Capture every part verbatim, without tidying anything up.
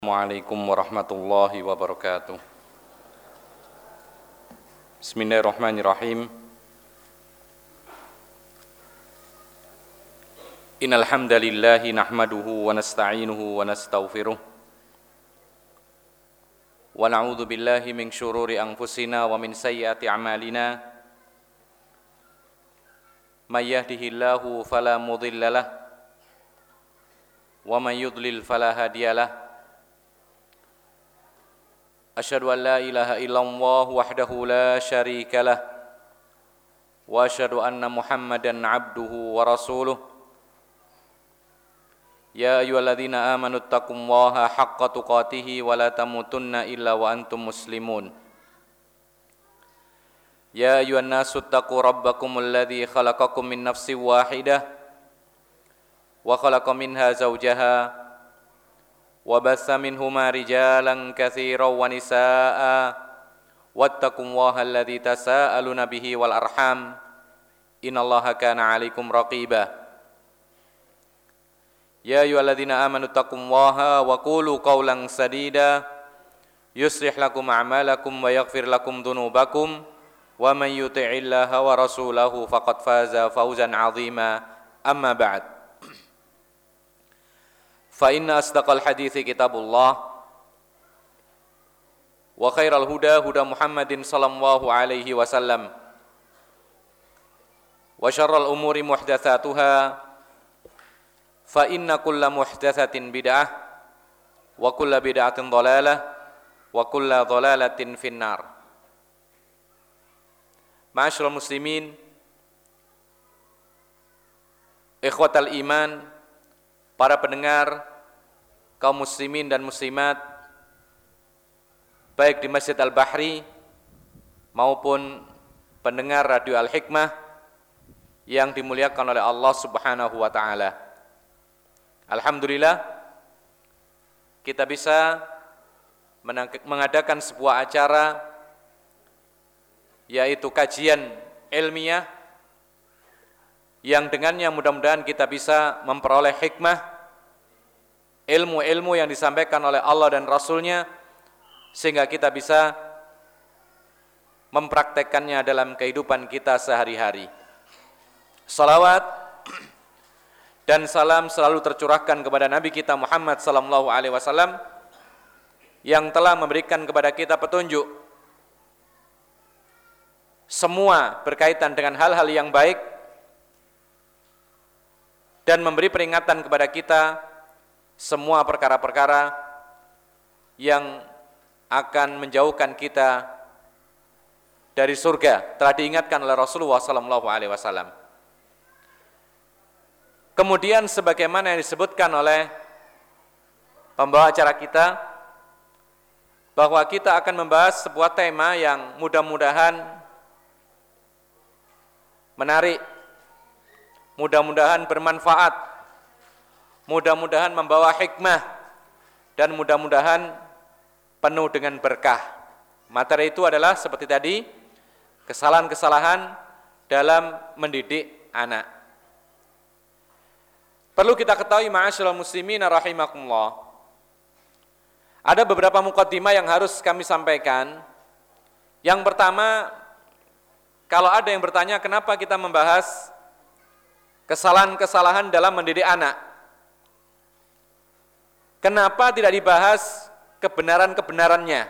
Assalamualaikum warahmatullahi wabarakatuh. Bismillahirrahmanirrahim. Innal hamdalillahi nahmaduhu wa nasta'inuhu wa nastaghfiruh. Wa na'udzu billahi min syururi anfusina wa min sayyiati a'malina. May yahdihillahu fala mudhillalah wa may yudlil fala hadiyalah. Asyhadu an la ilaha illallah wahdahu la syarika lah wa asyhadu anna Muhammadan abduhu wa rasuluh. Ya ayyuhalladzina amanu taqullaha haqqa tuqatih wa la tamutunna illa wa antum muslimun. Ya ayyuhan nasu taqu rabbakumul ladzi khalaqakum min nafsin wahidah wa khalaqa minha zawjaha wa bassa minhuma rijalan katsiran wa nisaa'a wattaqullaha alladzi tasaaluna bihi wal arham innallaha kana 'alaikum raqiba. Ya ayyuhalladzina amanu taqullaha wa qulu qawlan sadida yuslih lakum a'malakum wa yaghfir lakum dhunubakum wa may yuti'illaha wa rasulahu faqad faza fawzan 'azima. Amma ba'd. Fa inna asdaqal hadithi kitabullah wa khairal huda huda Muhammadin sallallahu alaihi wasallam wa syarral umuri muhdatsatuha fa inna kulla muhdatsatin bid'ah wa kulla bid'atin dhalalah wa kulla dhalalatin finnar. Ma'asyiral muslimin, ikhwatal iman, para pendengar, kaum muslimin dan muslimat, baik di Masjid Al-Bahri maupun pendengar Radio Al-Hikmah yang dimuliakan oleh Allah Subhanahu wa taala. Alhamdulillah kita bisa mengadakan sebuah acara, yaitu kajian ilmiah yang dengannya mudah-mudahan kita bisa memperoleh hikmah, ilmu-ilmu yang disampaikan oleh Allah dan Rasul-Nya, sehingga kita bisa mempraktekkannya dalam kehidupan kita sehari-hari. Salawat dan salam selalu tercurahkan kepada Nabi kita Muhammad sallallahu alaihi wasallam yang telah memberikan kepada kita petunjuk semua berkaitan dengan hal-hal yang baik dan memberi peringatan kepada kita semua perkara-perkara yang akan menjauhkan kita dari surga, telah diingatkan oleh Rasulullah sallallahu alaihi wasallam. Kemudian sebagaimana yang disebutkan oleh pembawa acara kita, bahwa kita akan membahas sebuah tema yang mudah-mudahan menarik, mudah-mudahan bermanfaat, mudah-mudahan membawa hikmah, dan mudah-mudahan penuh dengan berkah. Materi itu adalah seperti tadi, kesalahan-kesalahan dalam mendidik anak. Perlu kita ketahui ma'asyiral muslimin rahimakumullah, ada beberapa muqaddimah yang harus kami sampaikan. Yang pertama, kalau ada yang bertanya kenapa kita membahas kesalahan-kesalahan dalam mendidik anak, kenapa tidak dibahas kebenaran-kebenarannya?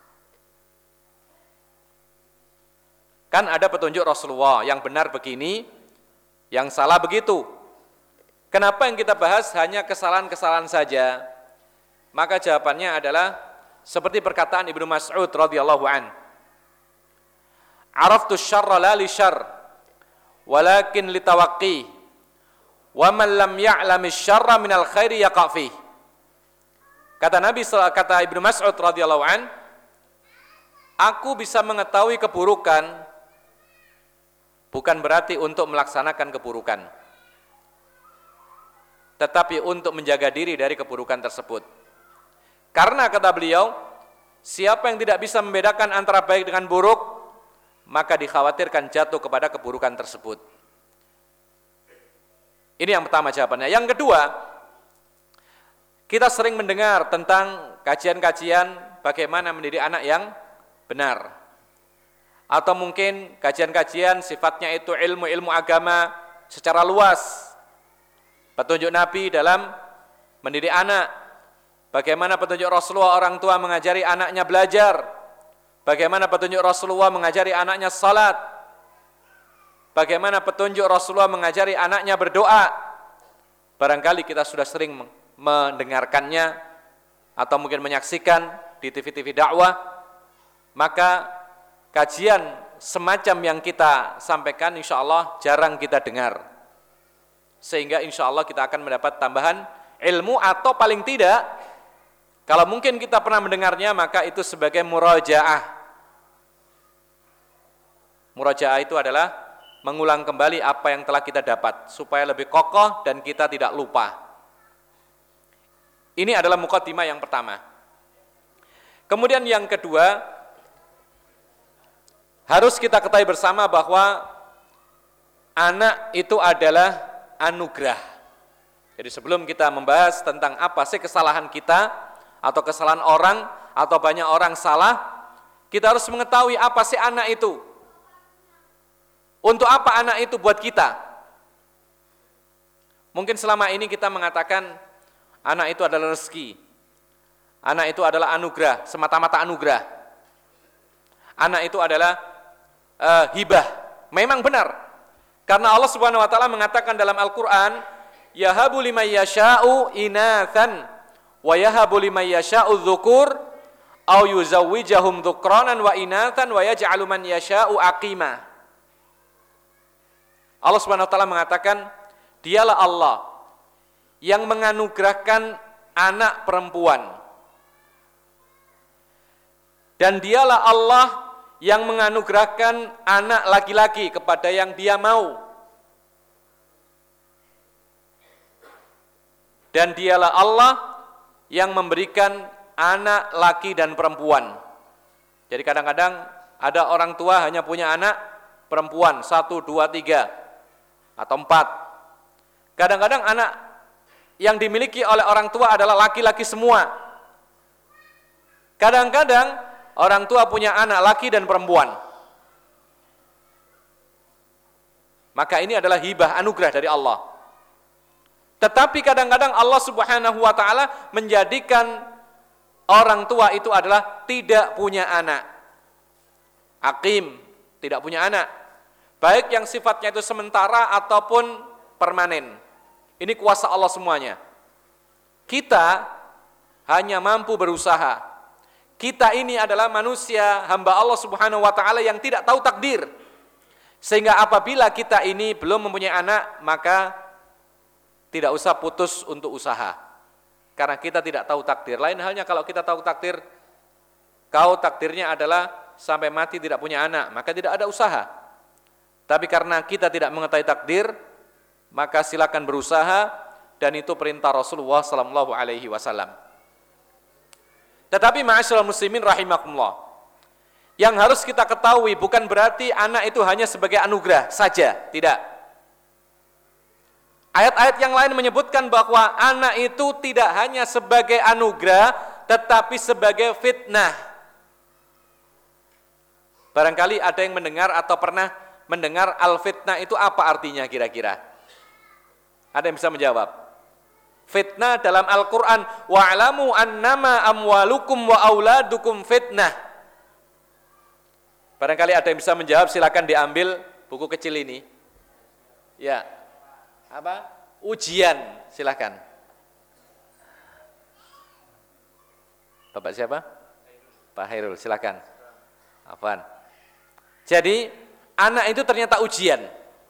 Kan ada petunjuk Rasulullah, yang benar begini, yang salah begitu. Kenapa yang kita bahas hanya kesalahan-kesalahan saja? Maka jawabannya adalah seperti perkataan Ibnu Mas'ud radhiyallahu an. Araftu syarra la li syarr, walakin li tawaqqi, wa man lam ya'lami syarra minal khairi yaqa fihi. Kata Nabi, kata Ibnu Mas'ud radhiyallahu an, aku bisa mengetahui keburukan bukan berarti untuk melaksanakan keburukan, tetapi untuk menjaga diri dari keburukan tersebut. Karena kata beliau, siapa yang tidak bisa membedakan antara baik dengan buruk, maka dikhawatirkan jatuh kepada keburukan tersebut. Ini yang pertama jawabannya. Yang kedua, Kita sering mendengar tentang kajian-kajian bagaimana mendidik anak yang benar. Atau mungkin kajian-kajian sifatnya itu ilmu-ilmu agama secara luas. Petunjuk Nabi dalam mendidik anak. Bagaimana petunjuk Rasulullah orang tua mengajari anaknya belajar. Bagaimana petunjuk Rasulullah mengajari anaknya salat. Bagaimana petunjuk Rasulullah mengajari anaknya berdoa. Barangkali kita sudah sering mendengarkannya atau mungkin menyaksikan di T V-T V dakwah, maka kajian semacam yang kita sampaikan insya Allah jarang kita dengar, sehingga insya Allah kita akan mendapat tambahan ilmu, atau paling tidak kalau mungkin kita pernah mendengarnya maka itu sebagai murajaah. Murajaah itu adalah mengulang kembali apa yang telah kita dapat supaya lebih kokoh dan kita tidak lupa. Ini adalah muqaddimah yang pertama. Kemudian yang kedua, harus kita ketahui bersama bahwa anak itu adalah anugerah. Jadi sebelum kita membahas tentang apa sih kesalahan kita atau kesalahan orang atau banyak orang salah, kita harus mengetahui apa sih anak itu. Untuk apa anak itu buat kita? Mungkin selama ini kita mengatakan anak itu adalah rezeki. Anak itu adalah anugerah, semata-mata anugerah. Anak itu adalah uh, hibah. Memang benar. Karena Allah Subhanahu wa taala mengatakan dalam Al-Qur'an, yahabu liman yasha'u inathan wa yahabu liman yasha'u dzukur au yuzawwijahum dzukranan wa inathan wa yaj'alu man yasha'u aqima. Allah Subhanahu wa taala mengatakan, dialah Allah yang menganugerahkan anak perempuan. Dan dialah Allah yang menganugerahkan anak laki-laki kepada yang dia mau. Dan dialah Allah yang memberikan anak laki dan perempuan. Jadi kadang-kadang ada orang tua hanya punya anak perempuan, satu, dua, tiga, atau empat. Kadang-kadang anak yang dimiliki oleh orang tua adalah laki-laki semua. Kadang-kadang orang tua punya anak laki dan perempuan. Maka ini adalah hibah, anugerah dari Allah. Tetapi kadang-kadang Allah Subhanahu wa taala menjadikan orang tua itu adalah tidak punya anak. Aqim, tidak punya anak. Baik yang sifatnya itu sementara ataupun permanen. Ini kuasa Allah semuanya. Kita hanya mampu berusaha. Kita ini adalah manusia, hamba Allah Subhanahu wa taala yang tidak tahu takdir. Sehingga apabila kita ini belum mempunyai anak, maka tidak usah putus untuk usaha. Karena kita tidak tahu takdir. Lain halnya kalau kita tahu takdir, kau takdirnya adalah sampai mati tidak punya anak, maka tidak ada usaha. Tapi karena kita tidak mengetahui takdir, maka silakan berusaha, dan itu perintah Rasulullah sallallahu alaihi wasallam. Tetapi ma'asyiral muslimin rahimakumullah, yang harus kita ketahui bukan berarti anak itu hanya sebagai anugerah saja, tidak. Ayat-ayat yang lain menyebutkan bahwa anak itu tidak hanya sebagai anugerah, tetapi sebagai fitnah. Barangkali ada yang mendengar atau pernah mendengar al-fitnah itu apa artinya kira-kira? Ada yang bisa menjawab? Fitnah dalam Al-Quran, wa'alamu annama amwalukum wa auladukum fitnah. Barangkali ada yang bisa menjawab, silakan diambil buku kecil ini. Ya, apa? Ujian, silakan. Bapak siapa? Pak Hairul, silakan. Apaan? Jadi anak itu ternyata ujian.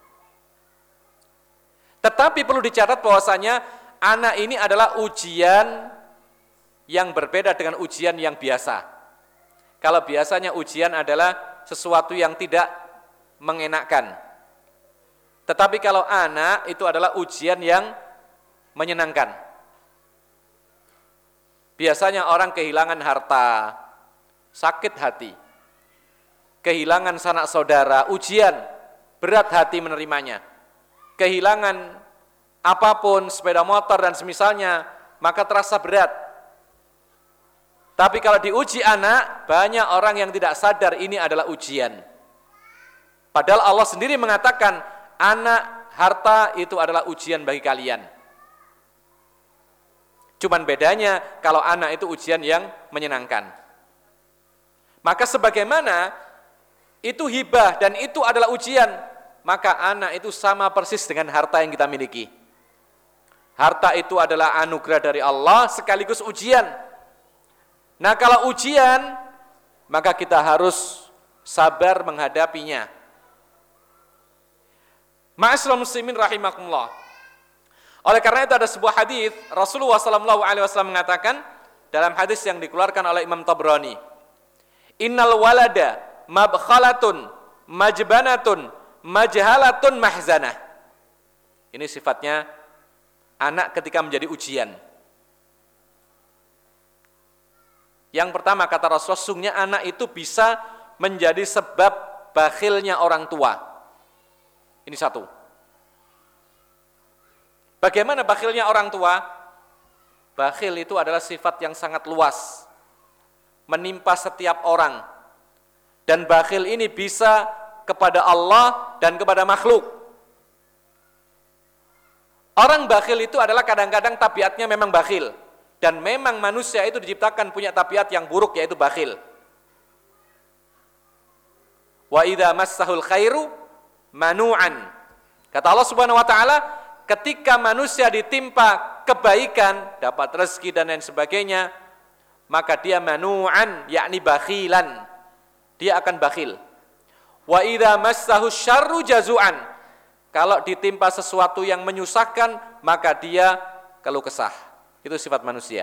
Tetapi perlu dicatat bahwasanya anak ini adalah ujian yang berbeda dengan ujian yang biasa. Kalau biasanya ujian adalah sesuatu yang tidak mengenakkan. Tetapi kalau anak itu adalah ujian yang menyenangkan. Biasanya orang kehilangan harta, sakit hati. Kehilangan sanak saudara, ujian, berat hati menerimanya. Kehilangan apapun, sepeda motor dan semisalnya, maka terasa berat. Tapi kalau diuji anak, banyak orang yang tidak sadar ini adalah ujian. Padahal Allah sendiri mengatakan, anak, harta itu adalah ujian bagi kalian. Cuman bedanya kalau anak itu ujian yang menyenangkan. Maka sebagaimana itu hibah dan itu adalah ujian, maka anak itu sama persis dengan harta yang kita miliki. Harta itu adalah anugerah dari Allah sekaligus ujian. Nah, kalau ujian, maka kita harus sabar menghadapinya. Ma'asyiral muslimin rahimakumullah. Oleh karena itu ada sebuah hadis Rasulullah sallallahu alaihi wasallam mengatakan dalam hadis yang dikeluarkan oleh Imam Tabrani, "Innal walada mabkhalatun majbanatun majhalatun mahzanah." Ini sifatnya anak ketika menjadi ujian. Yang pertama kata Rasulullah, sungguhnya anak itu bisa menjadi sebab bakhilnya orang tua. Ini satu. Bagaimana bakhilnya orang tua? Bakhil itu adalah sifat yang sangat luas, menimpa setiap orang. Dan bakhil ini bisa kepada Allah dan kepada makhluk. Orang bakhil itu adalah kadang-kadang tabiatnya memang bakhil. Dan memang manusia itu diciptakan punya tabiat yang buruk, yaitu bakhil. Wa idza massahul khairu manu'an. Kata Allah Subhanahu wa taala, ketika manusia ditimpa kebaikan, dapat rezeki dan lain sebagainya, maka dia manu'an, yakni bakhilan. Dia akan bakhil. Wa idza massahu syarru jazu'an. Kalau ditimpa sesuatu yang menyusahkan, maka dia keluh kesah. Itu sifat manusia.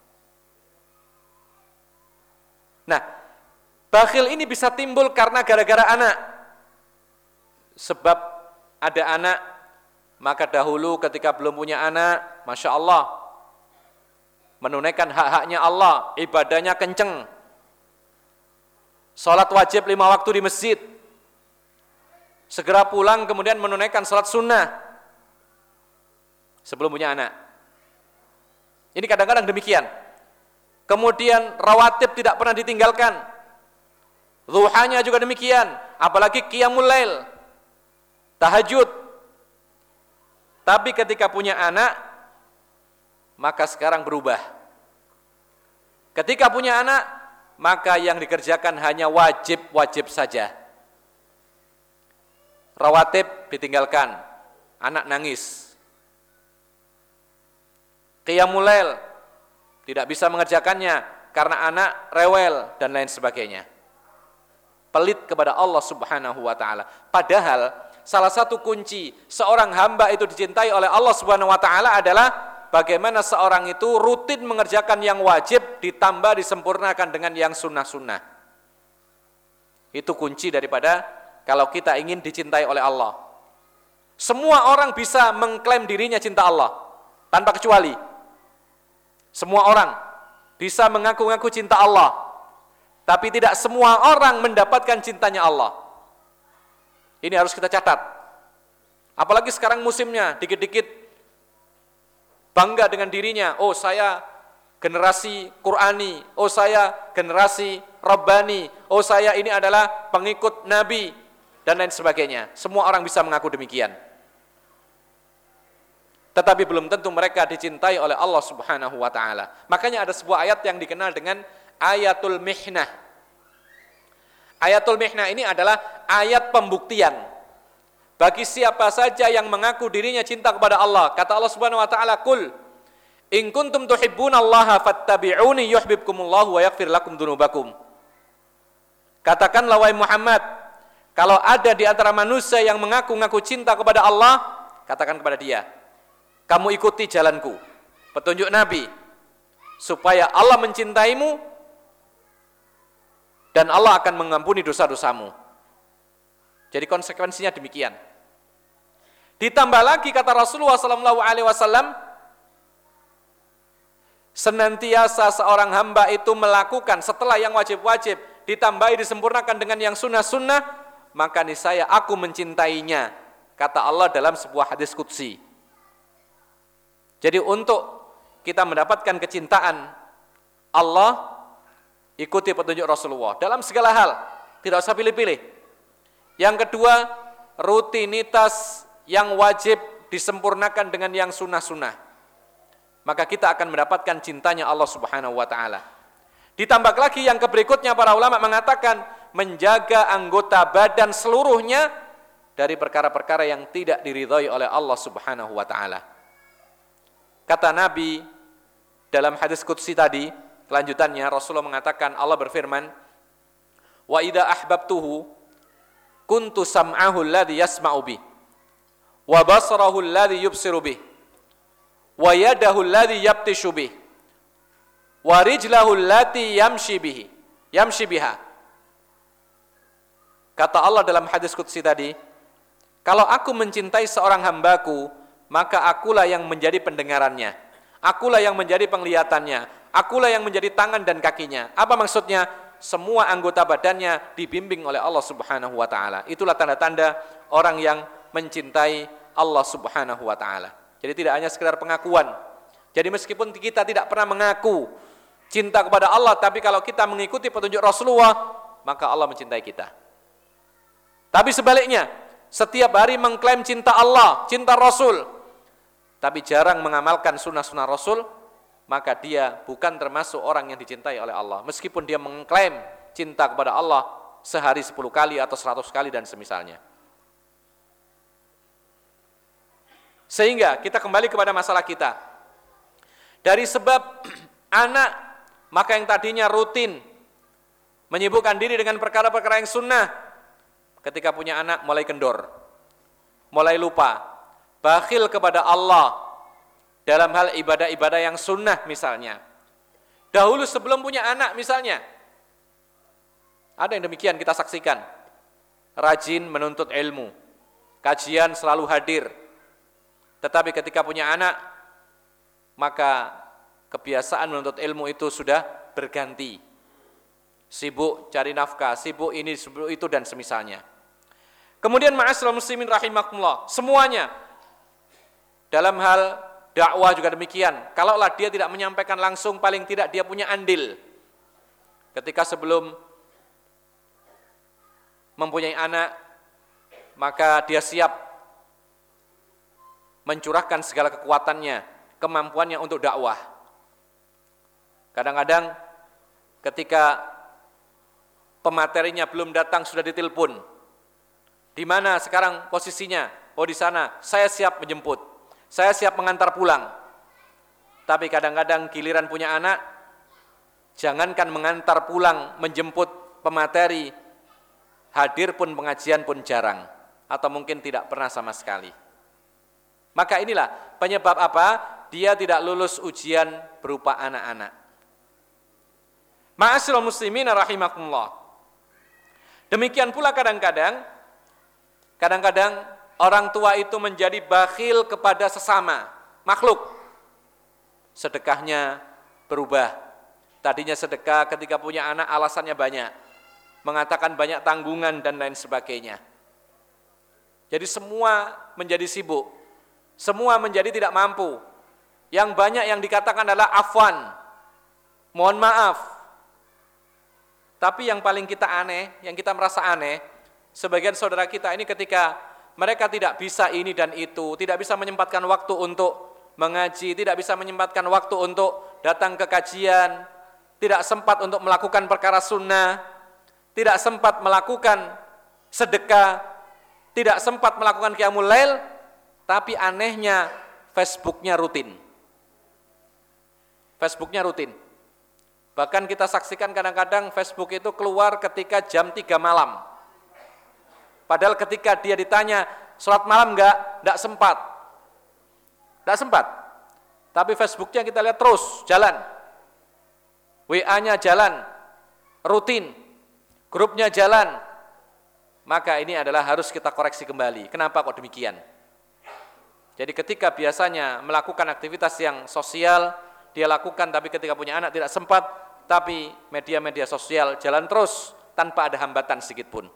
Nah, bakhil ini bisa timbul karena gara-gara anak. Sebab ada anak, maka dahulu ketika belum punya anak, Masya Allah, menunaikan hak-haknya Allah, ibadahnya kenceng. Salat wajib lima waktu di masjid. Segera pulang kemudian menunaikan salat sunnah. Sebelum punya anak. Ini kadang-kadang demikian. Kemudian rawatib tidak pernah ditinggalkan. Duhanya juga demikian. Apalagi qiyamul lail, tahajud. Tapi ketika punya anak, maka sekarang berubah. Ketika punya anak, maka yang dikerjakan hanya wajib-wajib saja. Rawatib ditinggalkan, anak nangis. Qiyamul lail tidak bisa mengerjakannya karena anak rewel dan lain sebagainya. Pelit kepada Allah Subhanahu wa taala. Padahal salah satu kunci seorang hamba itu dicintai oleh Allah Subhanahu wa taala adalah bagaimana seorang itu rutin mengerjakan yang wajib ditambah disempurnakan dengan yang sunnah-sunnah. Itu kunci daripada kalau kita ingin dicintai oleh Allah. Semua orang bisa mengklaim dirinya cinta Allah tanpa kecuali. Semua orang bisa mengaku-ngaku cinta Allah, tapi tidak semua orang mendapatkan cintanya Allah. Ini harus kita catat. Apalagi sekarang musimnya, dikit-dikit bangga dengan dirinya. Oh, saya generasi Qur'ani. Oh, saya generasi Rabbani. Oh, saya ini adalah pengikut Nabi dan lain sebagainya. Semua orang bisa mengaku demikian. Tetapi belum tentu mereka dicintai oleh Allah Subhanahu wa taala. Makanya ada sebuah ayat yang dikenal dengan ayatul mihnah. Ayatul mihnah ini adalah ayat pembuktian. Bagi siapa saja yang mengaku dirinya cinta kepada Allah. Kata Allah Subhanahu wa taala, "Qul in kuntum tuhibbunallaha fattabi'uni yuhibbukumullahu wa yaghfir lakum dzunubakum." Katakanlah wahai Muhammad, kalau ada di antara manusia yang mengaku-ngaku cinta kepada Allah, katakan kepada dia, kamu ikuti jalanku, petunjuk Nabi, supaya Allah mencintaimu dan Allah akan mengampuni dosa-dosamu. Jadi konsekuensinya demikian. Ditambah lagi kata Rasulullah sallallahu alaihi wasallam, senantiasa seorang hamba itu melakukan setelah yang wajib-wajib ditambahi disempurnakan dengan yang sunnah-sunnah, maka niscaya aku mencintainya, kata Allah dalam sebuah hadis qudsi. Jadi untuk kita mendapatkan kecintaan Allah, ikuti petunjuk Rasulullah dalam segala hal, tidak usah pilih-pilih. Yang kedua, rutinitas yang wajib disempurnakan dengan yang sunnah-sunnah. Maka kita akan mendapatkan cintanya Allah Subhanahu wa taala. Ditambah lagi yang berikutnya, para ulama mengatakan menjaga anggota badan seluruhnya dari perkara-perkara yang tidak diridhai oleh Allah Subhanahu wa taala. Kata Nabi dalam hadis qudsi tadi, kelanjutannya Rasulullah mengatakan, Allah berfirman, "Wa idza ahbabtuhu kuntu sam'ahu alladhi yasma'u bih, wa basarahu alladhi yubsiru bih, wa yadahu alladhi yabtishu bih, wa rijlahu allati yamshi bihi, yamshi biha." Kata Allah dalam hadis qudsi tadi, kalau aku mencintai seorang hambaku, maka akulah yang menjadi pendengarannya, akulah yang menjadi penglihatannya, akulah yang menjadi tangan dan kakinya. Apa maksudnya? Semua anggota badannya dibimbing oleh Allah Subhanahu wa taala. Itulah tanda-tanda orang yang mencintai Allah Subhanahu wa taala. Jadi tidak hanya sekedar pengakuan. Jadi meskipun kita tidak pernah mengaku cinta kepada Allah, tapi kalau kita mengikuti petunjuk Rasulullah, maka Allah mencintai kita. Tapi sebaliknya, setiap hari mengklaim cinta Allah, cinta Rasul, tapi jarang mengamalkan sunnah-sunnah Rasul, maka dia bukan termasuk orang yang dicintai oleh Allah. Meskipun dia mengklaim cinta kepada Allah sehari sepuluh kali atau seratus kali dan semisalnya. Sehingga kita kembali kepada masalah kita. Dari sebab anak, maka yang tadinya rutin menyibukkan diri dengan perkara-perkara yang sunnah, ketika punya anak mulai kendor, mulai lupa, bakhil kepada Allah dalam hal ibadah-ibadah yang sunnah misalnya. Dahulu sebelum punya anak misalnya, ada yang demikian kita saksikan, rajin menuntut ilmu, kajian selalu hadir. Tetapi ketika punya anak, maka kebiasaan menuntut ilmu itu sudah berganti. Sibuk cari nafkah, sibuk ini, sibuk itu dan semisalnya. Kemudian ma'asyiral muslimin rahimakumullah, semuanya dalam hal dakwah juga demikian. Kalaulah dia tidak menyampaikan langsung, paling tidak dia punya andil. Ketika sebelum mempunyai anak, maka dia siap mencurahkan segala kekuatannya, kemampuannya untuk dakwah. Kadang-kadang ketika pematerinya belum datang sudah ditelepon. Di mana sekarang posisinya? Oh di sana, saya siap menjemput. Saya siap mengantar pulang. Tapi kadang-kadang giliran punya anak, jangankan mengantar pulang, menjemput pemateri, hadir pun pengajian pun jarang. Atau mungkin tidak pernah sama sekali. Maka inilah penyebab apa? Dia tidak lulus ujian berupa anak-anak. Ma'asyiral muslimin rahimakumullah. Demikian pula kadang-kadang, kadang-kadang orang tua itu menjadi bakhil kepada sesama makhluk. Sedekahnya berubah. Tadinya sedekah, ketika punya anak alasannya banyak. Mengatakan banyak tanggungan dan lain sebagainya. Jadi semua menjadi sibuk. Semua menjadi tidak mampu. Yang banyak yang dikatakan adalah afwan. Mohon maaf. Tapi yang paling kita aneh, yang kita merasa aneh, sebagian saudara kita ini ketika mereka tidak bisa ini dan itu, tidak bisa menyempatkan waktu untuk mengaji, tidak bisa menyempatkan waktu untuk datang ke kajian, tidak sempat untuk melakukan perkara sunnah, tidak sempat melakukan sedekah, tidak sempat melakukan qiyamul lail, tapi anehnya Facebooknya rutin. Facebooknya rutin. Bahkan kita saksikan kadang-kadang Facebook itu keluar ketika jam tiga malam. Padahal ketika dia ditanya, sholat malam enggak? Enggak sempat. Enggak sempat. Tapi Facebooknya kita lihat terus, jalan. W A-nya jalan, rutin. Grupnya jalan. Maka ini adalah harus kita koreksi kembali. Kenapa kok demikian? Jadi ketika biasanya melakukan aktivitas yang sosial, dia lakukan, tapi ketika punya anak tidak sempat, tapi media-media sosial jalan terus tanpa ada hambatan sedikit pun.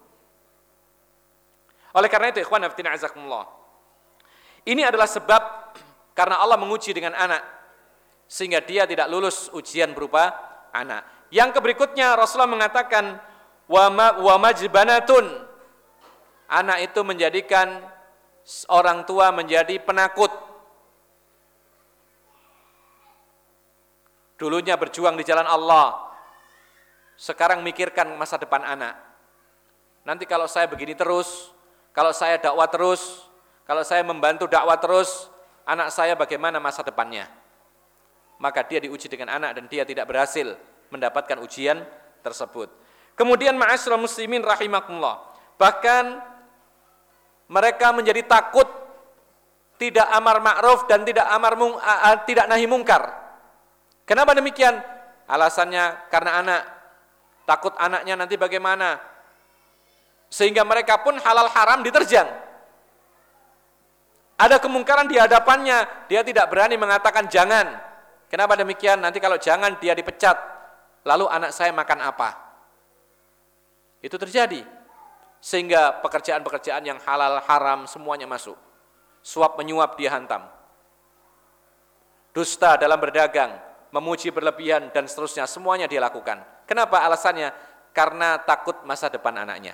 Oleh karena itu, ikhwan fillah azakumullah, ini adalah sebab karena Allah menguji dengan anak. sehingga dia tidak lulus ujian berupa anak. Yang berikutnya Rasulullah mengatakan wa majbanatun, anak itu menjadikan orang tua menjadi penakut. Dulunya berjuang di jalan Allah, sekarang mikirkan masa depan anak. Nanti kalau saya begini terus, kalau saya dakwah terus, kalau saya membantu dakwah terus, anak saya bagaimana masa depannya? Maka dia diuji dengan anak dan dia tidak berhasil mendapatkan ujian tersebut. Kemudian ma'asyiral muslimin rahimakumullah, bahkan mereka menjadi takut tidak amar ma'ruf dan tidak amar mung, tidak nahi mungkar. Kenapa demikian? Alasannya karena anak, takut anaknya nanti bagaimana, sehingga mereka pun halal haram diterjang. Ada kemungkaran di hadapannya, dia tidak berani mengatakan jangan. Kenapa demikian? Nanti kalau jangan dia dipecat, lalu anak saya makan apa? Itu terjadi. Sehingga pekerjaan-pekerjaan yang halal haram semuanya masuk. Suap menyuap dia hantam. Dusta dalam berdagang, memuji berlebihan dan seterusnya, semuanya dia lakukan. Kenapa? Alasannya karena takut masa depan anaknya.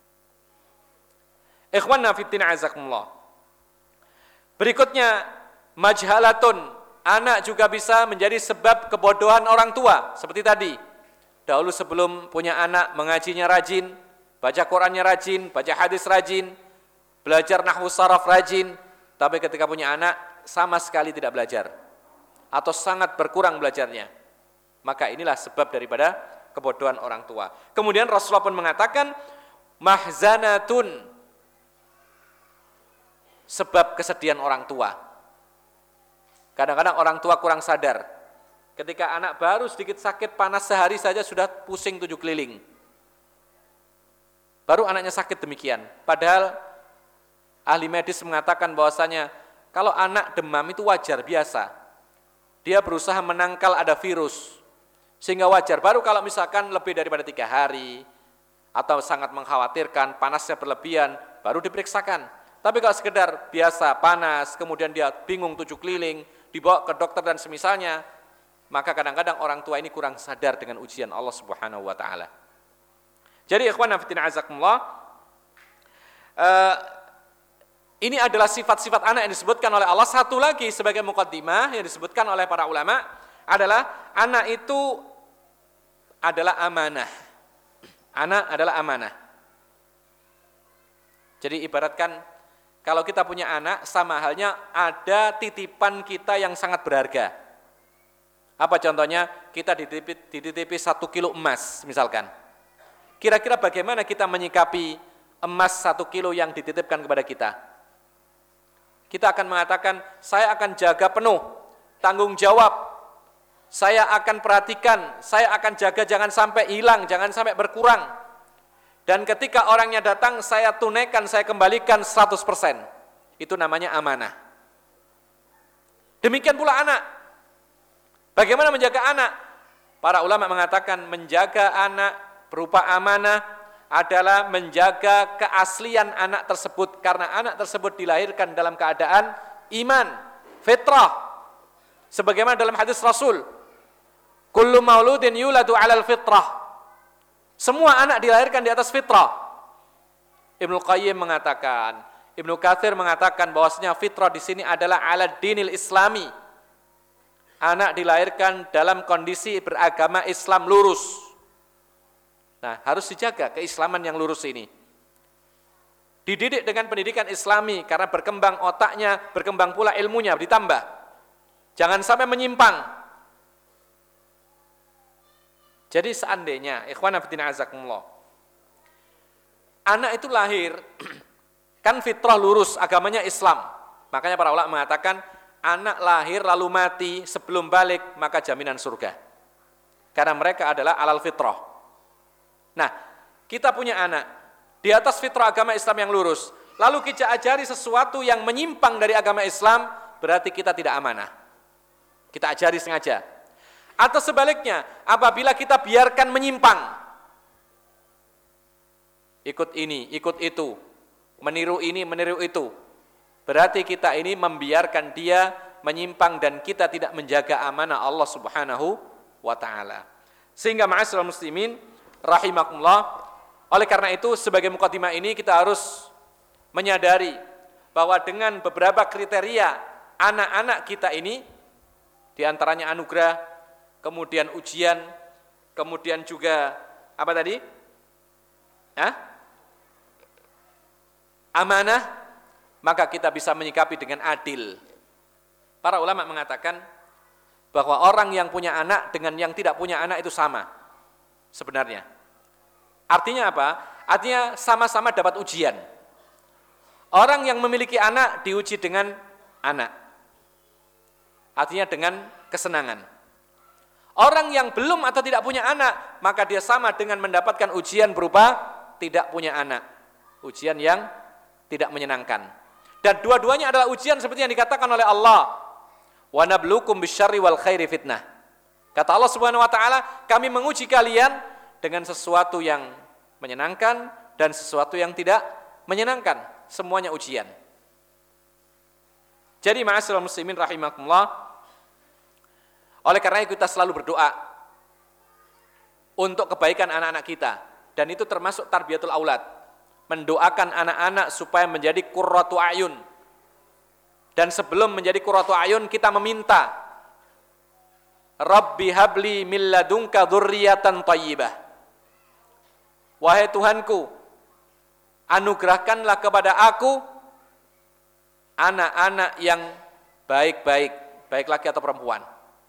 Ikhwanna fiddin azakumullah. Berikutnya majhalatun, anak juga bisa menjadi sebab kebodohan orang tua. Seperti tadi, dahulu sebelum punya anak mengajinya rajin, baca Qurannya rajin, baca hadis rajin, belajar nahwu saraf rajin, tapi ketika punya anak sama sekali tidak belajar atau sangat berkurang belajarnya. Maka inilah sebab daripada kebodohan orang tua. Kemudian Rasulullah pun mengatakan mahzanatun, sebab kesedihan orang tua. Kadang-kadang orang tua kurang sadar. Ketika anak baru sedikit sakit panas sehari saja sudah pusing tujuh keliling. Baru anaknya sakit demikian. Padahal ahli medis mengatakan bahwasanya kalau anak demam itu wajar, biasa. Dia berusaha menangkal ada virus. Sehingga wajar. Baru kalau misalkan lebih daripada tiga hari atau sangat mengkhawatirkan, panasnya berlebihan, baru diperiksakan. Tapi kalau sekedar biasa panas, kemudian dia bingung tujuh keliling, dibawa ke dokter dan semisalnya, maka kadang-kadang orang tua ini kurang sadar dengan ujian Allah Subhanahu wa taala. Jadi ikhwan fillah azakumullah, uh, ini adalah sifat-sifat anak yang disebutkan oleh Allah. Satu lagi sebagai muqaddimah yang disebutkan oleh para ulama adalah anak itu adalah amanah. Anak adalah amanah. Jadi ibaratkan kalau kita punya anak, sama halnya ada titipan kita yang sangat berharga. Apa contohnya? Kita dititipi, dititipi satu kilo emas misalkan. Kira-kira bagaimana kita menyikapi emas satu kilo yang dititipkan kepada kita? Kita akan mengatakan, saya akan jaga penuh, tanggung jawab. Saya akan perhatikan, saya akan jaga jangan sampai hilang, jangan sampai berkurang. Dan ketika orangnya datang, saya tunaikan, saya kembalikan seratus persen. Itu namanya amanah. Demikian pula anak. Bagaimana menjaga anak? Para ulama mengatakan menjaga anak berupa amanah adalah menjaga keaslian anak tersebut. Karena anak tersebut dilahirkan dalam keadaan iman, fitrah. Sebagaimana dalam hadis Rasul, kullu mauludin yuladu alal fitrah. Semua anak dilahirkan di atas fitrah. Ibnu Qayyim mengatakan, Ibnu Katsir mengatakan bahwasanya fitrah di sini adalah ala dinil islami. Anak dilahirkan dalam kondisi beragama Islam lurus. Nah, harus dijaga keislaman yang lurus ini. Dididik dengan pendidikan islami karena berkembang otaknya, berkembang pula ilmunya, ditambah. Jangan sampai menyimpang. Jadi seandainya, ikhwana fillah azakumullah, anak itu lahir, kan fitrah lurus, agamanya Islam. Makanya para ulama mengatakan, anak lahir lalu mati sebelum balik, maka jaminan surga. Karena mereka adalah alal fitrah. Nah, kita punya anak, di atas fitrah agama Islam yang lurus, lalu kita ajari sesuatu yang menyimpang dari agama Islam, berarti kita tidak amanah. Kita ajari sengaja. Atau sebaliknya, apabila kita biarkan menyimpang, ikut ini, ikut itu, meniru ini, meniru itu, berarti kita ini membiarkan dia menyimpang dan kita tidak menjaga amanah Allah Subhanahu wa taala. Sehingga ma'asyiral muslimin rahimakumullah, oleh karena itu sebagai mukadimah ini kita harus menyadari bahwa dengan beberapa kriteria anak-anak kita ini, diantaranya anugerah, kemudian ujian, kemudian juga apa tadi? Hah? Amanah, maka kita bisa menyikapi dengan adil. Para ulama mengatakan bahwa orang yang punya anak dengan yang tidak punya anak itu sama sebenarnya. Artinya apa? Artinya sama-sama dapat ujian. Orang yang memiliki anak diuji dengan anak. Artinya dengan kesenangan. Orang yang belum atau tidak punya anak, maka dia sama dengan mendapatkan ujian berupa tidak punya anak. Ujian yang tidak menyenangkan. Dan dua-duanya adalah ujian seperti yang dikatakan oleh Allah. Wa nabluukum bisyarri wal khairi fitnah. Kata Allah Subhanahu wa taala, kami menguji kalian dengan sesuatu yang menyenangkan dan sesuatu yang tidak menyenangkan. Semuanya ujian. Jadi ma'asyiral muslimin rahimakumullah, oleh karena itu kita selalu berdoa untuk kebaikan anak-anak kita, dan itu termasuk tarbiyatul aulad, mendoakan anak-anak supaya menjadi qurratu ayun. Dan sebelum menjadi qurratu ayun, kita meminta, Rabbi habli min ladunka dzurriyyatan thayyibah. Wahai Tuhanku, anugerahkanlah kepada aku anak-anak yang baik-baik, baik laki atau perempuan.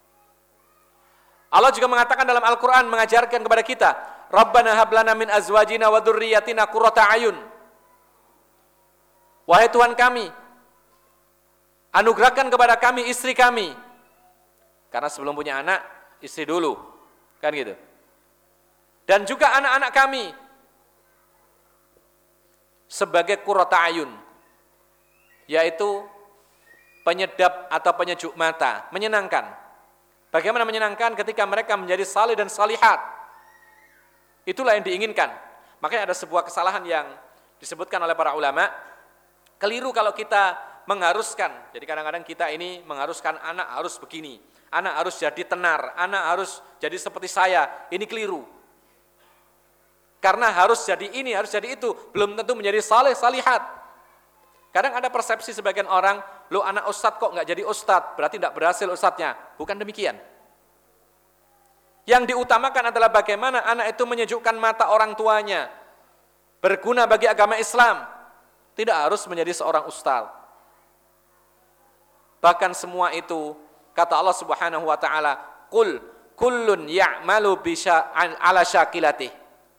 Allah juga mengatakan dalam Al-Quran, mengajarkan kepada kita, Rabbana hablana min azwajina wa dzurriyyatina qurrata ayun. Wahai Tuhan kami, anugerahkan kepada kami istri kami. Karena sebelum punya anak, istri dulu. Kan gitu. Dan juga anak-anak kami sebagai qurrata ayun, yaitu penyedap atau penyejuk mata, menyenangkan. Bagaimana menyenangkan ketika mereka menjadi salih dan salihat. Itulah yang diinginkan. Makanya ada sebuah kesalahan yang disebutkan oleh para ulama, keliru kalau kita mengharuskan. Jadi kadang-kadang kita ini mengharuskan anak harus begini, anak harus jadi tenar, anak harus jadi seperti saya. Ini keliru. Karena harus jadi ini, harus jadi itu, belum tentu menjadi saleh salihat. Kadang ada persepsi sebagian orang, lo anak ustadz kok nggak jadi ustadz, berarti tidak berhasil ustadznya. Bukan demikian. Yang diutamakan adalah bagaimana anak itu menyejukkan mata orang tuanya, berguna bagi agama Islam. Tidak harus menjadi seorang ustadz. Bahkan semua itu, kata Allah Subhanahu wa taala, qul kullun ya'malu bisya ala syakilatih.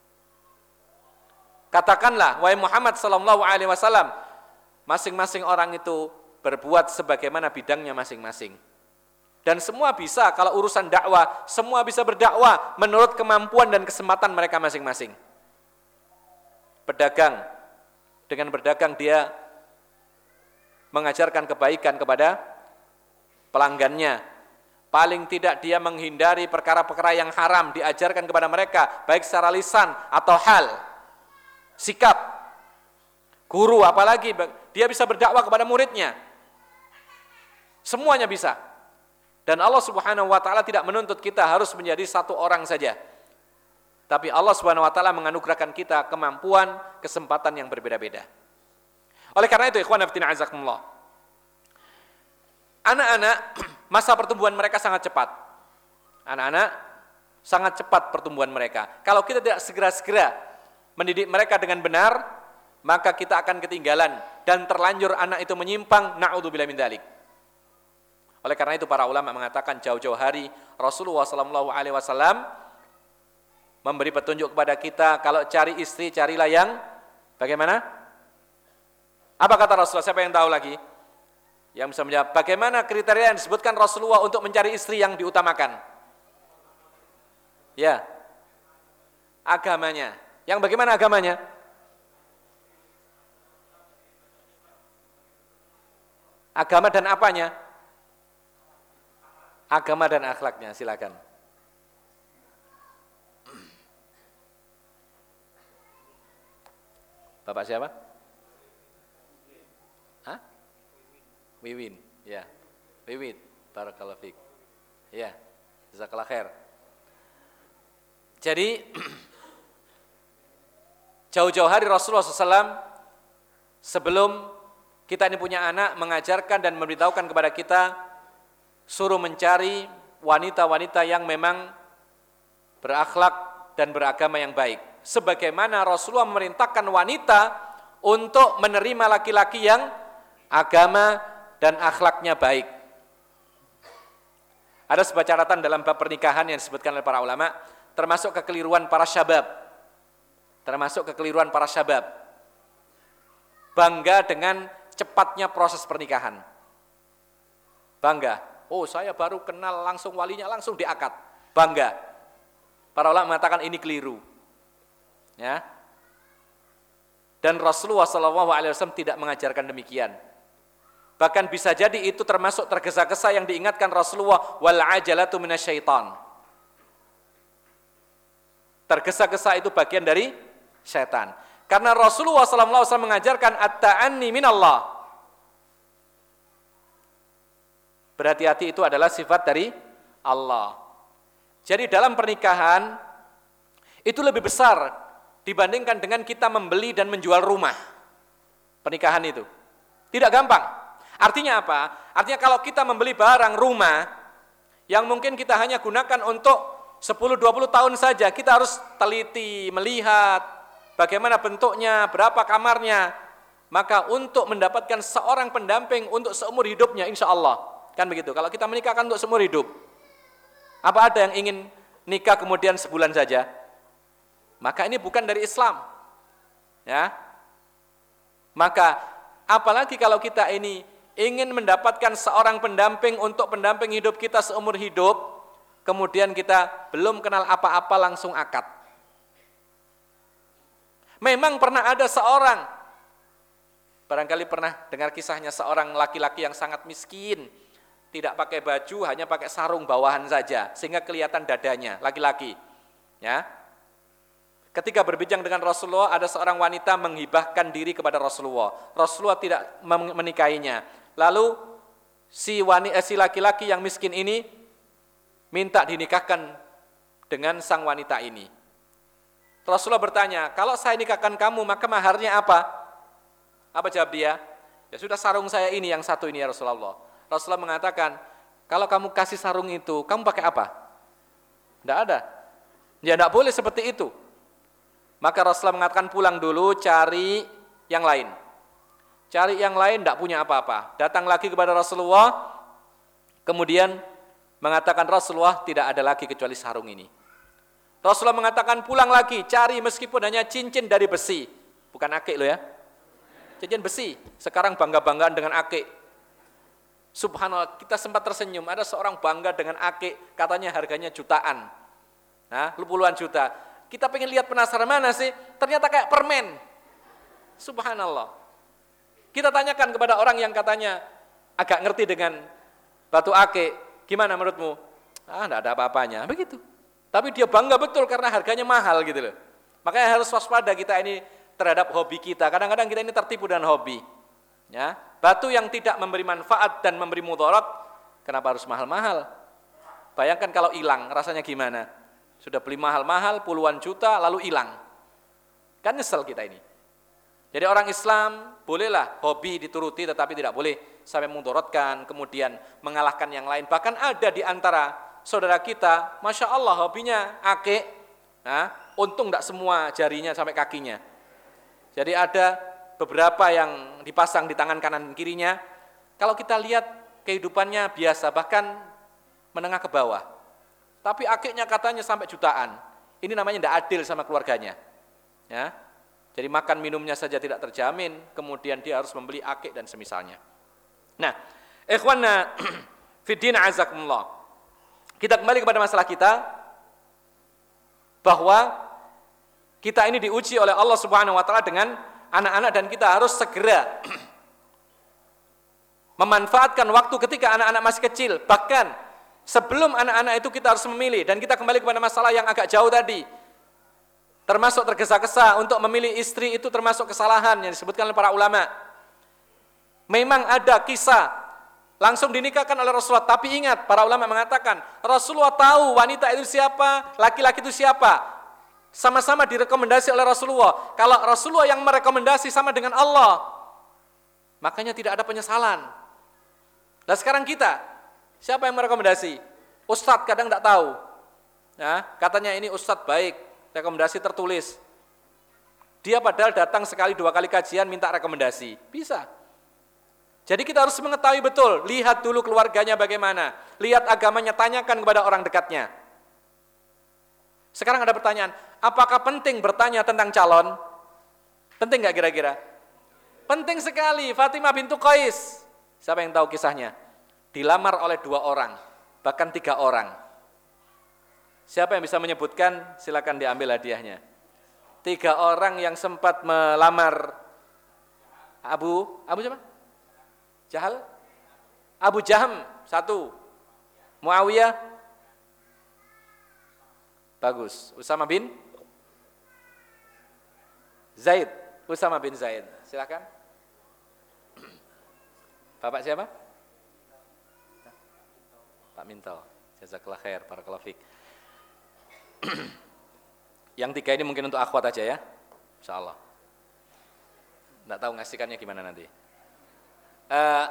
Katakanlah, wahai Muhammad sallallahu alaihi wasallam, masing-masing orang itu berbuat sebagaimana bidangnya masing-masing. Dan semua bisa, kalau urusan dakwah, semua bisa berdakwah menurut kemampuan dan kesempatan mereka masing-masing. Pedagang, dengan berdagang dia mengajarkan kebaikan kepada pelanggannya. Paling tidak dia menghindari perkara-perkara yang haram, diajarkan kepada mereka, baik secara lisan atau hal, sikap. Guru apalagi, dia bisa berdakwah kepada muridnya. Semuanya bisa. Dan Allah Subhanahu wa taala tidak menuntut kita harus menjadi satu orang saja. Tapi Allah Subhanahu wa taala menganugerahkan kita kemampuan, kesempatan yang berbeda-beda. Oleh karena itu, ikhwan fillah azakumullah, anak-anak masa pertumbuhan mereka sangat cepat. Anak-anak sangat cepat pertumbuhan mereka. Kalau kita tidak segera-segera mendidik mereka dengan benar, maka kita akan ketinggalan dan terlanjur anak itu menyimpang, na'udzubillah min dzalik. Oleh karena itu para ulama mengatakan jauh-jauh hari Rasulullah sallallahu alaihi wasallam memberi petunjuk kepada kita, kalau cari istri carilah yang bagaimana? Apa kata Rasulullah? Siapa yang tahu lagi? Yang bisa menjawab, bagaimana kriteria yang disebutkan Rasulullah untuk mencari istri yang diutamakan? Ya, agamanya. Yang bagaimana agamanya? Agama dan apanya? Agama dan akhlaknya, silakan. Bapak siapa? Hah? Wiwin, ya. Wiwit. Barakallahu fiik. Ya, jazakallahu khair. Jadi jauh-jauh hari Rasulullah shallallahu alaihi wasallam sebelum kita ini punya anak mengajarkan dan memberitahukan kepada kita suruh mencari wanita-wanita yang memang berakhlak dan beragama yang baik. Sebagaimana Rasulullah memerintahkan wanita untuk menerima laki-laki yang agama dan akhlaknya baik. Ada sebuah catatan dalam bab pernikahan yang disebutkan oleh para ulama, termasuk kekeliruan para syabab. Termasuk kekeliruan para syabab. Bangga dengan cepatnya proses pernikahan. Bangga. Oh, saya baru kenal langsung walinya, langsung diakad. Bangga. Para ulama mengatakan ini keliru. Ya. Dan Rasulullah shallallahu alaihi wasallam tidak mengajarkan demikian. Bahkan bisa jadi itu termasuk tergesa-gesa yang diingatkan Rasulullah, wal ajalatu minasyaitan. Tergesa-gesa itu bagian dari syaitan. Karena Rasulullah shallallahu alaihi wasallam mengajarkan at-ta'anni minallah. Berhati-hati itu adalah sifat dari Allah. Jadi dalam pernikahan itu lebih besar dibandingkan dengan kita membeli dan menjual rumah. Pernikahan itu tidak gampang. Artinya apa? Artinya kalau kita membeli barang rumah yang mungkin kita hanya gunakan untuk sepuluh dua puluh tahun saja, kita harus teliti, melihat bagaimana bentuknya, berapa kamarnya. Maka untuk mendapatkan seorang pendamping untuk seumur hidupnya, insya Allah. Kan begitu, kalau kita menikahkan untuk seumur hidup. Apa ada yang ingin nikah kemudian sebulan saja? Maka ini bukan dari Islam. Ya. Maka apalagi kalau kita ini ingin mendapatkan seorang pendamping untuk pendamping hidup kita seumur hidup, kemudian kita belum kenal apa-apa langsung akad. Memang pernah ada seorang, barangkali pernah dengar kisahnya seorang laki-laki yang sangat miskin, tidak pakai baju, hanya pakai sarung bawahan saja, sehingga kelihatan dadanya, laki-laki. Ya. Ketika berbincang dengan Rasulullah, ada seorang wanita menghibahkan diri kepada Rasulullah. Rasulullah tidak menikahinya. Lalu si wanita, eh, si laki-laki yang miskin ini minta dinikahkan dengan sang wanita ini. Rasulullah bertanya, kalau saya nikahkan kamu, maka maharnya apa? Apa jawab dia? Ya sudah, sarung saya ini yang satu ini ya Rasulullah. Rasulullah mengatakan, kalau kamu kasih sarung itu, kamu pakai apa? Tidak ada. Ya tidak boleh seperti itu. Maka Rasulullah mengatakan pulang dulu, cari yang lain. Cari yang lain, tidak punya apa-apa. Datang lagi kepada Rasulullah, kemudian mengatakan Rasulullah tidak ada lagi kecuali sarung ini. Rasulullah mengatakan pulang lagi, cari meskipun hanya cincin dari besi. Bukan akik loh ya. Cincin besi. Sekarang bangga-banggaan dengan akik. Subhanallah, kita sempat tersenyum. Ada seorang bangga dengan akik, katanya harganya jutaan. Nah, puluhan juta. Kita pengen lihat, penasaran, mana sih? Ternyata kayak permen. Subhanallah. Kita tanyakan kepada orang yang katanya agak ngerti dengan batu akik, gimana menurutmu? Ah, enggak ada apa-apanya, begitu. Tapi dia bangga betul karena harganya mahal gitu loh. Makanya harus waspada kita ini terhadap hobi kita. Kadang-kadang kita ini tertipu dengan hobi. Ya, batu yang tidak memberi manfaat dan memberi mudarat, kenapa harus mahal-mahal? Bayangkan kalau hilang, rasanya gimana? Sudah beli mahal-mahal, puluhan juta, lalu hilang. Kan nyesel kita ini. Jadi orang Islam bolehlah hobi dituruti, tetapi tidak boleh sampai mudaratkan, kemudian mengalahkan yang lain. Bahkan ada di antara saudara kita, Masya Allah hobinya akik, nah, untung tidak semua jarinya sampai kakinya. Jadi ada beberapa yang dipasang di tangan kanan dan kirinya. Kalau kita lihat kehidupannya biasa, bahkan menengah ke bawah. Tapi akiknya katanya sampai jutaan. Ini namanya tidak adil sama keluarganya. Ya. Jadi makan minumnya saja tidak terjamin, kemudian dia harus membeli akik dan semisalnya. Nah, ikhwanna fiddin azakumullah. Kita kembali kepada masalah kita, bahwa kita ini diuji oleh Allah Subhanahu wa taala dengan anak-anak, dan kita harus segera memanfaatkan waktu ketika anak-anak masih kecil. Bahkan sebelum anak-anak itu kita harus memilih, dan kita kembali kepada masalah yang agak jauh tadi. Termasuk tergesa-gesa untuk memilih istri itu termasuk kesalahan yang disebutkan oleh para ulama. Memang ada kisah langsung dinikahkan oleh Rasulullah. Tapi ingat, para ulama mengatakan Rasulullah tahu wanita itu siapa, laki-laki itu siapa. Sama-sama direkomendasi oleh Rasulullah. Kalau Rasulullah yang merekomendasi sama dengan Allah, makanya tidak ada penyesalan. Nah sekarang kita, siapa yang merekomendasi? Ustadz kadang tidak tahu. Ya, katanya ini Ustadz baik, rekomendasi tertulis. Dia padahal datang sekali dua kali kajian minta rekomendasi. Bisa. Jadi kita harus mengetahui betul, lihat dulu keluarganya bagaimana, lihat agamanya, tanyakan kepada orang dekatnya. Sekarang ada pertanyaan, apakah penting bertanya tentang calon? Penting nggak kira-kira? Penting sekali. Fatimah bintu Qais, siapa yang tahu kisahnya? Dilamar oleh dua orang, bahkan tiga orang. Siapa yang bisa menyebutkan? Silakan diambil hadiahnya. Tiga orang yang sempat melamar Abu, Abu siapa? Jahal? Abu Jaham, satu. Muawiyah? Bagus. Usama bin Zaid. Usama bin Zaid. Silakan. Bapak siapa? Pak Minto. Jazakallah khair, barakallahu fiik. Yang tiga ini mungkin untuk akhwat aja ya. Insyaallah. Enggak tahu ngasihkannya gimana nanti. Uh,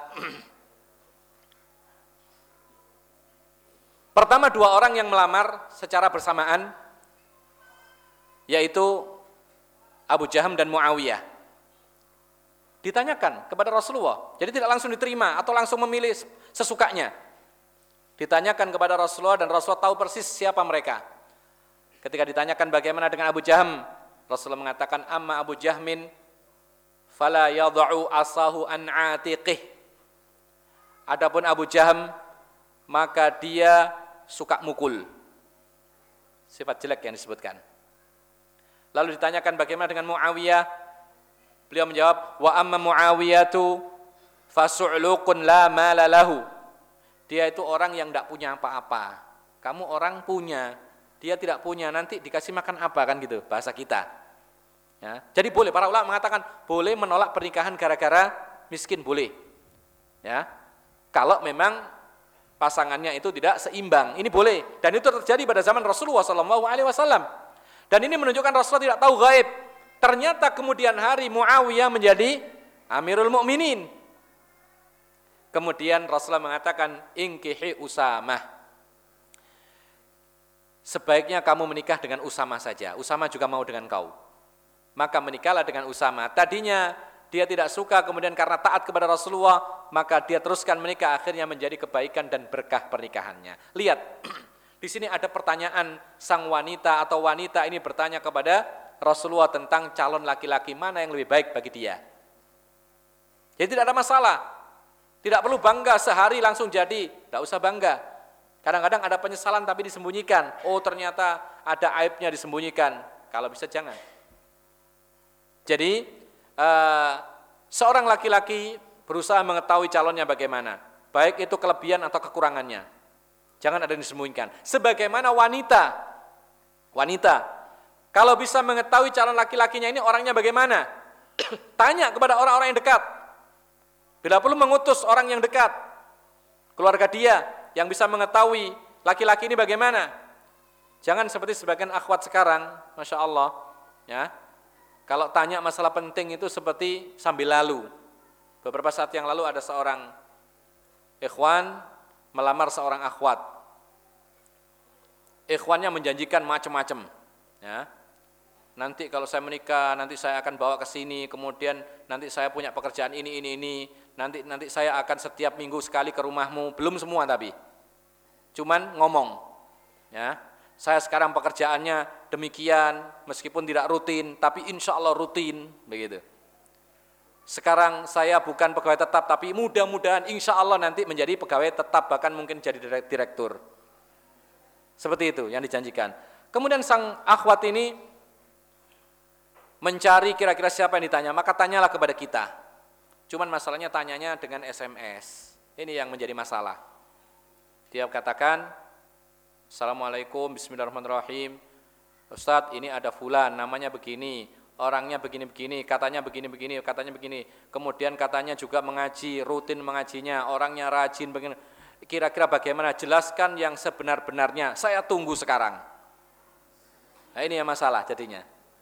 pertama dua orang yang melamar secara bersamaan, yaitu Abu Jaham dan Muawiyah. Ditanyakan kepada Rasulullah, jadi tidak langsung diterima atau langsung memilih sesukanya. Ditanyakan kepada Rasulullah dan Rasulullah tahu persis siapa mereka. Ketika ditanyakan bagaimana dengan Abu Jaham, Rasulullah mengatakan amma Abu Jahmin fala yadha'u asahu an atiqih. Adapun Abu Jaham, maka dia suka mukul. Sifat jelek yang disebutkan. Lalu ditanyakan bagaimana dengan Muawiyah? Beliau menjawab, wa amma Muawiyatu fasu'luqun la mala lahu. Dia itu orang yang tidak punya apa-apa. Kamu orang punya, dia tidak punya, nanti dikasih makan apa kan gitu, bahasa kita. Ya, jadi boleh, para ulama mengatakan boleh menolak pernikahan gara-gara miskin, boleh. Ya, kalau memang pasangannya itu tidak seimbang, ini boleh. Dan itu terjadi pada zaman Rasulullah shallallahu alaihi wasallam. Dan ini menunjukkan Rasulullah tidak tahu gaib. Ternyata kemudian hari Muawiyah menjadi Amirul Mukminin. Kemudian Rasulullah mengatakan inkihi Usamah. Sebaiknya kamu menikah dengan Usamah saja. Usamah juga mau dengan kau. Maka menikahlah dengan Usama. Tadinya dia tidak suka, kemudian karena taat kepada Rasulullah, maka dia teruskan menikah, akhirnya menjadi kebaikan dan berkah pernikahannya. Lihat, di sini ada pertanyaan sang wanita atau wanita ini bertanya kepada Rasulullah tentang calon laki-laki mana yang lebih baik bagi dia. Jadi tidak ada masalah. Tidak perlu bangga sehari langsung jadi, tidak usah bangga. Kadang-kadang ada penyesalan tapi disembunyikan. Oh ternyata ada aibnya disembunyikan. Kalau bisa jangan. Jadi uh, seorang laki-laki berusaha mengetahui calonnya bagaimana, baik itu kelebihan atau kekurangannya. Jangan ada yang disembunyikan. Sebagaimana wanita, wanita kalau bisa mengetahui calon laki-lakinya ini orangnya bagaimana, tanya kepada orang-orang yang dekat. Bila perlu mengutus orang yang dekat, keluarga dia yang bisa mengetahui laki-laki ini bagaimana. Jangan seperti sebagian akhwat sekarang, masya Allah, ya. Kalau tanya masalah penting itu seperti sambil lalu. Beberapa saat yang lalu ada seorang ikhwan melamar seorang akhwat. Ikhwannya menjanjikan macam-macam. Ya. Nanti kalau saya menikah, nanti saya akan bawa ke sini, kemudian nanti saya punya pekerjaan ini, ini, ini. Nanti nanti saya akan setiap minggu sekali ke rumahmu. Belum semua tapi. Cuman ngomong. Ya. Saya sekarang pekerjaannya demikian, meskipun tidak rutin, tapi insya Allah rutin, begitu. Sekarang saya bukan pegawai tetap, tapi mudah-mudahan insya Allah nanti menjadi pegawai tetap, bahkan mungkin jadi direktur. Seperti itu yang dijanjikan. Kemudian sang akhwat ini mencari kira-kira siapa yang ditanya, maka tanyalah kepada kita. Cuman masalahnya tanyanya dengan S M S. Ini yang menjadi masalah. Dia katakan, Assalamualaikum, bismillahirrahmanirrahim. Ustadz, ini ada fulan, namanya begini. orangnya begini-begini, katanya begini-begini, katanya begini. Kemudian katanya juga mengaji, rutin mengajinya, orangnya rajin begini. Kira-kira bagaimana? Jelaskan yang sebenar-benarnya. Saya tunggu sekarang. Nah, ini yang masalah jadinya.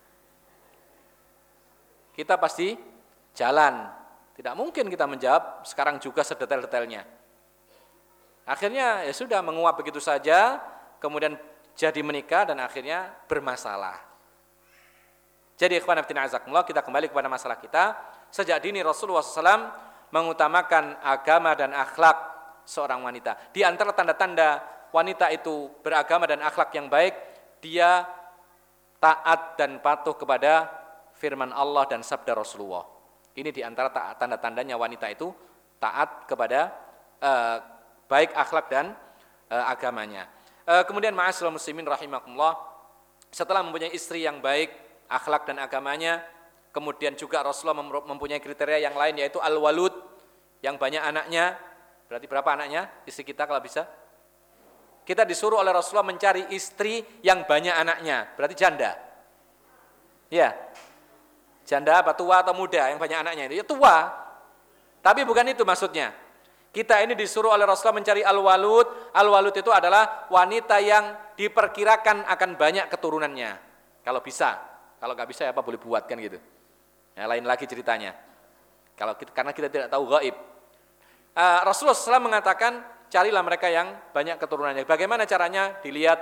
Kita pasti jalan. Tidak mungkin kita menjawab sekarang juga sedetail-detailnya. Akhirnya ya sudah menguap begitu saja, kemudian jadi menikah dan akhirnya bermasalah. Jadi ikhwan fillah azakumullah, kita kembali kepada masalah kita. Sejak dini Rasulullah shallallahu alaihi wasallam mengutamakan agama dan akhlak seorang wanita. Di antara tanda-tanda wanita itu beragama dan akhlak yang baik, dia taat dan patuh kepada firman Allah dan sabda Rasulullah. Ini di antara tanda-tandanya wanita itu taat kepada uh, baik akhlak dan uh, agamanya. Uh, kemudian ma'asyiral muslimin rahimakumullah, setelah mempunyai istri yang baik, akhlak dan agamanya, kemudian juga Rasulullah mempunyai kriteria yang lain, yaitu al-walud, yang banyak anaknya. Berarti berapa anaknya istri kita kalau bisa? Kita disuruh oleh Rasulullah mencari istri yang banyak anaknya, berarti janda. Ya, janda apa, tua atau muda yang banyak anaknya itu? Ya tua. Tapi bukan itu maksudnya. Kita ini disuruh oleh Rasulullah mencari al-walud. Al-walud itu adalah wanita yang diperkirakan akan banyak keturunannya. Kalau bisa. Kalau nggak bisa ya apa boleh buat kan gitu. Ya, lain lagi ceritanya. Kalau kita, karena kita tidak tahu gaib. Uh, Rasulullah shallallahu alaihi wasallam mengatakan carilah mereka yang banyak keturunannya. Bagaimana caranya? Dilihat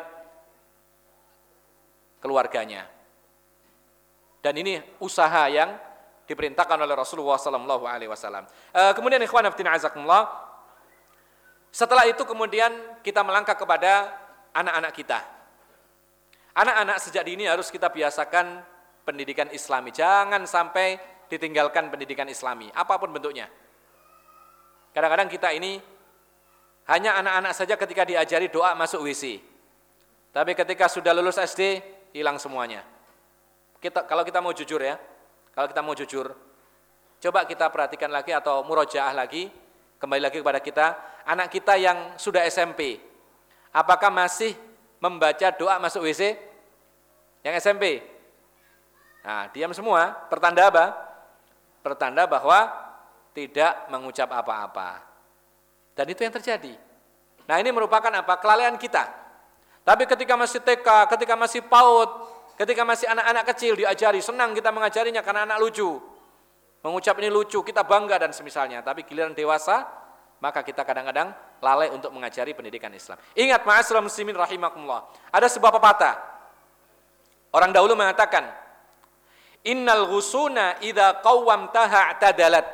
keluarganya. Dan ini usaha yang diperintahkan oleh Rasulullah sallallahu alaihi wasallam. Uh, kemudian ikhwan fillah azakumullah, setelah itu kemudian kita melangkah kepada anak-anak kita. Anak-anak sejak dini harus kita biasakan pendidikan Islami. Jangan sampai ditinggalkan pendidikan Islami, apapun bentuknya. Kadang-kadang kita ini hanya anak-anak saja ketika diajari doa masuk W C. Tapi ketika sudah lulus S D, hilang semuanya. Kita, kalau kita mau jujur ya, kalau kita mau jujur, coba kita perhatikan lagi atau murojaah lagi, kembali lagi kepada kita, anak kita yang sudah S M P, apakah masih membaca doa masuk W C? Yang S M P? Nah, diam semua, pertanda apa? Pertanda bahwa tidak mengucap apa-apa. Dan itu yang terjadi. Nah, ini merupakan apa? Kelalaian kita. Tapi ketika masih T K, ketika masih PAUD, ketika masih anak-anak kecil diajari, senang kita mengajarinya karena anak lucu. Mengucap ini lucu, kita bangga dan semisalnya. Tapi giliran dewasa, maka kita kadang-kadang lalai untuk mengajari pendidikan Islam. Ingat ma'asyiral muslimin rahimakumullah, ada sebuah pepatah. Orang dahulu mengatakan, innal ghusuna idza qawwamtaha i'tadalat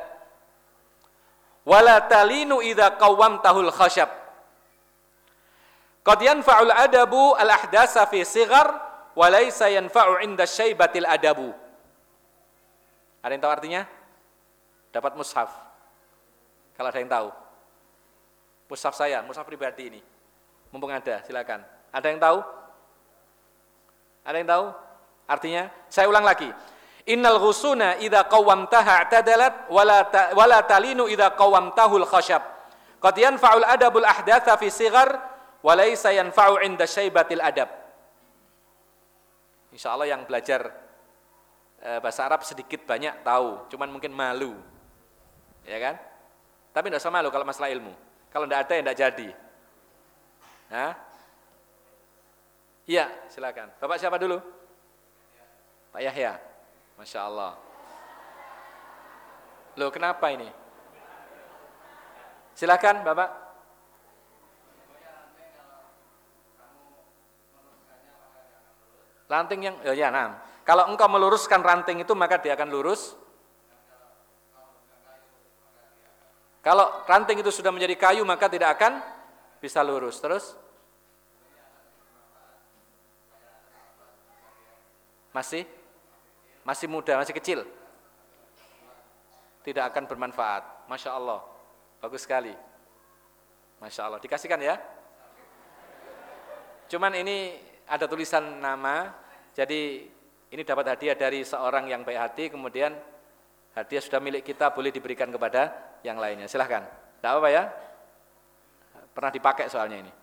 wala talinu idza qawwamtahul khashab. Qad yanfa'ul adabu al-ahdasa fi sighar wa laysa yanfa'u 'inda syaibatil adabu. Ada yang tahu artinya? Dapat mushaf. Kalau ada yang tahu. Mushaf saya, mushaf pribadi ini. Mumpung ada, silakan. Ada yang tahu? Ada yang tahu? Artinya, saya ulang lagi. Innal ghusuna idza qawwamtaha i'tadalat wala ta, wala talinu idza qawwamtahul khashab. Qad yanfa'ul adabul ahdatsa fi sighar wa laysa yanfa'u 'inda syaibatil adab. Insyaallah yang belajar e, bahasa Arab sedikit banyak tahu, cuman mungkin malu. Ya kan? Tapi enggak usah malu kalau masalah ilmu. Kalau enggak ada ya enggak jadi. Hah? Iya, silakan. Bapak siapa dulu? Pak Yahya. Masya Allah. Loh, kenapa ini? Silakan, Bapak. Ranting yang, oh ya, nah. Kalau engkau meluruskan ranting itu maka dia akan lurus. Kalau ranting itu sudah menjadi kayu maka tidak akan bisa lurus. Terus? Masih? Masih muda, masih kecil. Tidak akan bermanfaat. Masya Allah. Bagus sekali. Masya Allah. Dikasihkan ya. Cuman ini ada tulisan nama. Jadi ini dapat hadiah dari seorang yang baik hati. Kemudian hadiah sudah milik kita, boleh diberikan kepada yang lainnya. Silahkan. Tidak apa-apa ya. Pernah dipakai soalnya ini.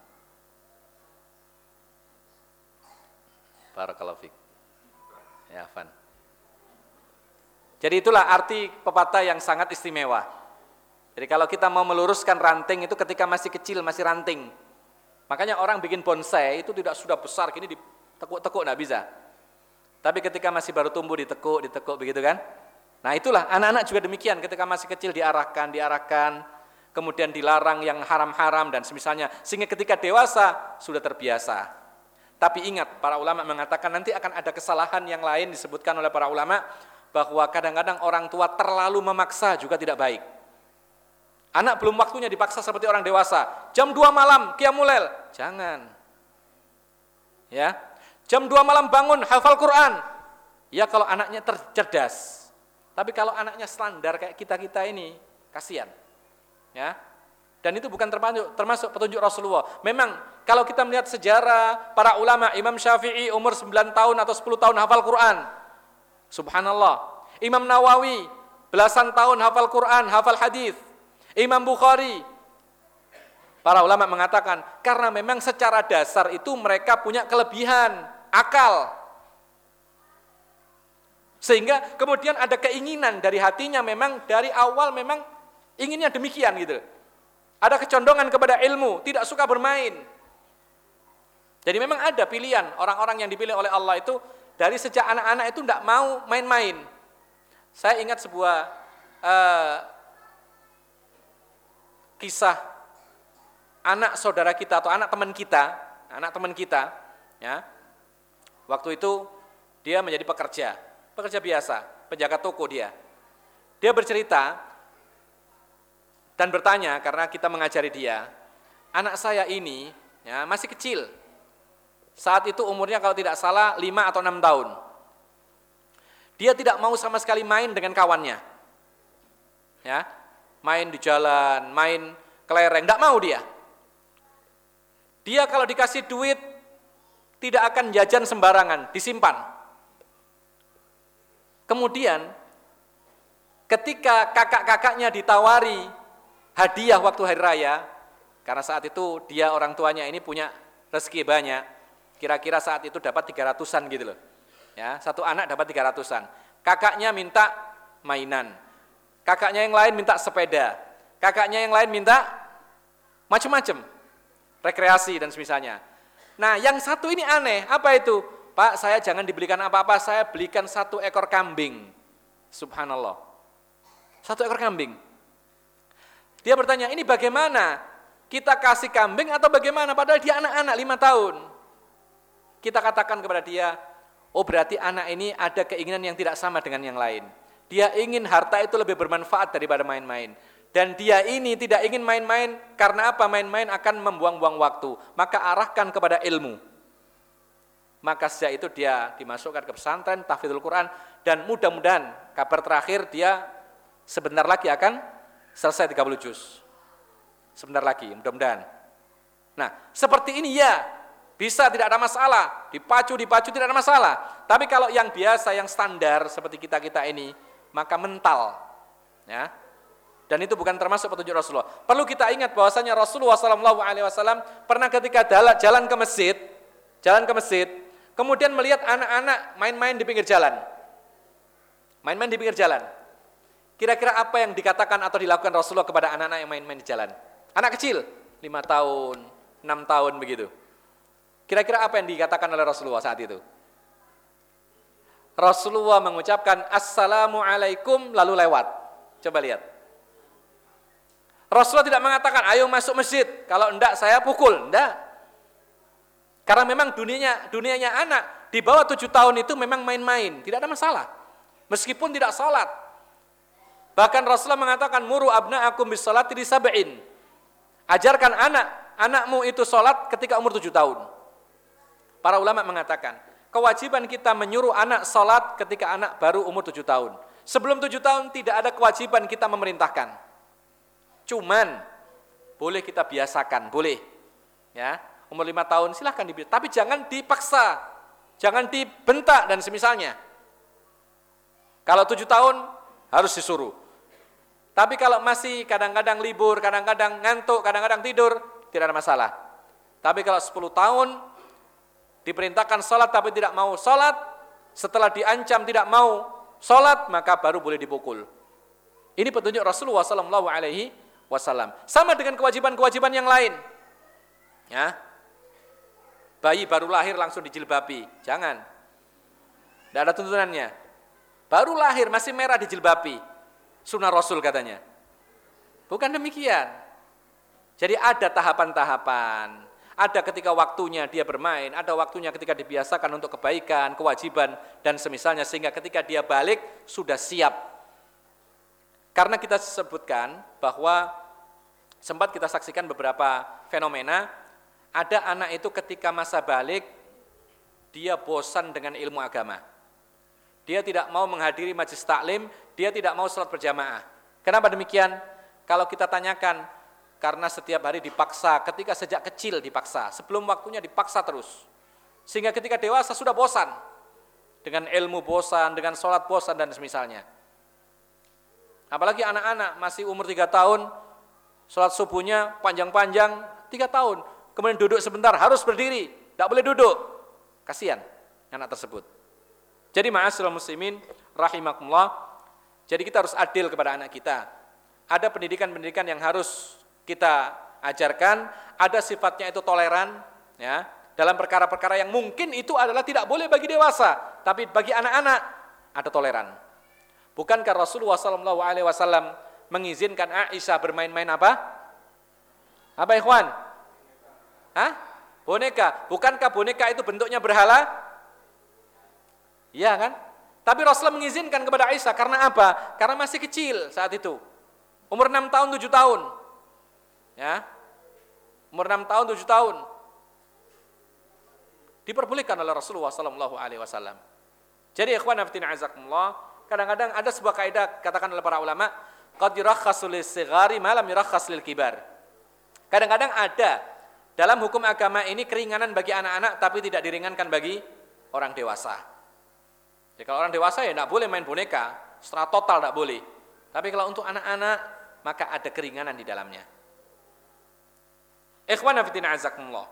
Barakallahu fiik. Ya, Afan. Jadi itulah arti pepatah yang sangat istimewa. Jadi kalau kita mau meluruskan ranting itu ketika masih kecil, masih ranting. Makanya orang bikin bonsai itu tidak sudah besar gini ditekuk-tekuk, enggak bisa. Tapi ketika masih baru tumbuh ditekuk, ditekuk begitu kan? Nah itulah anak-anak juga demikian, ketika masih kecil diarahkan, diarahkan, kemudian dilarang yang haram-haram dan semisalnya, sehingga ketika dewasa sudah terbiasa. Tapi ingat, para ulama mengatakan nanti akan ada kesalahan yang lain disebutkan oleh para ulama, bahwa kadang-kadang orang tua terlalu memaksa juga tidak baik. Anak belum waktunya dipaksa seperti orang dewasa, jam dua malam qiyamul lail, jangan. Ya. Jam dua malam bangun hafal Quran. Ya kalau anaknya cerdas. Tapi kalau anaknya standar kayak kita-kita ini, kasihan. Ya. Dan itu bukan termasuk, termasuk petunjuk Rasulullah. Memang kalau kita melihat sejarah para ulama, Imam Syafi'i umur sembilan tahun atau sepuluh tahun hafal Quran. Subhanallah. Imam Nawawi belasan tahun hafal Quran, hafal hadis. Imam Bukhari. Para ulama mengatakan karena memang secara dasar itu mereka punya kelebihan akal. Sehingga kemudian ada keinginan dari hatinya memang dari awal memang inginnya demikian gitu. Ada kecondongan kepada ilmu, tidak suka bermain. Jadi memang ada pilihan orang-orang yang dipilih oleh Allah itu dari sejak anak-anak itu tidak mau main-main. Saya ingat sebuah uh, kisah anak saudara kita atau anak teman kita, anak teman kita, ya. Waktu itu dia menjadi pekerja, pekerja biasa, penjaga toko dia. Dia bercerita dan bertanya karena kita mengajari dia, anak saya ini ya, masih kecil. Saat itu umurnya kalau tidak salah lima atau enam tahun. Dia tidak mau sama sekali main dengan kawannya. Ya, main di jalan, main kelereng, tidak mau dia. Dia kalau dikasih duit tidak akan jajan sembarangan, disimpan. Kemudian ketika kakak-kakaknya ditawari hadiah waktu hari raya, karena saat itu dia orang tuanya ini punya rezeki banyak, kira-kira saat itu dapat tiga ratusan gitu loh. Ya, satu anak dapat tiga ratusan. Kakaknya minta mainan. Kakaknya yang lain minta sepeda. Kakaknya yang lain minta macam-macam. Rekreasi dan semisalnya. Nah, yang satu ini aneh, apa itu? Pak, saya jangan dibelikan apa-apa, saya belikan satu ekor kambing. Subhanallah. Satu ekor kambing. Dia bertanya, ini bagaimana? Kita kasih kambing atau bagaimana? Padahal dia anak-anak lima tahun. Kita katakan kepada dia, oh berarti anak ini ada keinginan yang tidak sama dengan yang lain. Dia ingin harta itu lebih bermanfaat daripada main-main. Dan dia ini tidak ingin main-main, karena apa? Main-main akan membuang-buang waktu. Maka arahkan kepada ilmu. Maka sejak itu dia dimasukkan ke pesantren, tahfidzul Quran, dan mudah-mudahan kabar terakhir dia sebentar lagi akan selesai tiga puluh juz. Sebentar lagi, mudah-mudahan. Nah, seperti ini ya, bisa tidak ada masalah, dipacu-dipacu tidak ada masalah. Tapi kalau yang biasa, yang standar seperti kita-kita ini, maka mental. Ya. Dan itu bukan termasuk petunjuk Rasulullah. Perlu kita ingat bahwasanya Rasulullah shallallahu alaihi wasallam pernah ketika jalan ke masjid, jalan ke masjid, kemudian melihat anak-anak main-main di pinggir jalan. Main-main di pinggir jalan. Kira-kira apa yang dikatakan atau dilakukan Rasulullah kepada anak-anak yang main-main di jalan? Anak kecil, lima tahun, enam tahun begitu. Kira-kira apa yang dikatakan oleh Rasulullah saat itu? Rasulullah mengucapkan Assalamualaikum lalu lewat. Coba lihat. Rasulullah tidak mengatakan ayo masuk masjid, kalau enggak saya pukul, enggak. Karena memang dunianya dunianya anak di bawah tujuh tahun itu memang main-main, tidak ada masalah. Meskipun tidak salat. Bahkan Rasulullah mengatakan muru abna'akum bis salati li sab'in. Ajarkan anak, anakmu itu salat ketika umur tujuh tahun. Para ulama mengatakan, kewajiban kita menyuruh anak salat ketika anak baru umur tujuh tahun. Sebelum tujuh tahun tidak ada kewajiban kita memerintahkan. Cuman boleh kita biasakan, boleh. Ya, umur lima tahun silahkan dibiasakan, tapi jangan dipaksa. Jangan dibentak dan semisalnya. Kalau tujuh tahun harus disuruh. Tapi kalau masih kadang-kadang libur, kadang-kadang ngantuk, kadang-kadang tidur, tidak ada masalah. Tapi kalau sepuluh tahun diperintahkan sholat tapi tidak mau sholat, setelah diancam tidak mau, Sholat maka baru boleh dipukul. Ini petunjuk Rasulullah sallallahu alaihi wasallam. Sama dengan kewajiban-kewajiban yang lain. Ya. Bayi baru lahir langsung dijilbabi. Jangan. Tidak ada tuntunannya. Baru lahir masih merah dijilbabi. Sunnah Rasul katanya. Bukan demikian. Jadi ada tahapan-tahapan. Ada ketika waktunya dia bermain, ada waktunya ketika dibiasakan untuk kebaikan, kewajiban, dan semisalnya, sehingga ketika dia balik, sudah siap. Karena kita sebutkan bahwa sempat kita saksikan beberapa fenomena, ada anak itu ketika masa balik, dia bosan dengan ilmu agama. Dia tidak mau menghadiri majelis taklim, dia tidak mau sholat berjamaah. Kenapa demikian? Kalau kita tanyakan, karena setiap hari dipaksa, ketika sejak kecil dipaksa, sebelum waktunya dipaksa terus. Sehingga ketika dewasa sudah bosan. Dengan ilmu bosan, dengan sholat bosan dan semisalnya. Apalagi anak-anak masih umur tiga tahun, sholat subuhnya panjang-panjang, tiga tahun. Kemudian duduk sebentar, harus berdiri, tidak boleh duduk. Kasihan anak tersebut. Jadi ma'asyiral muslimin, rahimakumullah, jadi kita harus adil kepada anak kita. Ada pendidikan-pendidikan yang harus kita ajarkan, ada sifatnya itu toleran, ya, dalam perkara-perkara yang mungkin itu adalah tidak boleh bagi dewasa, tapi bagi anak-anak ada toleran. Bukankah Rasulullah sallallahu alaihi wasallam mengizinkan Aisyah bermain-main apa? Apa ikhwan? Hah? Boneka. Bukankah boneka itu bentuknya berhala? Iya kan? Tapi Rasulullah mengizinkan kepada Aisyah karena apa? Karena masih kecil saat itu. Umur enam tahun, tujuh tahun. Ya, umur enam tahun, tujuh tahun diperbolehkan oleh Rasulullah sallallahu alaihi wasallam. Jadi ikhwan fillah azakumullah, kadang-kadang ada sebuah kaidah katakan oleh para ulama, qad yurakhasu lis-sighari ma lam yurakhas lil kibar. Kadang-kadang ada dalam hukum agama ini keringanan bagi anak-anak tapi tidak diringankan bagi orang dewasa. Jadi kalau orang dewasa ya tidak boleh main boneka, secara total tidak boleh. Tapi kalau untuk anak-anak maka ada keringanan di dalamnya. Ikhwan fillah azakumullah.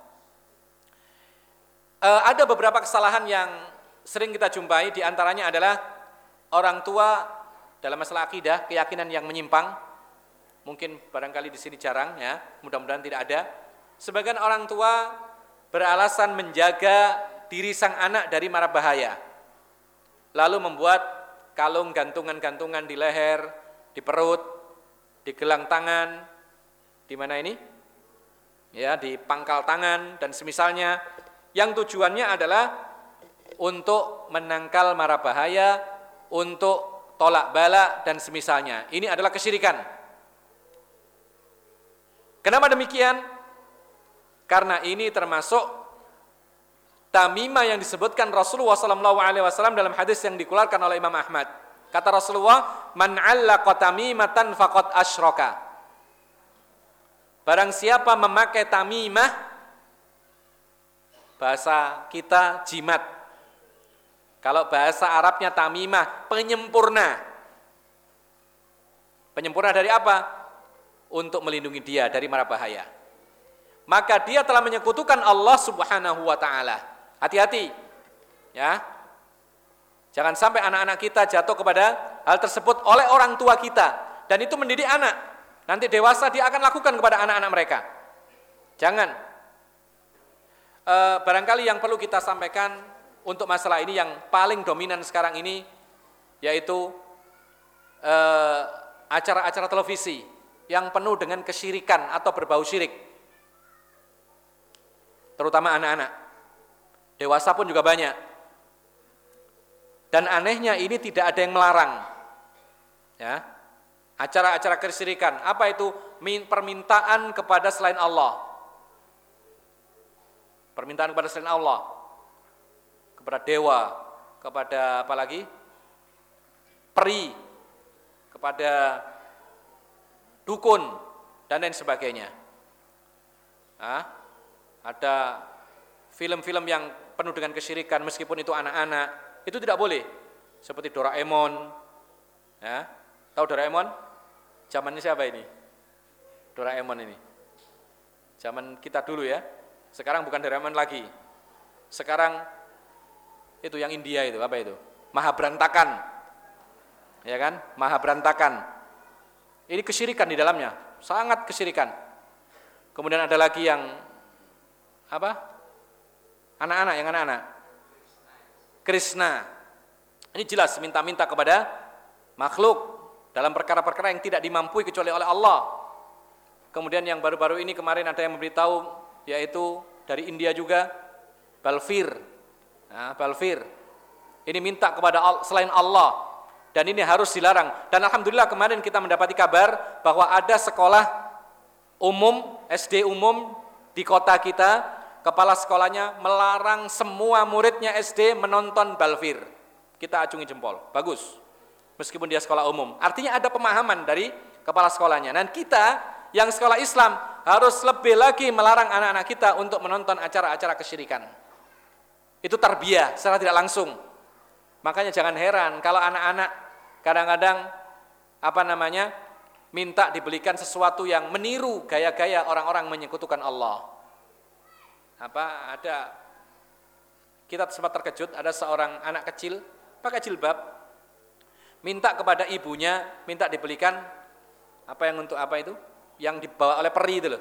E, ada beberapa kesalahan yang sering kita jumpai, di antaranya adalah orang tua dalam masalah akidah, keyakinan yang menyimpang. Mungkin barangkali di sini jarang ya, mudah-mudahan tidak ada. Sebagian orang tua beralasan menjaga diri sang anak dari mara bahaya. Lalu membuat kalung gantungan-gantungan di leher, di perut, di gelang tangan, di mana ini? Ya, di pangkal tangan dan semisalnya, yang tujuannya adalah untuk menangkal mara bahaya, untuk tolak bala dan semisalnya. Ini adalah kesyirikan. Kenapa demikian? Karena ini termasuk tamimah yang disebutkan Rasulullah sallallahu alaihi wasallam dalam hadis yang dikeluarkan oleh Imam Ahmad. Kata Rasulullah, "Man 'allaqa tamimatan faqad asyraka." Barang siapa memakai tamimah, bahasa kita jimat. Kalau bahasa Arabnya tamimah, penyempurna. Penyempurna dari apa? Untuk melindungi dia dari mara bahaya. Maka dia telah menyekutukan Allah Subhanahu wa taala. Hati-hati. Ya. Jangan sampai anak-anak kita jatuh kepada hal tersebut oleh orang tua kita, dan itu mendidik anak. Nanti dewasa dia akan lakukan kepada anak-anak mereka. Jangan. E, barangkali yang perlu kita sampaikan untuk masalah ini yang paling dominan sekarang ini, yaitu e, acara-acara televisi yang penuh dengan kesyirikan atau berbau syirik. Terutama anak-anak. Dewasa pun juga banyak. Dan anehnya ini tidak ada yang melarang. Ya. Acara-acara kesyirikan, apa itu? Permintaan kepada selain Allah. Permintaan kepada selain Allah. Kepada dewa, kepada apa lagi? Peri, kepada dukun dan lain sebagainya. Nah, ada film-film yang penuh dengan kesyirikan meskipun itu anak-anak, itu tidak boleh. Seperti Doraemon. Ya. Tahu Doraemon? Zamannya siapa ini? Doraemon ini. Zaman kita dulu ya. Sekarang bukan Doraemon lagi. Sekarang itu yang India itu, apa itu? Mahabrantakan. ya kan? Maha berantakan. Ini kesyirikan di dalamnya, sangat kesyirikan. Kemudian ada lagi yang apa? Anak-anak, yang anak-anak. Krishna. Ini jelas minta-minta kepada makhluk dalam perkara-perkara yang tidak dimampui kecuali oleh Allah. Kemudian yang baru-baru ini kemarin ada yang memberitahu, yaitu dari India juga, Balfir. Nah, Balfir. Ini minta kepada selain Allah. Dan ini harus dilarang. Dan alhamdulillah kemarin kita mendapati kabar bahwa ada sekolah umum, S D umum di kota kita, kepala sekolahnya melarang semua muridnya S D menonton Balfir. Kita acungi jempol, bagus. Meskipun dia sekolah umum. Artinya ada pemahaman dari kepala sekolahnya. Dan kita yang sekolah Islam harus lebih lagi melarang anak-anak kita untuk menonton acara-acara kesyirikan. Itu tarbiyah secara tidak langsung. Makanya jangan heran kalau anak-anak kadang-kadang apa namanya minta dibelikan sesuatu yang meniru gaya-gaya orang-orang menyekutukan Allah. Apa ada kita sempat terkejut, ada seorang anak kecil pakai jilbab minta kepada ibunya minta dibelikan apa yang untuk apa itu yang dibawa oleh peri itu loh,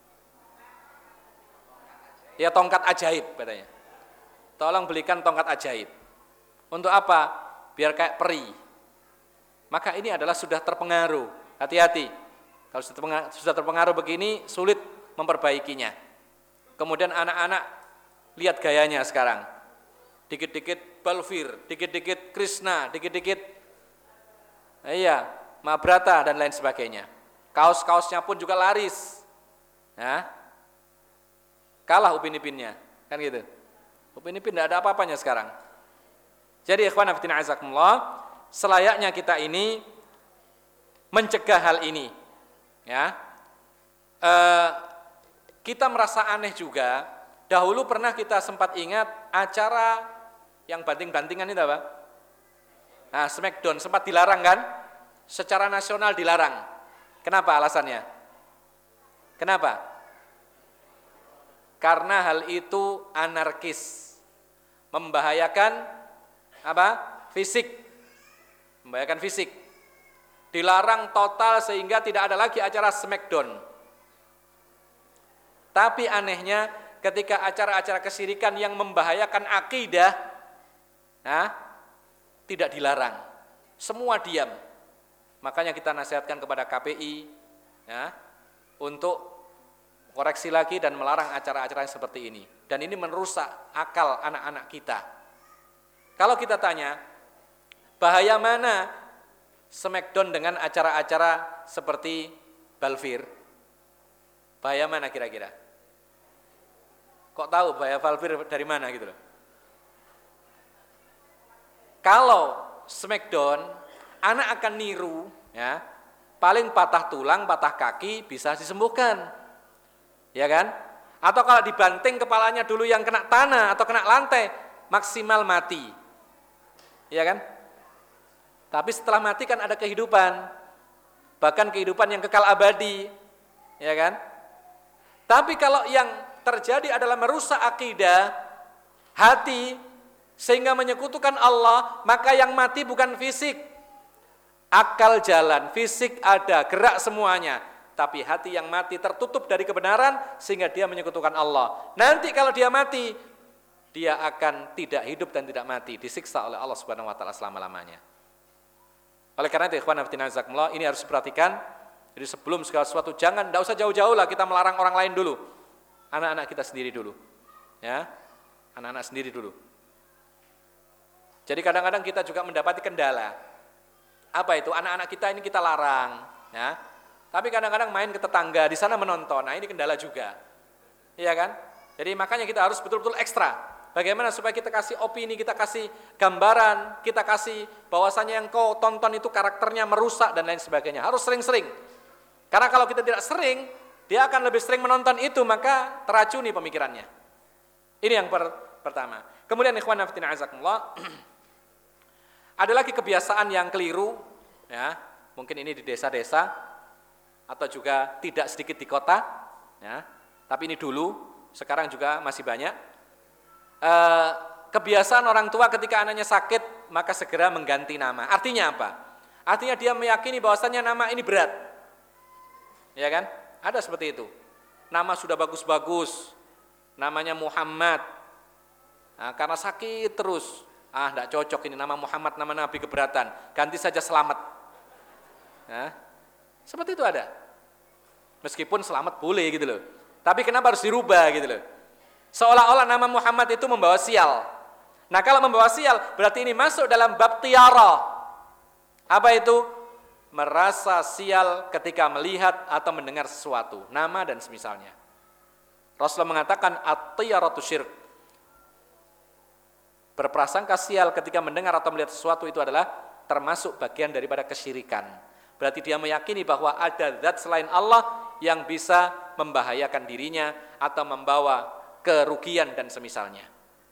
ya tongkat ajaib katanya, tolong belikan tongkat ajaib. Untuk apa? Biar kayak peri. Maka ini adalah sudah terpengaruh, hati-hati kalau sudah terpengaruh, sudah terpengaruh begini sulit memperbaikinya. Kemudian anak-anak lihat gayanya sekarang, dikit-dikit Balfir, dikit-dikit Krishna, dikit-dikit iya, Mahabharata dan lain sebagainya. Kaos-kaosnya pun juga laris. Nah, kalah Upin Ipinnya, kan gitu. Upin Ipin tidak ada apa-apanya sekarang. Jadi ikhwan fillah azakumullah, selayaknya kita ini mencegah hal ini. Ya, e, kita merasa aneh juga. Dahulu pernah kita sempat ingat acara yang banting-bantingan itu apa? Nah, Smackdown sempat dilarang kan? Secara nasional dilarang. Kenapa alasannya? Kenapa? Karena hal itu anarkis, membahayakan apa? Fisik, membahayakan fisik. Dilarang total sehingga tidak ada lagi acara Smackdown. Tapi anehnya ketika acara-acara kesyirikan yang membahayakan akidah, nah, tidak dilarang, semua diam. Makanya kita nasihatkan kepada K P I ya, untuk koreksi lagi dan melarang acara-acara yang seperti ini. Dan ini merusak akal anak-anak kita. Kalau kita tanya, bahaya mana Smackdown dengan acara-acara seperti Balfir? Bahaya mana kira-kira? Kok tahu bahaya Balfir dari mana gitu loh? Kalau Smackdown, anak akan niru, ya, paling patah tulang, patah kaki bisa disembuhkan, ya kan? Atau kalau dibanting kepalanya dulu yang kena tanah atau kena lantai, maksimal mati, ya kan? Tapi setelah mati kan ada kehidupan, bahkan kehidupan yang kekal abadi, ya kan? Tapi kalau yang terjadi adalah merusak akidah, hati, sehingga menyekutukan Allah, maka yang mati bukan fisik, akal jalan, fisik ada, gerak semuanya, tapi hati yang mati tertutup dari kebenaran sehingga dia menyekutukan Allah. Nanti kalau dia mati, dia akan tidak hidup dan tidak mati, disiksa oleh Allah Subhanahu wa taala selama-lamanya. Oleh karena itu ikhwan fillah jazakumullah, ini harus diperhatikan. Jadi sebelum segala sesuatu jangan, enggak usah jauh-jauh lah kita melarang orang lain dulu. Anak-anak kita sendiri dulu. Ya. Anak-anak sendiri dulu. Jadi kadang-kadang kita juga mendapati kendala. Apa itu? Anak-anak kita ini kita larang, ya. Tapi kadang-kadang main ke tetangga, di sana menonton. Nah, ini kendala juga. Iya kan? Jadi makanya kita harus betul-betul ekstra. Bagaimana supaya kita kasih opini, kita kasih gambaran, kita kasih bahwasannya yang kau tonton itu karakternya merusak dan lain sebagainya. Harus sering-sering. Karena kalau kita tidak sering, dia akan lebih sering menonton itu, maka teracuni pemikirannya. Ini yang per- pertama. Kemudian ikhwan fillah azakumullah, ada lagi kebiasaan yang keliru, ya, mungkin ini di desa-desa atau juga tidak sedikit di kota, ya, tapi ini dulu, sekarang juga masih banyak. E, kebiasaan orang tua ketika anaknya sakit maka segera mengganti nama. Artinya apa? Artinya dia meyakini bahwasannya nama ini berat. Ya kan? Ada seperti itu. Nama sudah bagus-bagus, namanya Muhammad. Nah, karena sakit terus, ah enggak cocok ini nama Muhammad, nama Nabi keberatan. Ganti saja Selamat. Nah, seperti itu ada. Meskipun Selamat boleh gitu loh. Tapi kenapa harus dirubah gitu loh? Seolah-olah nama Muhammad itu membawa sial. Nah, kalau membawa sial berarti ini masuk dalam bab tiara. Apa itu? Merasa sial ketika melihat atau mendengar sesuatu, nama dan semisalnya. Rasulullah mengatakan at-tiyaratu syirk. Berprasangka sial ketika mendengar atau melihat sesuatu itu adalah termasuk bagian daripada kesyirikan. Berarti dia meyakini bahwa ada zat selain Allah yang bisa membahayakan dirinya atau membawa kerugian dan semisalnya.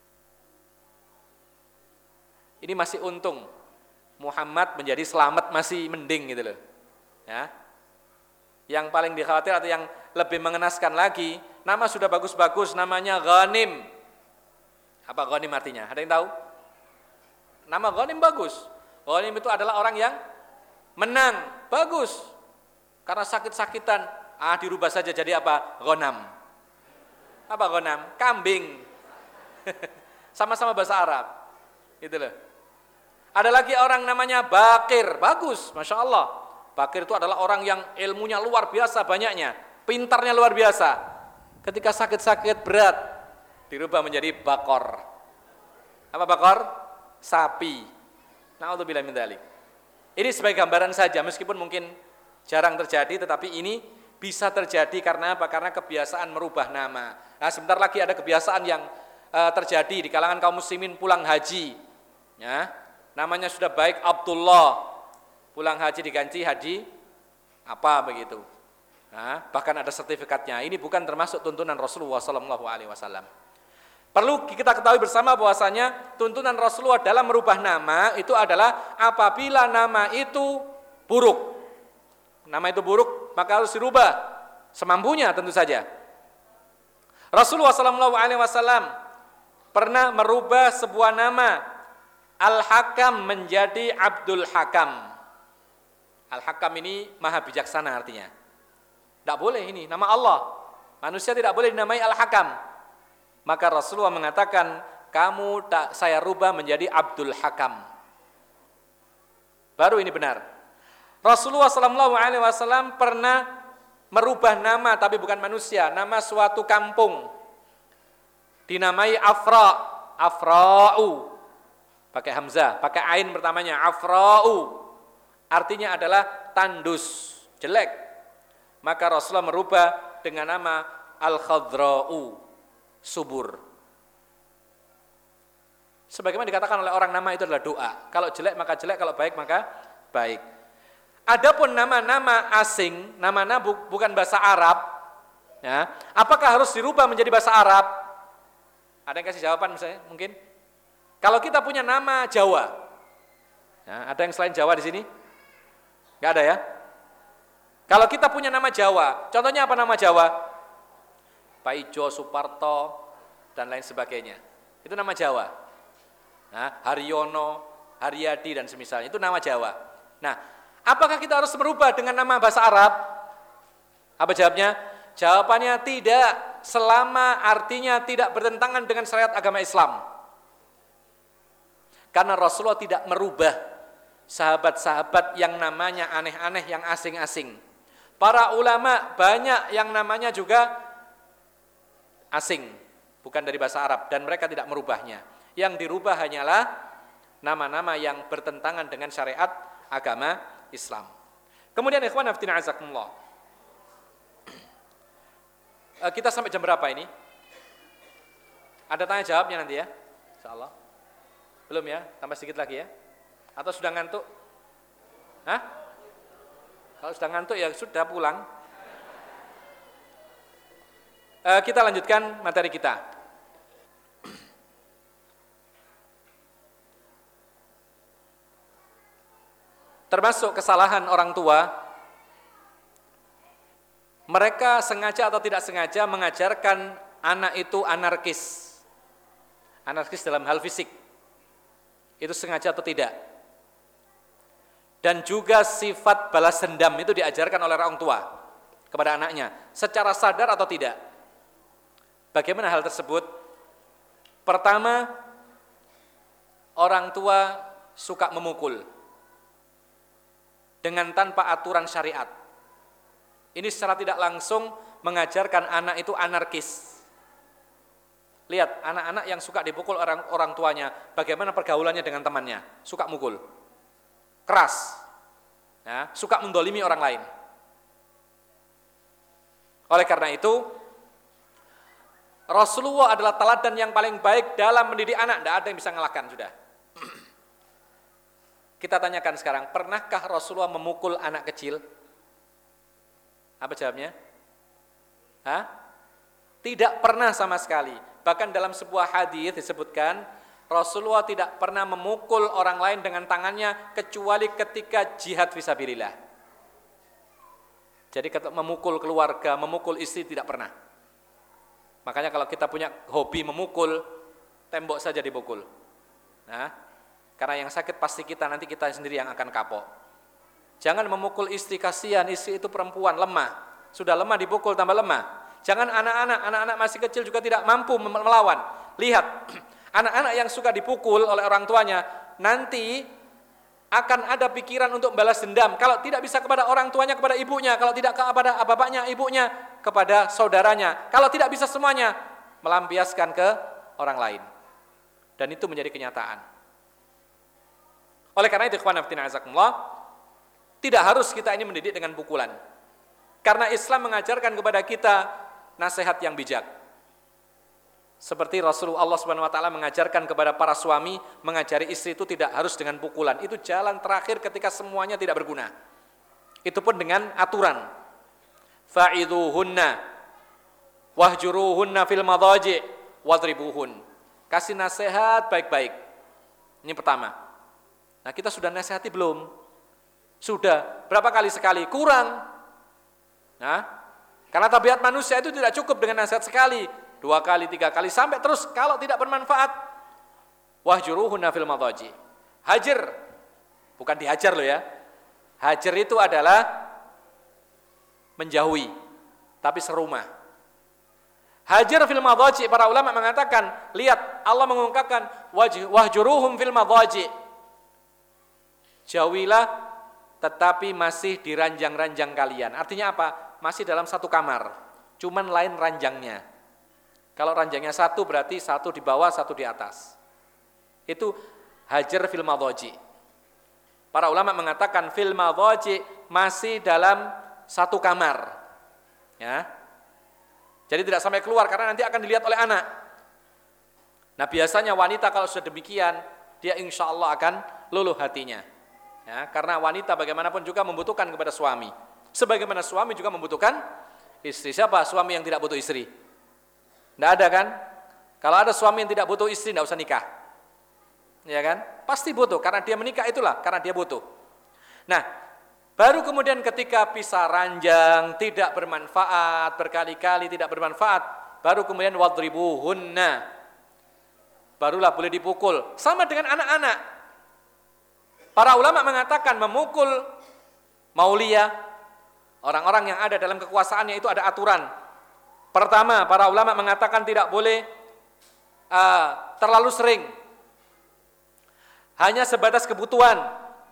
Ini masih untung Muhammad menjadi Selamat masih mending gitu loh. Ya. Yang paling dikhawatir atau yang lebih mengenaskan lagi, nama sudah bagus-bagus, namanya Ghanim. Apa Ghanim artinya? Ada yang tahu? Nama Ghanim bagus. Ghanim itu adalah orang yang menang, bagus. Karena sakit-sakitan, ah dirubah saja jadi apa? Ghanam. Apa Ghanam? Kambing. Sama-sama bahasa Arab. Gitu loh. Ada lagi orang namanya Bakir, bagus, Masya Allah. Bakir itu adalah orang yang ilmunya luar biasa banyaknya, pintarnya luar biasa. Ketika sakit-sakit berat, dirubah menjadi Bakor. Apa Bakor? Sapi. Na'udzubillah min dzalik. Ini sebagai gambaran saja, meskipun mungkin jarang terjadi, tetapi ini bisa terjadi karena apa? Karena kebiasaan merubah nama. Nah, sebentar lagi ada kebiasaan yang uh, terjadi di kalangan kaum muslimin pulang haji. Ya. Namanya sudah baik Abdullah, pulang haji diganti haji apa begitu. Nah, bahkan ada sertifikatnya. Ini bukan termasuk tuntunan Rasulullah Sallallahu Alaihi Wasallam. Perlu kita ketahui bersama bahwasanya tuntunan Rasulullah dalam merubah nama itu adalah apabila nama itu buruk. Nama itu buruk maka harus dirubah semampunya tentu saja. Rasulullah Sallallahu Alaihi Wasallam pernah merubah sebuah nama Al-Hakam menjadi Abdul Hakam. Al-Hakam ini maha bijaksana artinya. Tidak boleh ini, nama Allah. Manusia tidak boleh dinamai Al-Hakam. Maka Rasulullah mengatakan, kamu tak saya rubah menjadi Abdul Hakam. Baru ini benar. Rasulullah Sallallahu Alaihi Wasallam pernah merubah nama, tapi bukan manusia, nama suatu kampung. Dinamai Afra, Afra'u. Pakai hamzah, pakai ain pertamanya, Afra'u. Artinya adalah tandus, jelek. Maka Rasulullah merubah dengan nama Al-Khadra'u, subur. Sebagaimana dikatakan oleh orang, nama itu adalah doa. Kalau jelek maka jelek, kalau baik maka baik. Adapun nama-nama asing, nama-nama bukan bahasa Arab, ya, apakah harus dirubah menjadi bahasa Arab? Ada yang kasih jawaban misalnya, mungkin? Kalau kita punya nama Jawa, ya, ada yang selain Jawa di sini? Enggak ada ya? Kalau kita punya nama Jawa, contohnya apa nama Jawa? Pak Ijo, Suparto, dan lain sebagainya. Itu nama Jawa. Nah, Haryono, Haryadi, dan semisalnya, itu nama Jawa. Nah, apakah kita harus merubah dengan nama bahasa Arab? Apa jawabnya? Jawabannya tidak, selama artinya tidak bertentangan dengan syariat agama Islam. Karena Rasulullah tidak merubah sahabat-sahabat yang namanya aneh-aneh, yang asing-asing. Para ulama banyak yang namanya juga asing, bukan dari bahasa Arab, dan mereka tidak merubahnya. Yang dirubah hanyalah nama-nama yang bertentangan dengan syariat agama Islam. Kemudian ikhwan aftina azakumullah. Kita sampai jam berapa ini? Ada tanya jawabnya nanti ya, insyaallah. Belum ya? Tambah sedikit lagi ya? Atau sudah ngantuk? Hah? Kalau sudah ngantuk ya sudah pulang. E, kita lanjutkan materi kita. Termasuk kesalahan orang tua, mereka sengaja atau tidak sengaja mengajarkan anak itu anarkis. Anarkis dalam hal fisik. Itu sengaja atau tidak. Dan juga sifat balas dendam itu diajarkan oleh orang tua kepada anaknya, secara sadar atau tidak. Bagaimana hal tersebut? Pertama, orang tua suka memukul dengan tanpa aturan syariat. Ini secara tidak langsung mengajarkan anak itu anarkis. Lihat, anak-anak yang suka dipukul orang orang tuanya, bagaimana pergaulannya dengan temannya? Suka mukul, keras, ya, suka mendolimi orang lain. Oleh karena itu, Rasulullah adalah teladan yang paling baik dalam mendidik anak. Tidak ada yang bisa mengalahkan, sudah. Kita tanyakan sekarang, pernahkah Rasulullah memukul anak kecil? Apa jawabnya? Hah? Tidak pernah sama sekali. Bahkan dalam sebuah hadis disebutkan, Rasulullah tidak pernah memukul orang lain dengan tangannya kecuali ketika jihad fisabilillah. Jadi memukul keluarga, memukul istri tidak pernah. Makanya kalau kita punya hobi memukul, tembok saja dipukul. Nah, karena yang sakit pasti kita, nanti kita sendiri yang akan kapok. Jangan memukul istri, kasihan, istri itu perempuan, lemah. Sudah lemah dipukul tambah lemah. Jangan anak-anak, anak-anak masih kecil juga tidak mampu melawan. Lihat, anak-anak yang suka dipukul oleh orang tuanya, nanti akan ada pikiran untuk balas dendam. Kalau tidak bisa kepada orang tuanya, kepada ibunya. Kalau tidak kepada bapaknya, ibunya, kepada saudaranya. Kalau tidak bisa semuanya, melampiaskan ke orang lain. Dan itu menjadi kenyataan. Oleh karena itu, ikhwan fillah azakumullah, tidak harus kita ini mendidik dengan pukulan. Karena Islam mengajarkan kepada kita nasihat yang bijak. Seperti Rasulullah Allah Subhanahu wa taala mengajarkan kepada para suami, mengajari istri itu tidak harus dengan pukulan. Itu jalan terakhir ketika semuanya tidak berguna. Itu pun dengan aturan. Fa'idhuhunna wahjuruhunna fil madhaji wadribuhun. Kasih nasihat baik-baik. Ini pertama. Nah, kita sudah nasihati belum? Sudah. Berapa kali sekali? Kurang. Nah, karena tabiat manusia itu tidak cukup dengan nasihat sekali, dua kali, tiga kali, sampai terus. Kalau tidak bermanfaat, wahjuruhunna fil madhaji. Hajar, bukan dihajar loh ya. Hajar itu adalah menjauhi, tapi serumah. Hajar fil madhaji, para ulama mengatakan, lihat Allah mengungkapkan wahjuruhum fil madhaji. Jauhilah tetapi masih di ranjang-ranjang kalian. Artinya apa? Masih dalam satu kamar, cuman lain ranjangnya. Kalau ranjangnya satu berarti satu di bawah, satu di atas. Itu hajar fil madhaji. Para ulama mengatakan fil madhaji masih dalam satu kamar. Ya. Jadi tidak sampai keluar karena nanti akan dilihat oleh anak. Nah, biasanya wanita kalau sudah demikian, dia insya Allah akan luluh hatinya. Ya, karena wanita bagaimanapun juga membutuhkan kepada suami. Sebagaimana suami juga membutuhkan istri. Siapa suami yang tidak butuh istri? Tidak ada kan? Kalau ada suami yang tidak butuh istri, tidak usah nikah. Ya kan? Pasti butuh, karena dia menikah itulah, karena dia butuh. Nah, baru kemudian ketika pisah ranjang, tidak bermanfaat, berkali-kali tidak bermanfaat, baru kemudian wadribuhunna. Barulah boleh dipukul. Sama dengan anak-anak. Para ulama mengatakan memukul mauliyah, orang-orang yang ada dalam kekuasaannya itu ada aturan. Pertama, para ulama mengatakan tidak boleh uh, terlalu sering. Hanya sebatas kebutuhan.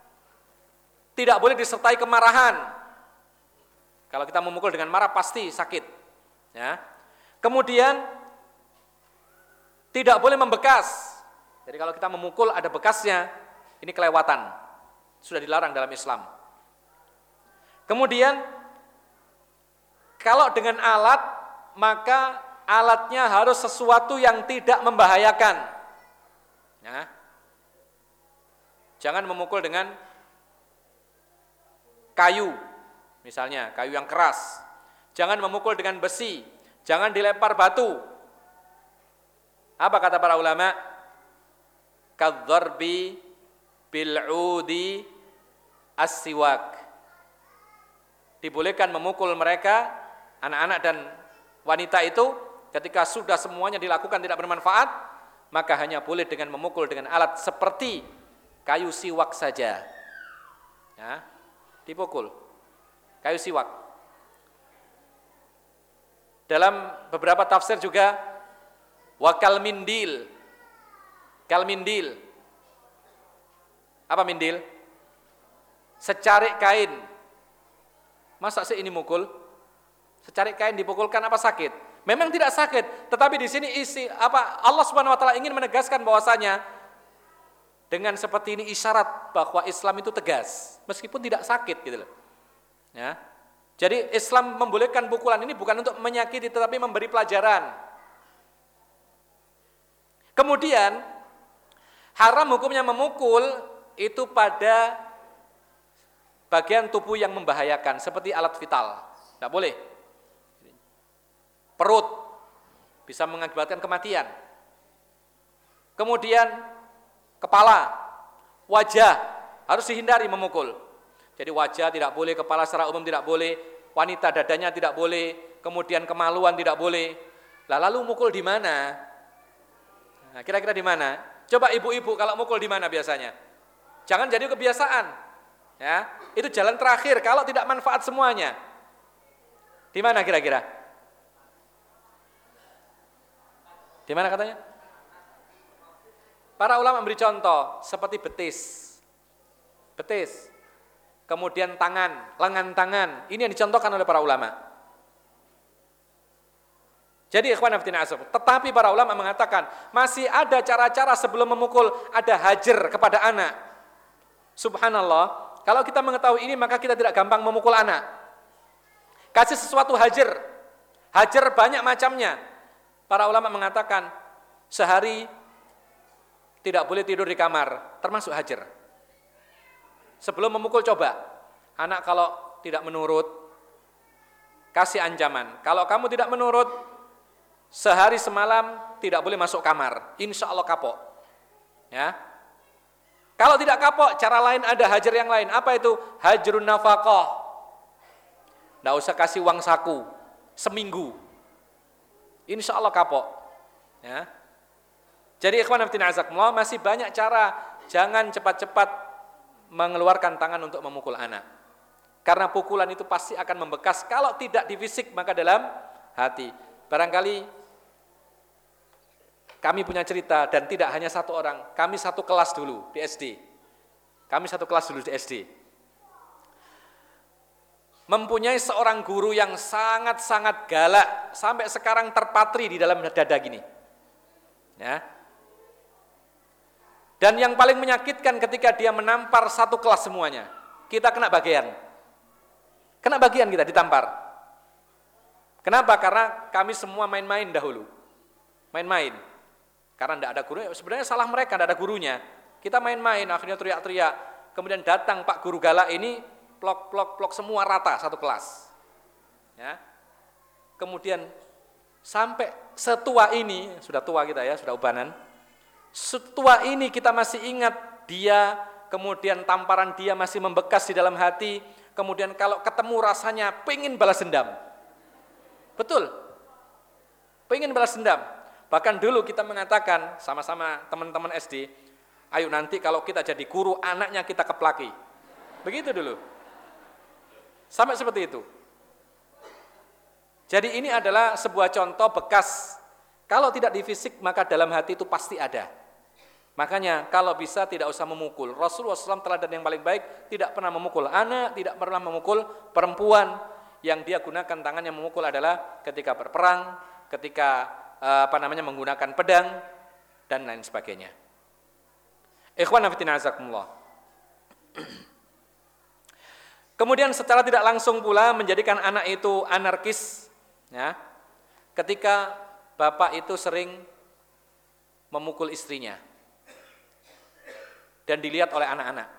Tidak boleh disertai kemarahan. Kalau kita memukul dengan marah pasti sakit. Ya. Kemudian tidak boleh membekas. Jadi kalau kita memukul ada bekasnya, ini kelewatan. Sudah dilarang dalam Islam. Kemudian kalau dengan alat, maka alatnya harus sesuatu yang tidak membahayakan. Ya. Jangan memukul dengan kayu, misalnya kayu yang keras. Jangan memukul dengan besi. Jangan dilempar batu. Apa kata para ulama? Kadzarbi bil'udi as-siwak. Dibolehkan memukul mereka, anak-anak dan wanita itu, ketika sudah semuanya dilakukan tidak bermanfaat, maka hanya boleh dengan memukul dengan alat seperti kayu siwak saja. Ya, dipukul. Kayu siwak. Dalam beberapa tafsir juga wakal mindil. Kal mindil. Apa mindil? Secarik kain. Masa sih ini mukul? Secarik kain dipukulkan apa sakit? Memang tidak sakit, tetapi di sini isi apa Allah Subhanahu wa taala ingin menegaskan bahwasanya dengan seperti ini isyarat bahwa Islam itu tegas, meskipun tidak sakit gitu loh. Ya. Jadi Islam membolehkan pukulan ini bukan untuk menyakiti tetapi memberi pelajaran. Kemudian haram hukumnya memukul itu pada bagian tubuh yang membahayakan seperti alat vital. Tidak boleh. Perut bisa mengakibatkan kematian. Kemudian kepala, wajah harus dihindari memukul. Jadi wajah tidak boleh, kepala secara umum tidak boleh, wanita dadanya tidak boleh, kemudian kemaluan tidak boleh. Lah lalu mukul di mana? Nah, kira-kira di mana? Coba ibu-ibu kalau mukul di mana biasanya? Jangan jadi kebiasaan. Ya, itu jalan terakhir kalau tidak manfaat semuanya. Di mana kira-kira? Di mana katanya? Para ulama memberi contoh seperti betis. Betis. Kemudian tangan, lengan tangan. Ini yang dicontohkan oleh para ulama. Jadi ikhwan fillah, tetapi para ulama mengatakan masih ada cara-cara sebelum memukul, ada hajar kepada anak. Subhanallah, kalau kita mengetahui ini maka kita tidak gampang memukul anak. Kasih sesuatu hajar. Hajar banyak macamnya. Para ulama mengatakan sehari tidak boleh tidur di kamar, termasuk hajar. Sebelum memukul coba, anak kalau tidak menurut, kasih ancaman. Kalau kamu tidak menurut, sehari semalam tidak boleh masuk kamar, insya Allah kapok. Ya. Kalau tidak kapok, cara lain ada hajar yang lain. Apa itu? Hajrun nafaqah. Tidak usah kasih uang saku, seminggu. Insya Allah kapok. Ya. Jadi ikhwan fillah azakumullah, masih banyak cara. Jangan cepat-cepat mengeluarkan tangan untuk memukul anak. Karena pukulan itu pasti akan membekas. Kalau tidak di fisik maka dalam hati. Barangkali kami punya cerita dan tidak hanya satu orang. Kami satu kelas dulu di S D. Kami satu kelas dulu di S D. Mempunyai seorang guru yang sangat-sangat galak, sampai sekarang terpatri di dalam dada gini. Ya. Dan yang paling menyakitkan ketika dia menampar satu kelas semuanya. Kita kena bagian. Kena bagian kita ditampar. Kenapa? Karena kami semua main-main dahulu. Main-main. Karena tidak ada guru, sebenarnya salah mereka, tidak ada gurunya. Kita main-main, akhirnya teriak-teriak. Kemudian datang Pak Guru galak ini, plok plok plok semua rata satu kelas. Ya. Kemudian sampai setua ini, sudah tua kita ya, sudah ubanan. Setua ini kita masih ingat dia, kemudian tamparan dia masih membekas di dalam hati. Kemudian kalau ketemu rasanya pengen balas dendam. Betul. Pengen balas dendam. Bahkan dulu kita mengatakan sama-sama teman-teman S D, ayo nanti kalau kita jadi guru anaknya kita keplaki. Begitu dulu. Sampai seperti itu. Jadi ini adalah sebuah contoh bekas. Kalau tidak di fisik maka dalam hati itu pasti ada. Makanya kalau bisa tidak usah memukul. Rasulullah shallallahu alaihi wasallam teladan yang paling baik, tidak pernah memukul anak, tidak pernah memukul perempuan. Yang dia gunakan tangan yang memukul adalah ketika berperang, ketika apa namanya menggunakan pedang dan lain sebagainya. Ikhwan fillah azakumullah. Kemudian secara tidak langsung pula menjadikan anak itu anarkis, ya. Ketika bapak itu sering memukul istrinya dan dilihat oleh anak-anak.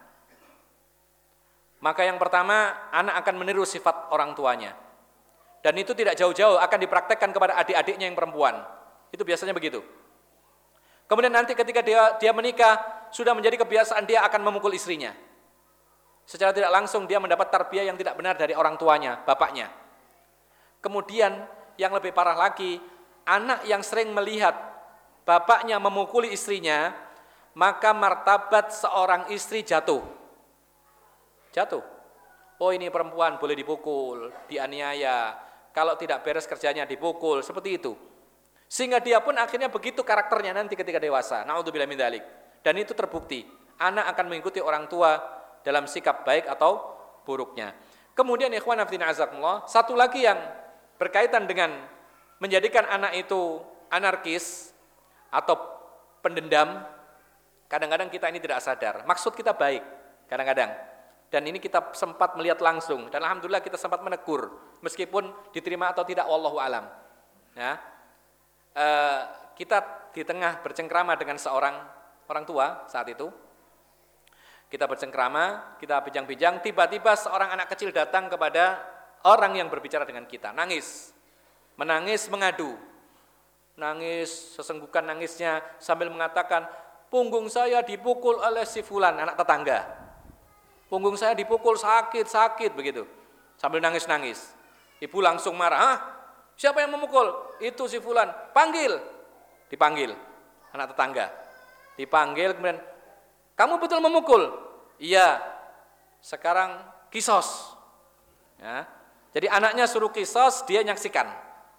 Maka yang pertama, anak akan meniru sifat orang tuanya. Dan itu tidak jauh-jauh akan dipraktekkan kepada adik-adiknya yang perempuan. Itu biasanya begitu. Kemudian nanti ketika dia dia menikah, sudah menjadi kebiasaan dia akan memukul istrinya. Secara tidak langsung dia mendapat tarbiyah yang tidak benar dari orang tuanya, bapaknya. Kemudian yang lebih parah lagi, anak yang sering melihat bapaknya memukuli istrinya, maka martabat seorang istri jatuh. jatuh. Oh ini perempuan boleh dipukul, dianiaya, kalau tidak beres kerjanya dipukul, seperti itu. Sehingga dia pun akhirnya begitu karakternya nanti ketika dewasa. Na'udzubillah min dzalik. Dan itu terbukti, anak akan mengikuti orang tua dalam sikap baik atau buruknya. Kemudian ikhwan fillah azakumullah, satu lagi yang berkaitan dengan menjadikan anak itu anarkis atau pendendam, kadang-kadang kita ini tidak sadar. Maksud kita baik, kadang-kadang. Dan ini kita sempat melihat langsung. Dan alhamdulillah kita sempat menegur, meskipun diterima atau tidak, wallahu alam. Ya. E, kita di tengah bercengkrama dengan seorang orang tua saat itu. Kita bercengkrama, kita bincang-bincang, tiba-tiba seorang anak kecil datang kepada orang yang berbicara dengan kita, nangis. Menangis, mengadu. Nangis, sesenggukan nangisnya sambil mengatakan, punggung saya dipukul oleh si fulan, anak tetangga. Punggung saya dipukul sakit-sakit begitu. Sambil nangis-nangis. Ibu langsung marah, "Hah? Siapa yang memukul?" "Itu si fulan." "Panggil." Dipanggil anak tetangga. Dipanggil kemudian, "Kamu betul memukul?" "Iya." "Sekarang kisos." Ya. Jadi anaknya suruh kisos, dia nyaksikan.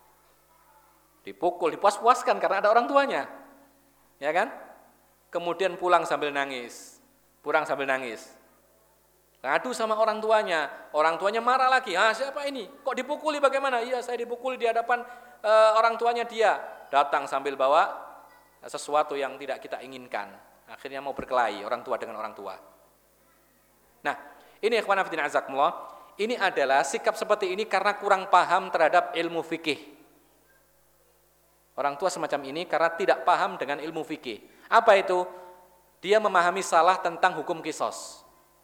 Dipukul, dipuas-puaskan karena ada orang tuanya. Ya kan? Kemudian pulang sambil nangis. Pulang sambil nangis. Ngadu sama orang tuanya, orang tuanya marah lagi. "Ah, siapa ini? Kok dipukuli bagaimana?" "Iya, saya dipukuli di hadapan e, orang tuanya dia." Datang sambil bawa sesuatu yang tidak kita inginkan. Akhirnya mau berkelahi orang tua dengan orang tua. Nah, ini ikhwan fillah azakumullah, ini adalah sikap seperti ini karena kurang paham terhadap ilmu fikih. Orang tua semacam ini karena tidak paham dengan ilmu fikih. Apa itu? Dia memahami salah tentang hukum kisos.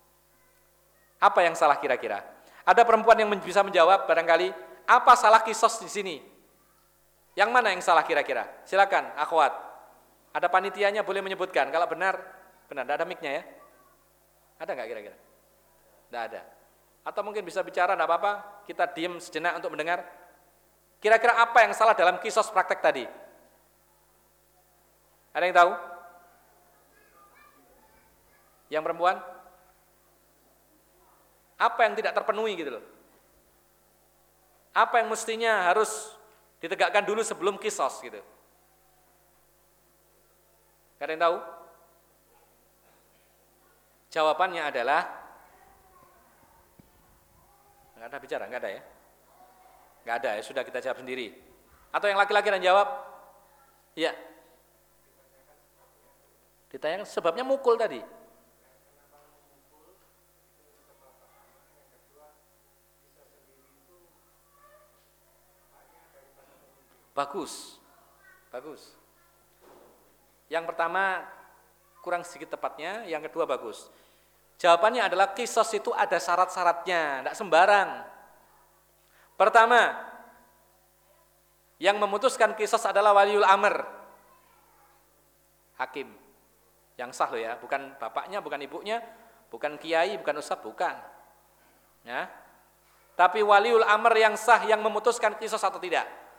Apa yang salah kira-kira? Ada perempuan yang bisa menjawab barangkali, apa salah kisos di sini? Yang mana yang salah kira-kira? Silakan, akhwat. Ada panitianya boleh menyebutkan. Kalau benar, benar. Tidak ada mic-nya ya? Ada nggak kira-kira? Tidak ada. Atau mungkin bisa bicara, tidak apa-apa. Kita diam sejenak untuk mendengar. Kira-kira apa yang salah dalam kisos praktek tadi? Ada yang tahu? Yang perempuan? Apa yang tidak terpenuhi gitu loh? Apa yang mestinya harus ditegakkan dulu sebelum kisos gitu? Ada yang tahu? Jawabannya adalah nggak ada bicara, nggak ada ya? Nggak ada ya, sudah kita jawab sendiri. Atau yang laki-laki yang jawab? Iya. Ditanyakan sebabnya mukul tadi. Bagus, bagus. Yang pertama kurang sedikit tepatnya, yang kedua bagus. Jawabannya adalah kisos itu ada syarat-syaratnya, tidak sembarang. Pertama, yang memutuskan kisos adalah waliul amr, hakim, yang sah loh ya, bukan bapaknya, bukan ibunya, bukan kiai, bukan ustadz, bukan. Ya, tapi waliul amr yang sah yang memutuskan kisos atau tidak.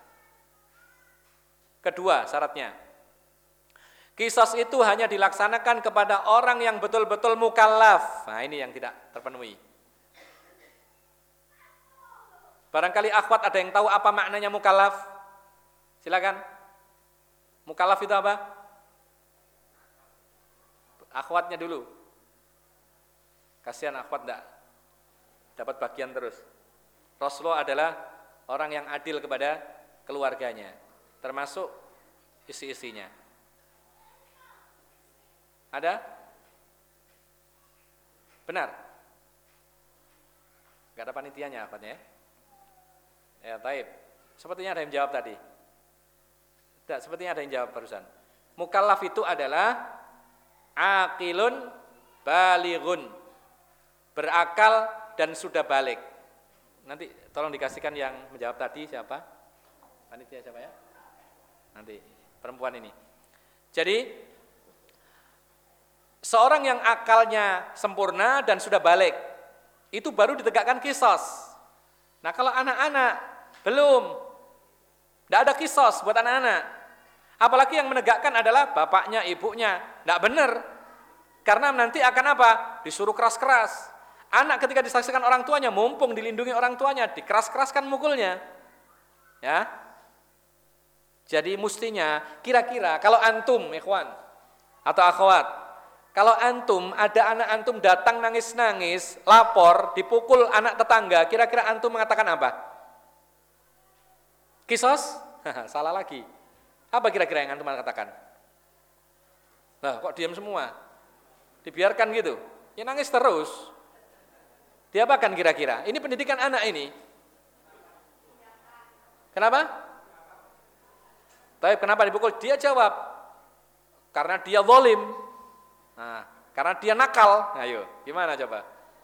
Kedua syaratnya, kisos itu hanya dilaksanakan kepada orang yang betul-betul mukallaf. Nah ini yang tidak terpenuhi. Barangkali akhwat ada yang tahu apa maknanya mukallaf? Silakan. Mukallaf itu apa? Akhwatnya dulu. Kasihan akhwat enggak dapat bagian terus. Rasulullah adalah orang yang adil kepada keluarganya, termasuk isi-isinya. Ada? Benar? Gak ada panitianya akhwatnya ya? Ya, taib. Sepertinya ada yang jawab tadi. Tidak, sepertinya ada yang jawab barusan. Mukallaf itu adalah aqilun balighun, berakal dan sudah balik. Nanti tolong dikasihkan yang menjawab tadi siapa? Panitia siapa ya? Nanti perempuan ini. Jadi seorang yang akalnya sempurna dan sudah balik, itu baru ditegakkan kisos. Nah kalau anak-anak belum, tidak ada kisos buat anak-anak. Apalagi yang menegakkan adalah bapaknya, ibunya. Tidak benar. Karena nanti akan apa? Disuruh keras-keras. Anak ketika disaksikan orang tuanya, mumpung dilindungi orang tuanya, dikeras-keraskan mukulnya. Ya. Jadi mestinya kira-kira kalau antum, ikhwan atau akhwat, kalau antum ada anak antum datang nangis-nangis, lapor, dipukul anak tetangga, kira-kira antum mengatakan apa? Kisos? Salah lagi. Apa kira-kira yang antum katakan? Nah, kok diam semua? Dibiarkan gitu? Ya nangis terus. Diapakan kira-kira? Ini pendidikan anak ini. Kenapa? Tapi kenapa dipukul? Dia jawab, karena dia zalim. Nah, karena dia nakal. Ayo, gimana coba?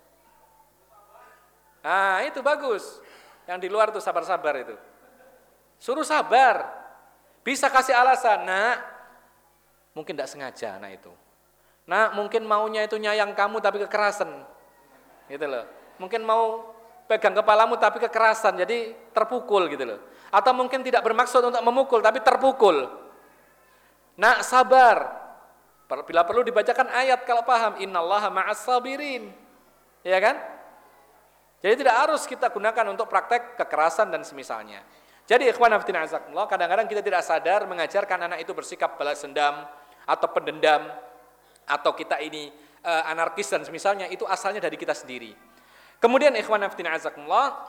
Nah, itu bagus. Yang di luar tuh sabar-sabar itu. Suruh sabar. Bisa kasih alasan, nak, mungkin tidak sengaja anak itu. Nak, mungkin maunya itu nyayang kamu tapi kekerasan. Gitu loh. Mungkin mau pegang kepalamu tapi kekerasan, jadi terpukul gitu loh. Atau mungkin tidak bermaksud untuk memukul tapi terpukul. Nak, sabar. Bila perlu dibacakan ayat kalau paham, innallaha ma'as sabirin. Ya kan? Jadi tidak harus kita gunakan untuk praktek kekerasan dan semisalnya. Jadi ikhwan fillah azakumullah, kadang-kadang kita tidak sadar mengajarkan anak itu bersikap balas dendam atau pendendam atau kita ini uh, anarkis dan semisalnya, itu asalnya dari kita sendiri. Kemudian ikhwan fillah azakumullah,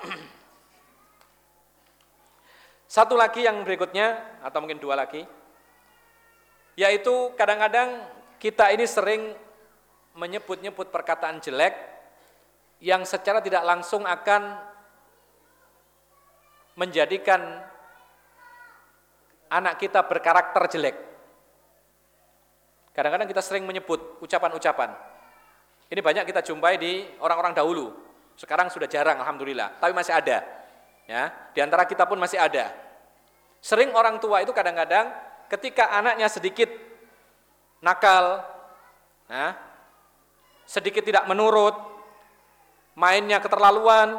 satu lagi yang berikutnya, atau mungkin dua lagi, yaitu kadang-kadang kita ini sering menyebut-nyebut perkataan jelek yang secara tidak langsung akan menjadikan anak kita berkarakter jelek. Kadang-kadang kita sering menyebut ucapan-ucapan. Ini banyak kita jumpai di orang-orang dahulu. Sekarang sudah jarang, alhamdulillah, tapi masih ada. Ya, di antara kita pun masih ada. Sering orang tua itu kadang-kadang ketika anaknya sedikit nakal, nah, sedikit tidak menurut, mainnya keterlaluan,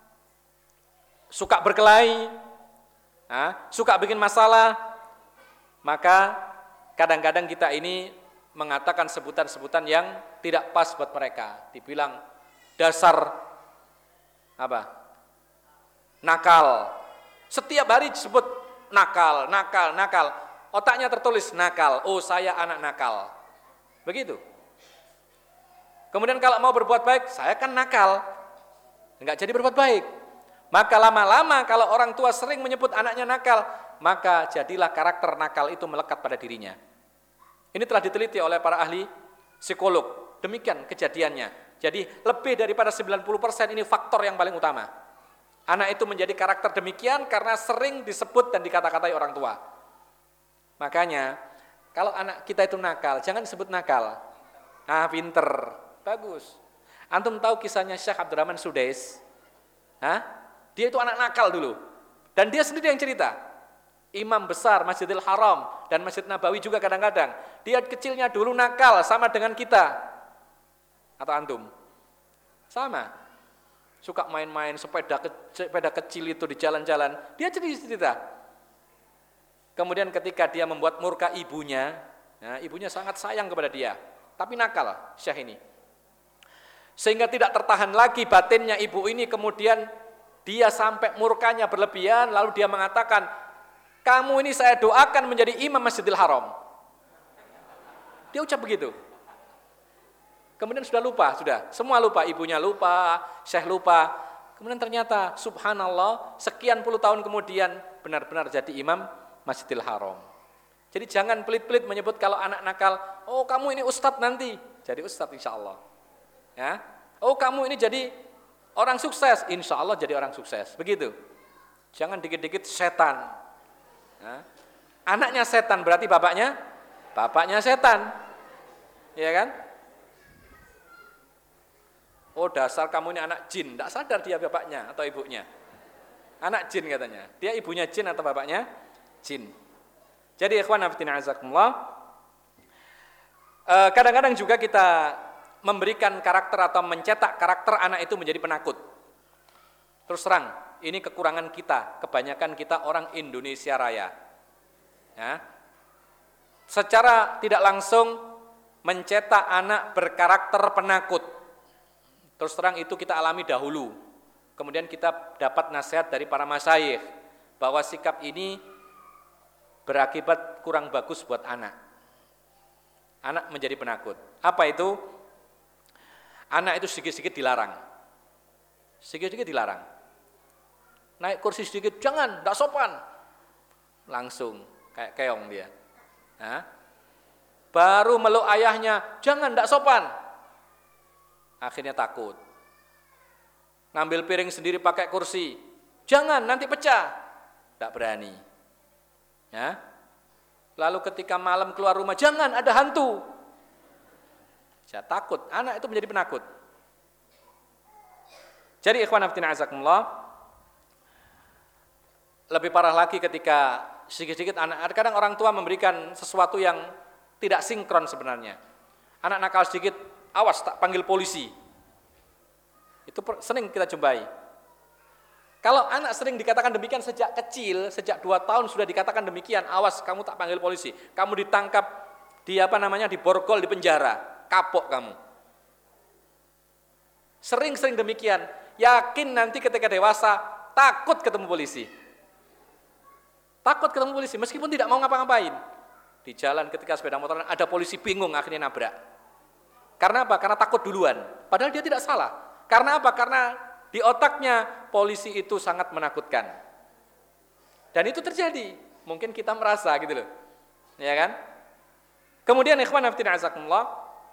suka berkelahi, nah, suka bikin masalah, maka kadang-kadang kita ini mengatakan sebutan-sebutan yang tidak pas buat mereka. Dibilang dasar apa? Nakal. Setiap hari disebut nakal, nakal, nakal. Otaknya tertulis nakal. Oh, saya anak nakal. Begitu. Kemudian kalau mau berbuat baik, saya kan nakal. Enggak jadi berbuat baik. Maka lama-lama kalau orang tua sering menyebut anaknya nakal, maka jadilah karakter nakal itu melekat pada dirinya. Ini telah diteliti oleh para ahli psikolog. Demikian kejadiannya. Jadi lebih daripada sembilan puluh persen ini faktor yang paling utama. Anak itu menjadi karakter demikian karena sering disebut dan dikata-katai orang tua. Makanya, kalau anak kita itu nakal, jangan disebut nakal. Ah, pinter, bagus. Antum tahu kisahnya Syekh Abdurrahman Sudais? Hah? Dia itu anak nakal dulu. Dan dia sendiri yang cerita. Imam besar Masjidil Haram dan Masjid Nabawi juga kadang-kadang. Dia kecilnya dulu nakal sama dengan kita. Atau antum? Sama. Suka main-main sepeda, ke, sepeda kecil itu di jalan-jalan. Dia cerita. Kemudian ketika dia membuat murka ibunya, nah, ibunya sangat sayang kepada dia. Tapi nakal Syekh ini. Sehingga tidak tertahan lagi batinnya ibu ini, kemudian dia sampai murkanya berlebihan, lalu dia mengatakan, kamu ini saya doakan menjadi imam Masjidil Haram. Dia ucap begitu. Kemudian sudah lupa, sudah. Semua lupa, ibunya lupa, Syekh lupa. Kemudian ternyata, subhanallah, sekian puluh tahun kemudian, benar-benar jadi imam Masjidil Haram. Jadi jangan pelit-pelit menyebut kalau anak nakal, oh kamu ini ustadz nanti. Jadi ustadz insya Allah. Ya. Oh kamu ini jadi orang sukses, insya Allah jadi orang sukses. Begitu. Jangan dikit-dikit setan. Ya. Anaknya setan berarti bapaknya, bapaknya setan. Ya kan? Oh dasar kamu ini anak jin, tidak sadar dia bapaknya atau ibunya. Anak jin katanya. Dia ibunya jin atau bapaknya jin. Jadi ikhwan fillah azakumullah, kadang-kadang juga kita memberikan karakter atau mencetak karakter anak itu menjadi penakut. Terus terang, ini kekurangan kita, kebanyakan kita orang Indonesia Raya. Ya. Secara tidak langsung mencetak anak berkarakter penakut. Terus terang itu kita alami dahulu. Kemudian kita dapat nasihat dari para masyayikh bahwa sikap ini berakibat kurang bagus buat anak. Anak menjadi penakut. Apa itu? Anak itu sedikit-sedikit dilarang. Sedikit-sedikit dilarang. Naik kursi sedikit, jangan, tidak sopan. Langsung, kayak keong dia. Hah? Baru meluk ayahnya, jangan, tidak sopan. Akhirnya takut. Ngambil piring sendiri pakai kursi, jangan, nanti pecah. Tidak berani. Ya? Lalu ketika malam keluar rumah, jangan, ada hantu. Saya takut, anak itu menjadi penakut. Jadi ikhwan fillah azakumullah, lebih parah lagi ketika sedikit-sedikit anak, kadang orang tua memberikan sesuatu yang tidak sinkron sebenarnya. Anak nakal sedikit, awas tak panggil polisi. Itu sering kita jumpai. Kalau anak sering dikatakan demikian sejak kecil, sejak dua tahun sudah dikatakan demikian, awas kamu tak panggil polisi, kamu ditangkap di apa namanya di borgol, di penjara, kapok kamu. Sering-sering demikian, yakin nanti ketika dewasa takut ketemu polisi. Takut ketemu polisi meskipun tidak mau ngapa-ngapain. Di jalan ketika sepeda motor ada polisi bingung akhirnya nabrak. Karena apa? Karena takut duluan. Padahal dia tidak salah. Karena apa? Karena di otaknya polisi itu sangat menakutkan. Dan itu terjadi. Mungkin kita merasa gitu loh. Ya kan? Kemudian ikhwan fillah azakumullah,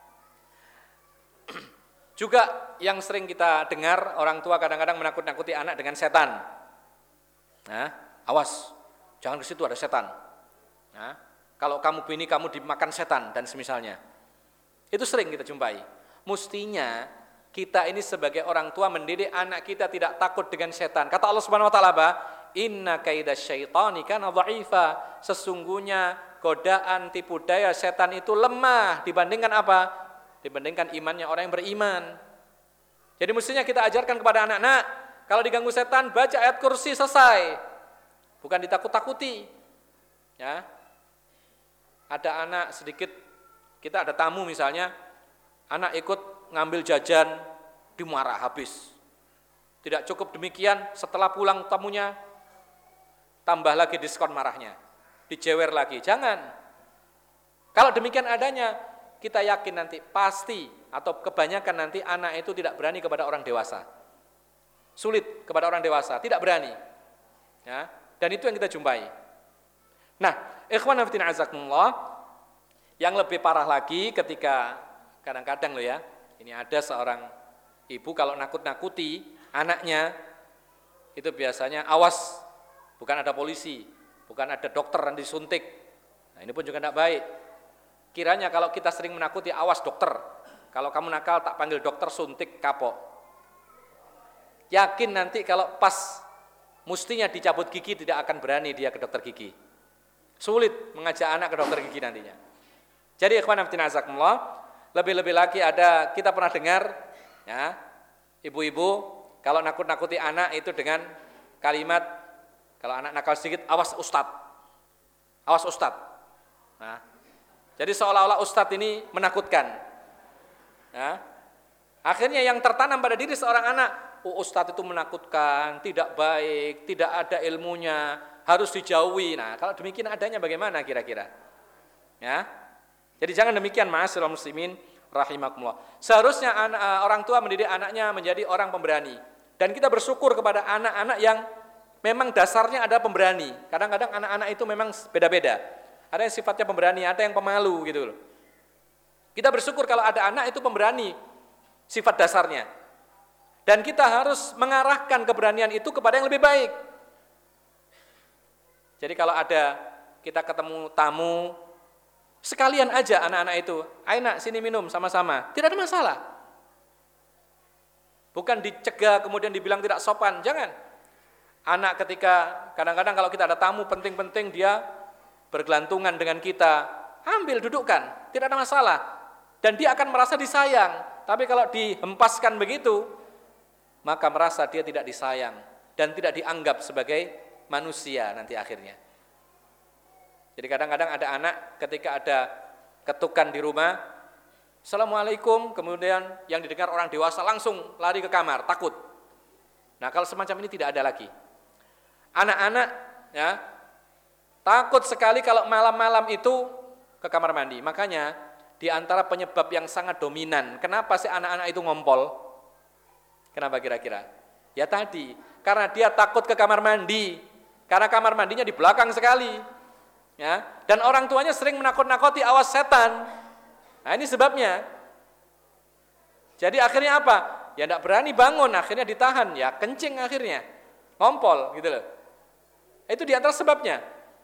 juga yang sering kita dengar orang tua kadang-kadang menakut-nakuti anak dengan setan. Nah, awas, jangan ke situ ada setan. Nah, kalau kamu begini kamu dimakan setan dan semisalnya. Itu sering kita jumpai. Mestinya kita ini sebagai orang tua mendidik anak kita tidak takut dengan setan. Kata Allah Subhanahu wa taala, "Inna kaidasyaitani kana dha'ifa." Sesungguhnya godaan tipu daya setan itu lemah dibandingkan apa? Dibandingkan imannya orang yang beriman. Jadi mestinya kita ajarkan kepada anak-anak, kalau diganggu setan baca ayat kursi selesai. Bukan ditakut-takuti. Ya. Ada anak sedikit, kita ada tamu misalnya, anak ikut ngambil jajan, dimarah habis. Tidak cukup demikian, setelah pulang tamunya, tambah lagi diskon marahnya, dijewer lagi. Jangan. Kalau demikian adanya, kita yakin nanti pasti atau kebanyakan nanti anak itu tidak berani kepada orang dewasa. Sulit kepada orang dewasa, tidak berani. Ya, dan itu yang kita jumpai. Nah, ikhwan fillah azakumullah, yang lebih parah lagi ketika kadang-kadang loh ya, ini ada seorang ibu kalau nakut-nakuti anaknya, itu biasanya awas, bukan ada polisi, bukan ada dokter yang disuntik. Nah, ini pun juga tidak baik. Kiranya kalau kita sering menakuti, awas dokter, kalau kamu nakal tak panggil dokter, suntik kapok. Yakin nanti kalau pas mustinya dicabut gigi tidak akan berani dia ke dokter gigi. Sulit mengajak anak ke dokter gigi nantinya. Jadi ikhwan fillah azakumullah, lebih-lebih lagi ada, kita pernah dengar ya, ibu-ibu kalau nakut-nakuti anak itu dengan kalimat, kalau anak nakal sedikit, awas ustadz, awas ustadz. Nah, jadi seolah-olah ustadz ini menakutkan. Ya. Akhirnya yang tertanam pada diri seorang anak, oh, ustadz itu menakutkan, tidak baik, tidak ada ilmunya, harus dijauhi. Nah, kalau demikian adanya bagaimana kira-kira? Ya. Jadi jangan demikian, ma'asyiral muslimin rahimakumullah. Seharusnya anak, orang tua mendidik anaknya menjadi orang pemberani. Dan kita bersyukur kepada anak-anak yang memang dasarnya ada pemberani. Kadang-kadang anak-anak itu memang beda-beda. Ada yang sifatnya pemberani, ada yang pemalu gitu loh. Kita bersyukur kalau ada anak itu pemberani sifat dasarnya. Dan kita harus mengarahkan keberanian itu kepada yang lebih baik. Jadi kalau ada kita ketemu tamu, sekalian aja anak-anak itu, ayo nak sini minum sama-sama, tidak ada masalah. Bukan dicegah kemudian dibilang tidak sopan, jangan. Anak ketika kadang-kadang kalau kita ada tamu penting-penting dia bergelantungan dengan kita, ambil dudukkan, tidak ada masalah. Dan dia akan merasa disayang. Tapi kalau dihempaskan begitu, maka merasa dia tidak disayang dan tidak dianggap sebagai manusia nanti akhirnya. Jadi kadang-kadang ada anak ketika ada ketukan di rumah, Assalamualaikum, kemudian yang didengar orang dewasa langsung lari ke kamar, takut. Nah, kalau semacam ini tidak ada lagi. Anak-anak ya takut sekali kalau malam-malam itu ke kamar mandi. Makanya di antara penyebab yang sangat dominan, kenapa sih anak-anak itu ngompol? Kenapa kira-kira? Ya tadi, karena dia takut ke kamar mandi. Karena kamar mandinya di belakang sekali. Ya, dan orang tuanya sering menakut-nakuti, awas setan. Nah, ini sebabnya. Jadi akhirnya apa? Ya tidak berani bangun, akhirnya ditahan, ya kencing akhirnya. Ngompol gitu loh. Itu di antara sebabnya.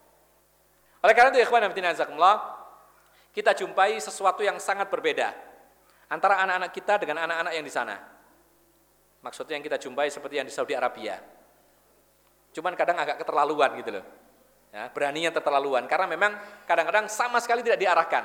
Oleh karena itu ikhwan fillah jazakumullah, kita jumpai sesuatu yang sangat berbeda antara anak-anak kita dengan anak-anak yang di sana. Maksudnya yang kita jumpai seperti yang di Saudi Arabia. Cuman kadang agak keterlaluan gitu loh. Ya, beraninya keterlaluan karena memang kadang-kadang sama sekali tidak diarahkan.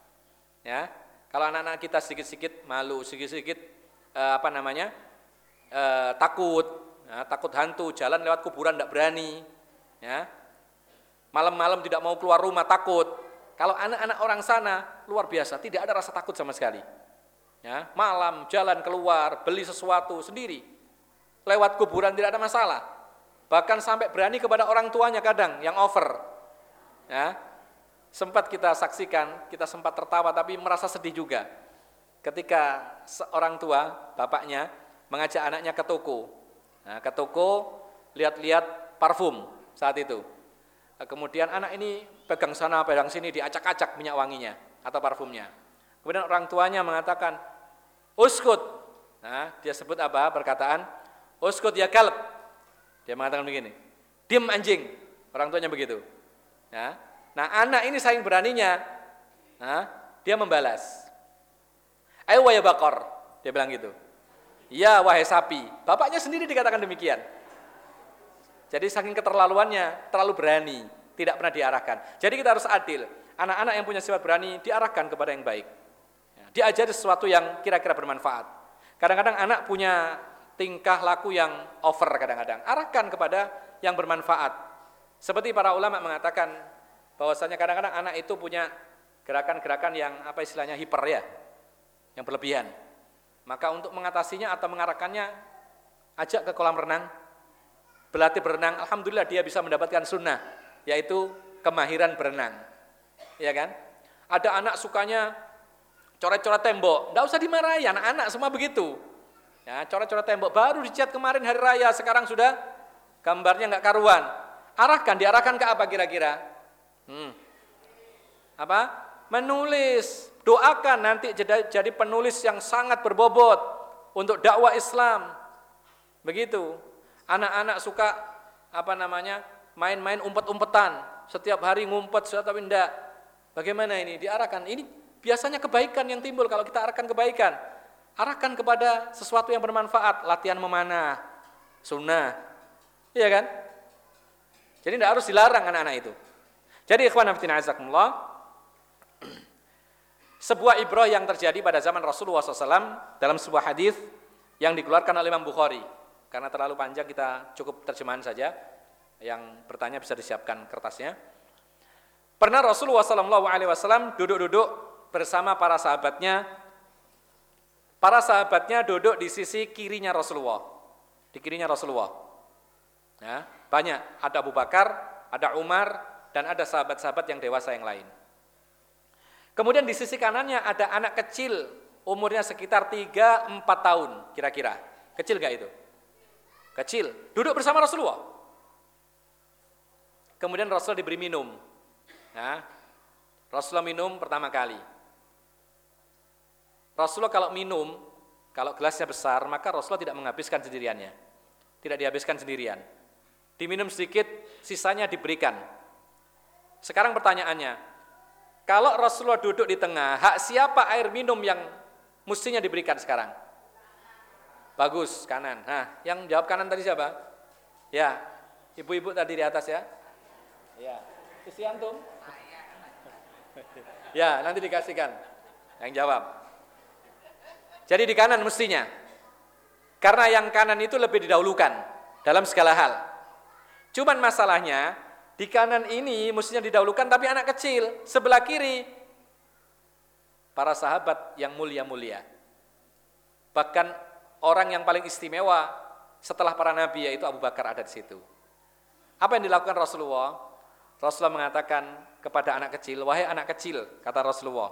Ya, kalau anak-anak kita sedikit-sedikit malu, sedikit-sedikit eh, apa namanya eh, takut, ya, takut hantu, jalan lewat kuburan tidak berani. Ya, malam-malam tidak mau keluar rumah takut. Kalau anak-anak orang sana luar biasa, tidak ada rasa takut sama sekali. Ya, malam jalan keluar, beli sesuatu sendiri, lewat kuburan tidak ada masalah. Bahkan sampai berani kepada orang tuanya kadang yang over. Ya, sempat kita saksikan, kita sempat tertawa tapi merasa sedih juga. Ketika seorang tua, bapaknya mengajak anaknya ke toko. Nah, ke toko lihat-lihat parfum saat itu. Kemudian anak ini pegang sana, pegang sini, diacak-acak minyak wanginya atau parfumnya. Kemudian orang tuanya mengatakan, uskut. Nah, dia sebut apa? Perkataan, uskut ya kalb. Dia mengatakan begini, diam anjing. Orang tuanya begitu. Nah, nah anak ini saking beraninya, nah, dia membalas. Ayo wahai bakor, dia bilang gitu. Ya wahai sapi. Bapaknya sendiri dikatakan demikian. Jadi saking keterlaluannya, terlalu berani, tidak pernah diarahkan. Jadi kita harus adil. Anak-anak yang punya sifat berani diarahkan kepada yang baik. Diajari sesuatu yang kira-kira bermanfaat. Kadang-kadang anak punya tingkah laku yang over kadang-kadang. Arahkan kepada yang bermanfaat. Seperti para ulama mengatakan bahwasanya kadang-kadang anak itu punya gerakan-gerakan yang apa istilahnya hiper ya, yang berlebihan. Maka untuk mengatasinya atau mengarahkannya, ajak ke kolam renang, berlatih berenang. Alhamdulillah dia bisa mendapatkan sunnah, yaitu kemahiran berenang. Ya kan? Ada anak sukanya coret-coret tembok, enggak usah dimarahi, anak-anak semua begitu. Ya, coret-coret tembok baru dicat kemarin hari raya, sekarang sudah gambarnya enggak karuan. Arahkan, diarahkan ke apa kira-kira? Hmm. Apa? Menulis, doakan nanti jadi, jadi penulis yang sangat berbobot untuk dakwah Islam. Begitu. Anak-anak suka apa namanya? Main-main umpet-umpetan, setiap hari ngumpet tapi enggak. Bagaimana ini? Diarahkan. Ini biasanya kebaikan yang timbul kalau kita arahkan kebaikan. Arahkan kepada sesuatu yang bermanfaat, latihan memanah, sunnah. Iya kan? Jadi tidak harus dilarang anak-anak itu. Jadi ikhwan fillah azakumullah, sebuah ibrah yang terjadi pada zaman Rasulullah shallallahu alaihi wasallam dalam sebuah hadis yang dikeluarkan oleh Imam Bukhari. Karena terlalu panjang kita cukup terjemahan saja. Yang bertanya bisa disiapkan kertasnya. Pernah Rasulullah shallallahu alaihi wasallam duduk-duduk bersama para sahabatnya. Para sahabatnya duduk di sisi kirinya Rasulullah. Di kirinya Rasulullah. Ya, banyak. Ada Abu Bakar, ada Umar, dan ada sahabat-sahabat yang dewasa yang lain. Kemudian di sisi kanannya ada anak kecil, umurnya sekitar tiga sampai empat tahun kira-kira. Kecil gak itu? Kecil. Duduk bersama Rasulullah. Kemudian Rasul diberi minum. Ya, Rasulullah minum pertama kali. Rasulullah kalau minum, kalau gelasnya besar, maka Rasulullah tidak menghabiskan sendiriannya. Tidak dihabiskan sendirian. Diminum sedikit, sisanya diberikan. Sekarang pertanyaannya, kalau Rasulullah duduk di tengah, hak siapa air minum yang mestinya diberikan sekarang? Bagus, kanan. Nah, yang jawab kanan tadi siapa? Ya, ibu-ibu tadi di atas ya. Ya, sisi antum. Ya, nanti dikasihkan. Yang jawab. Jadi di kanan mestinya. Karena yang kanan itu lebih didahulukan dalam segala hal. Cuman masalahnya, di kanan ini mestinya didahulukan tapi anak kecil, sebelah kiri para sahabat yang mulia-mulia. Bahkan orang yang paling istimewa setelah para nabi yaitu Abu Bakar ada di situ. Apa yang dilakukan Rasulullah? Rasulullah mengatakan kepada anak kecil, wahai anak kecil, kata Rasulullah,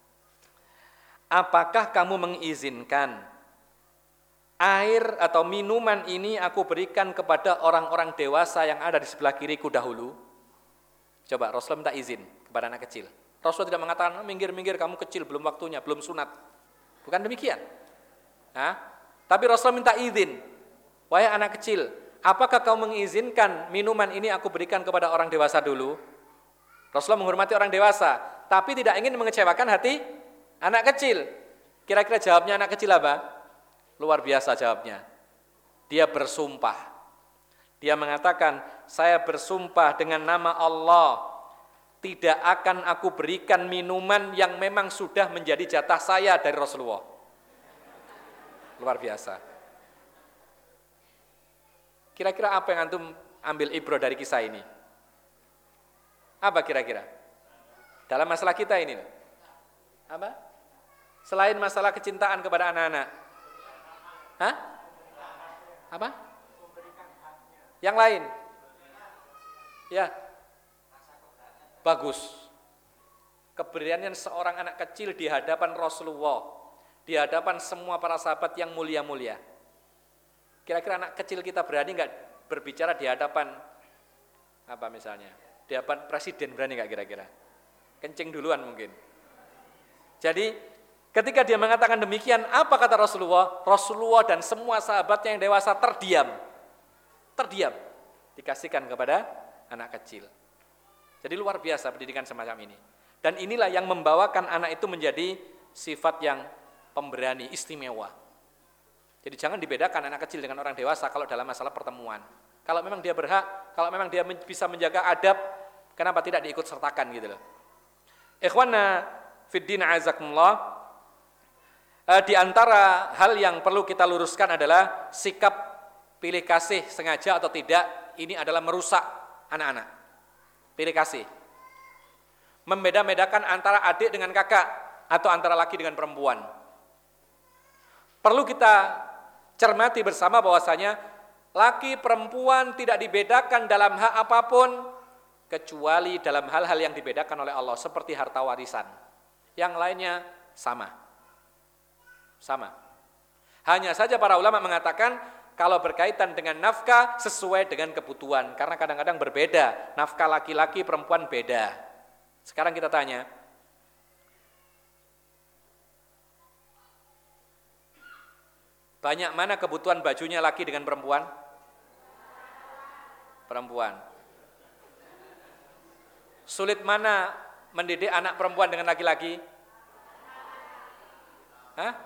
apakah kamu mengizinkan air atau minuman ini aku berikan kepada orang-orang dewasa yang ada di sebelah kiriku dahulu? Coba Rasulullah minta izin kepada anak kecil. Rasulullah tidak mengatakan, minggir-minggir kamu kecil, belum waktunya, belum sunat. Bukan demikian. Nah, tapi Rasulullah minta izin. Wahai anak kecil, apakah kau mengizinkan minuman ini aku berikan kepada orang dewasa dulu? Rasulullah menghormati orang dewasa, tapi tidak ingin mengecewakan hati anak kecil. Kira-kira jawabnya anak kecil apa? Luar biasa jawabnya. Dia bersumpah. Dia mengatakan, saya bersumpah dengan nama Allah, tidak akan aku berikan minuman yang memang sudah menjadi jatah saya dari Rasulullah. Luar biasa. Kira-kira apa yang antum ambil ibrah dari kisah ini? Apa kira-kira? Dalam masalah kita ini. Apa? Selain masalah kecintaan kepada anak-anak. Hah? Apa? Yang lain? Ya. Bagus. Keberanian seorang anak kecil di hadapan Rasulullah, di hadapan semua para sahabat yang mulia-mulia. Kira-kira anak kecil kita berani nggak berbicara di hadapan apa misalnya? Di hadapan presiden berani nggak kira-kira? Kencing duluan mungkin. Jadi ketika dia mengatakan demikian, apa kata Rasulullah? Rasulullah dan semua sahabatnya yang dewasa terdiam. Terdiam. Dikasihkan kepada anak kecil. Jadi luar biasa pendidikan semacam ini. Dan inilah yang membawakan anak itu menjadi sifat yang pemberani, istimewa. Jadi jangan dibedakan anak kecil dengan orang dewasa kalau dalam masalah pertemuan. Kalau memang dia berhak, kalau memang dia bisa menjaga adab, kenapa tidak diikut sertakan gitu loh. Ikhwana fiddin azakumullah, di antara hal yang perlu kita luruskan adalah sikap pilih kasih sengaja atau tidak, ini adalah merusak anak-anak. Pilih kasih. Membeda-bedakan antara adik dengan kakak atau antara laki dengan perempuan. Perlu kita cermati bersama bahwasanya laki perempuan tidak dibedakan dalam hak apapun kecuali dalam hal-hal yang dibedakan oleh Allah seperti harta warisan. Yang lainnya sama. Sama. Hanya saja para ulama mengatakan kalau berkaitan dengan nafkah sesuai dengan kebutuhan. Karena kadang-kadang berbeda. Nafkah laki-laki, perempuan beda. Sekarang kita tanya. Banyak mana kebutuhan bajunya laki dengan perempuan? Perempuan. Sulit mana mendidik anak perempuan dengan laki-laki? Hah?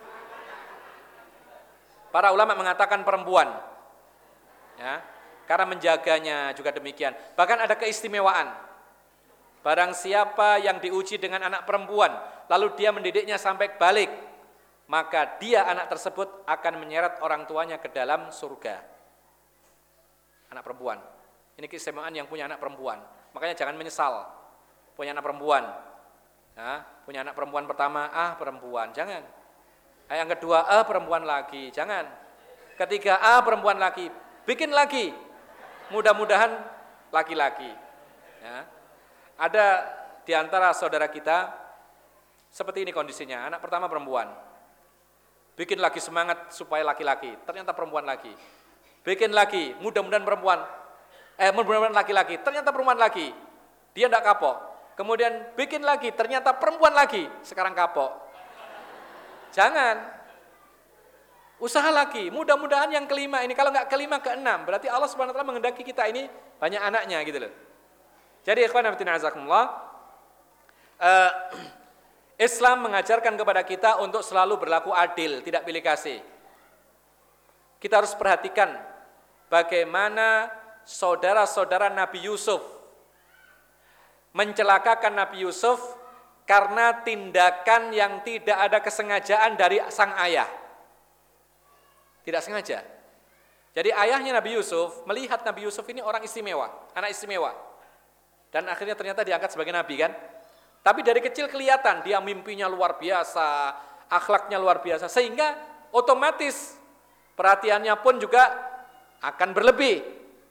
Para ulama mengatakan perempuan, ya, karena menjaganya juga demikian. Bahkan ada keistimewaan. Barang siapa yang diuji dengan anak perempuan, lalu dia mendidiknya sampai balik, maka dia anak tersebut akan menyeret orang tuanya ke dalam surga. Anak perempuan. Ini keistimewaan yang punya anak perempuan. Makanya jangan menyesal punya anak perempuan. Ya, punya anak perempuan pertama, ah perempuan, jangan. Yang kedua, ah perempuan lagi, jangan. Ketiga, ah perempuan lagi, bikin lagi. Mudah-mudahan laki-laki. Ya. Ada di antara saudara kita seperti ini kondisinya. Anak pertama perempuan, bikin lagi semangat supaya laki-laki. Ternyata perempuan lagi. Bikin lagi, mudah-mudahan perempuan. Eh, mudah-mudahan laki-laki. Ternyata perempuan lagi. Dia tidak kapok. Kemudian bikin lagi, ternyata perempuan lagi. Sekarang kapok. Jangan. Usaha lagi. Mudah-mudahan yang kelima ini. Kalau nggak kelima, keenam. Berarti Allah subhanahu wa taala menghendaki kita ini banyak anaknya gitu loh. Jadi ikhwan fillah azakumullah, uh, Islam mengajarkan kepada kita untuk selalu berlaku adil, tidak pilih kasih. Kita harus perhatikan bagaimana saudara-saudara Nabi Yusuf mencelakakan Nabi Yusuf karena tindakan yang tidak ada kesengajaan dari sang ayah. Tidak sengaja. Jadi ayahnya Nabi Yusuf melihat Nabi Yusuf ini orang istimewa, anak istimewa. Dan akhirnya ternyata diangkat sebagai nabi kan. Tapi dari kecil kelihatan dia mimpinya luar biasa, akhlaknya luar biasa, sehingga otomatis perhatiannya pun juga akan berlebih.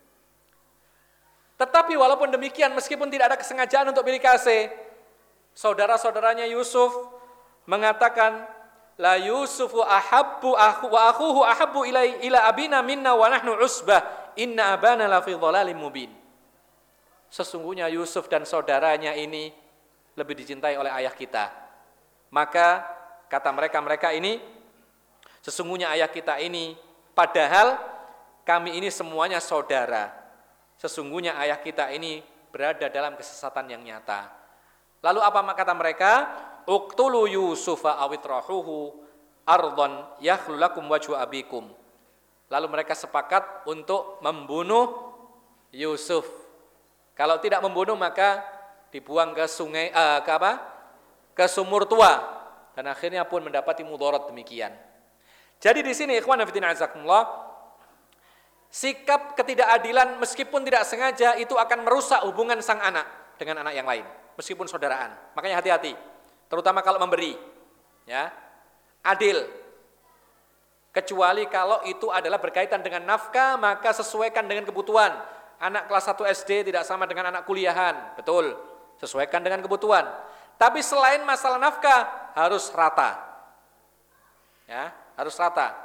Tetapi walaupun demikian, meskipun tidak ada kesengajaan untuk pilih kasih, saudara-saudaranya Yusuf mengatakan, la Yusufu ahabbu akhu wa akhuhu ahabbu ilai ila abina minna wa nahnu usbah inna abana la fi dhalalim mubin. Sesungguhnya Yusuf dan saudaranya ini lebih dicintai oleh ayah kita. Maka kata mereka-mereka ini, sesungguhnya ayah kita ini, padahal kami ini semuanya saudara. Sesungguhnya ayah kita ini berada dalam kesesatan yang nyata. Lalu apa kata mereka? Uqtulu Yusufa awitrahuhu ardhan yakhlu lakum wajhu abikum. Lalu mereka sepakat untuk membunuh Yusuf. Kalau tidak membunuh maka dibuang ke sungai, uh, ke apa? Ke sumur tua, dan akhirnya pun mendapati mudarat demikian. Jadi di sini ikhwan fillah azakumullah, sikap ketidakadilan meskipun tidak sengaja itu akan merusak hubungan sang anak dengan anak yang lain, meskipun saudaraan. Makanya hati-hati, terutama kalau memberi, ya, adil. Kecuali kalau itu adalah berkaitan dengan nafkah, maka sesuaikan dengan kebutuhan. Anak kelas satu S D tidak sama dengan anak kuliahan, betul. Sesuaikan dengan kebutuhan. Tapi selain masalah nafkah harus rata. Ya, harus rata.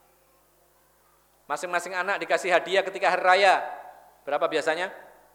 Masing-masing anak dikasih hadiah ketika hari raya. Berapa biasanya?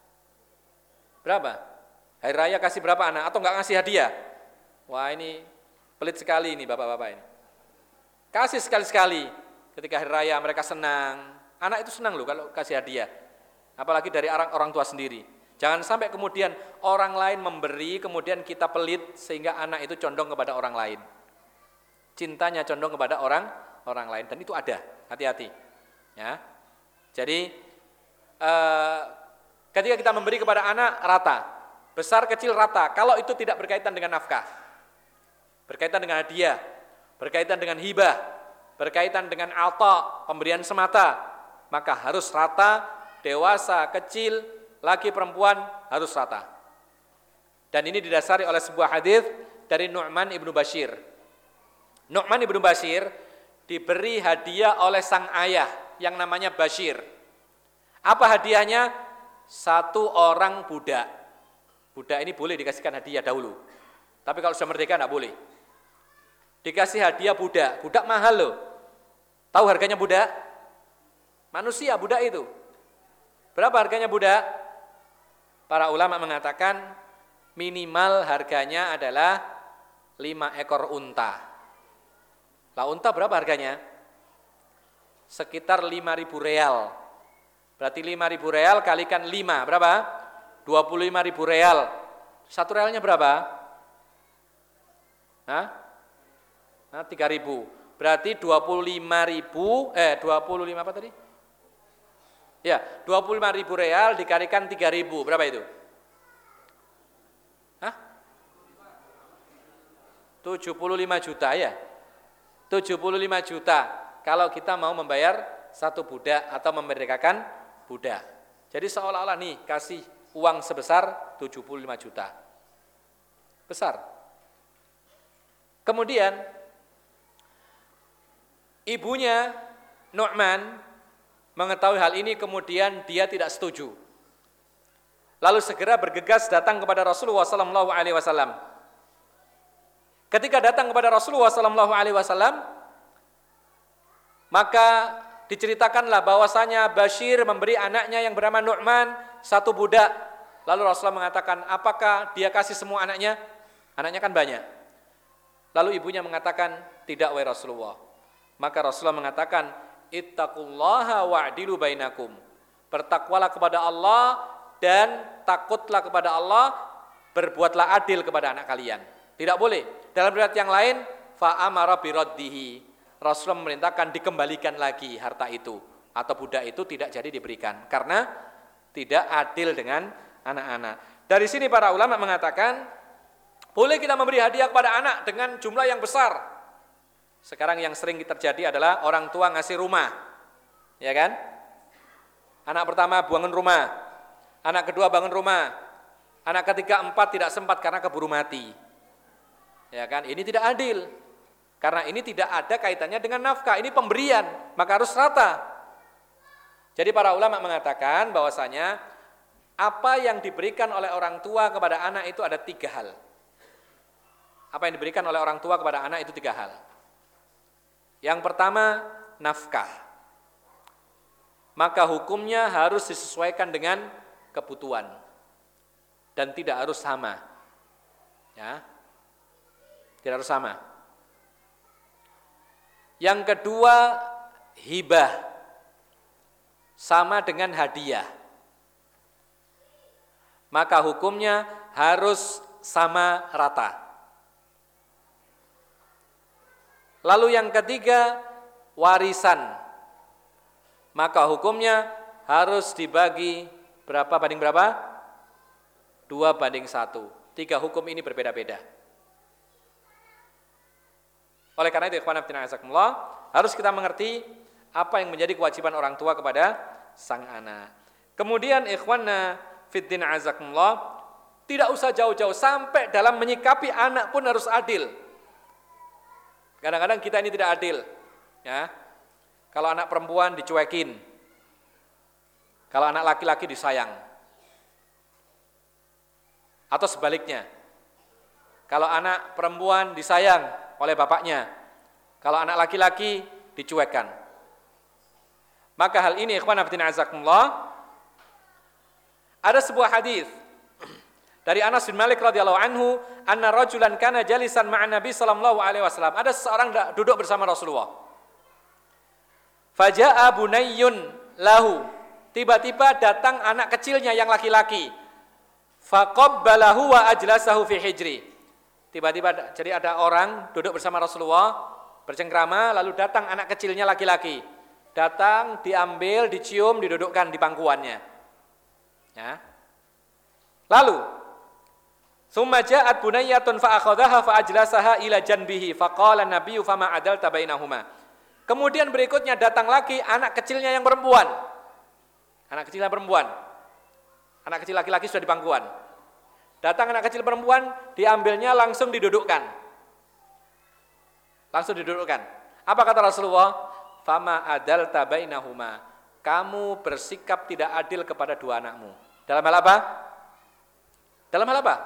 Berapa? Hari raya kasih berapa anak? Atau enggak ngasih hadiah? Wah, ini pelit sekali ini bapak-bapak ini. Kasih sekali-sekali. Ketika hari raya mereka senang. Anak itu senang loh kalau kasih hadiah. Apalagi dari orang orang tua sendiri. Jangan sampai kemudian orang lain memberi, kemudian kita pelit sehingga anak itu condong kepada orang lain. Cintanya condong kepada orang orang lain, dan itu ada. Hati-hati. Ya. Jadi eh, ketika kita memberi kepada anak rata, besar kecil rata. Kalau itu tidak berkaitan dengan nafkah, berkaitan dengan hadiah, berkaitan dengan hibah, berkaitan dengan alta, pemberian semata, maka harus rata, dewasa, kecil, laki perempuan harus rata. Dan ini didasari oleh sebuah hadis dari Nu'man ibnu Bashir. Nu'man ibnu Bashir diberi hadiah oleh sang ayah yang namanya Bashir. Apa hadiahnya? Satu orang budak. Budak ini boleh dikasihkan hadiah dahulu. Tapi kalau sudah merdeka tidak boleh. Dikasih hadiah budak. Budak mahal loh. Tahu harganya budak? Manusia budak itu. Berapa harganya budak? Para ulama mengatakan minimal harganya adalah lima ekor unta. Lah unta berapa harganya? Sekitar lima ribu real. Berarti lima ribu real kalikan lima, berapa? dua puluh lima ribu real. Satu realnya berapa? Hah? Nah, tiga ribu. Berarti dua puluh lima ribu, eh dua puluh lima apa tadi? Ya, dua puluh lima ribu real dikalikan tiga ribu, berapa itu? Hah? tujuh puluh lima juta ya? tujuh puluh lima juta kalau kita mau membayar satu budak atau memerdekakan budak. Jadi seolah-olah nih kasih uang sebesar tujuh puluh lima juta. Besar. Kemudian ibunya Nu'man mengetahui hal ini, kemudian dia tidak setuju. Lalu segera bergegas datang kepada Rasulullah sallallahu alaihi wasallam. Ketika datang kepada Rasulullah sallallahu alaihi wasallam, maka diceritakanlah bahwasanya Bashir memberi anaknya yang bernama Nu'man satu budak. Lalu Rasulullah mengatakan, apakah dia kasih semua anaknya? Anaknya kan banyak. Lalu ibunya mengatakan, tidak wahai Rasulullah. Maka Rasulullah mengatakan, ittaqullaha wa'dilu bainakum. Bertakwalah kepada Allah dan takutlah kepada Allah, berbuatlah adil kepada anak kalian. Tidak boleh. Dalam riwayat yang lain, fa'amara biraddihi. Rasulullah memerintahkan dikembalikan lagi harta itu atau budak itu tidak jadi diberikan karena tidak adil dengan anak-anak. Dari sini para ulama mengatakan boleh kita memberi hadiah kepada anak dengan jumlah yang besar. Sekarang yang sering terjadi adalah orang tua ngasih rumah, ya kan? Anak pertama bangun rumah, anak kedua bangun rumah, Anak ketiga, empat tidak sempat karena keburu mati. Ya kan? Ini tidak adil. Karena ini tidak ada kaitannya dengan nafkah, ini pemberian, maka harus rata. Jadi para ulama mengatakan bahwasanya apa yang diberikan oleh orang tua kepada anak itu ada tiga hal. Apa yang diberikan oleh orang tua kepada anak itu tiga hal. Yang pertama, nafkah. Maka hukumnya harus disesuaikan dengan kebutuhan dan tidak harus sama. Ya. Tidak harus sama. Yang kedua, hibah, sama dengan hadiah. Maka hukumnya harus sama rata. Lalu yang ketiga, warisan. Maka hukumnya harus dibagi berapa banding berapa? Dua banding satu. Tiga hukum ini berbeda-beda. Oleh karena itu, ikhwan fillah azakumullah, harus kita mengerti apa yang menjadi kewajiban orang tua kepada sang anak. Kemudian ikhwanna fiddin azakumullah, tidak usah jauh-jauh, sampai dalam menyikapi anak pun harus adil. Kadang-kadang kita ini tidak adil, ya. Kalau anak perempuan dicuekin, kalau anak laki-laki disayang, atau sebaliknya. Kalau anak perempuan disayang oleh bapaknya, kalau anak laki-laki dicuekkan. Maka hal ini ikhwan fillah azakumullah, ada sebuah hadis dari Anas bin Malik radhiyallahu anhu, anna rajulan kana jalisan ma'an Nabi sallallahu alaihi wasallam. Ada seseorang duduk bersama Rasulullah. Faja'a bunayyun lahu. Tiba-tiba datang anak kecilnya yang laki-laki. Faqabbalahu wa ajlasahu fi hijri. Tiba-tiba jadi ada orang duduk bersama Rasulullah, bercengkrama, lalu datang anak kecilnya laki-laki. Datang, diambil, dicium, didudukkan di pangkuannya. Ya. Lalu, thumma ja'at bunayyatun fa akhadhaha fa ajlasaha ila janbihi faqala an-nabiyyu fama adalta bainahuma. Kemudian berikutnya datang lagi anak kecilnya yang perempuan. Anak kecilnya perempuan. Anak kecil laki-laki sudah di pangkuan. Datang anak kecil perempuan, diambilnya langsung didudukkan. Langsung didudukkan. Apa kata Rasulullah? Fama adalta bainahuma. Kamu bersikap tidak adil kepada dua anakmu. Dalam hal apa? Dalam hal apa?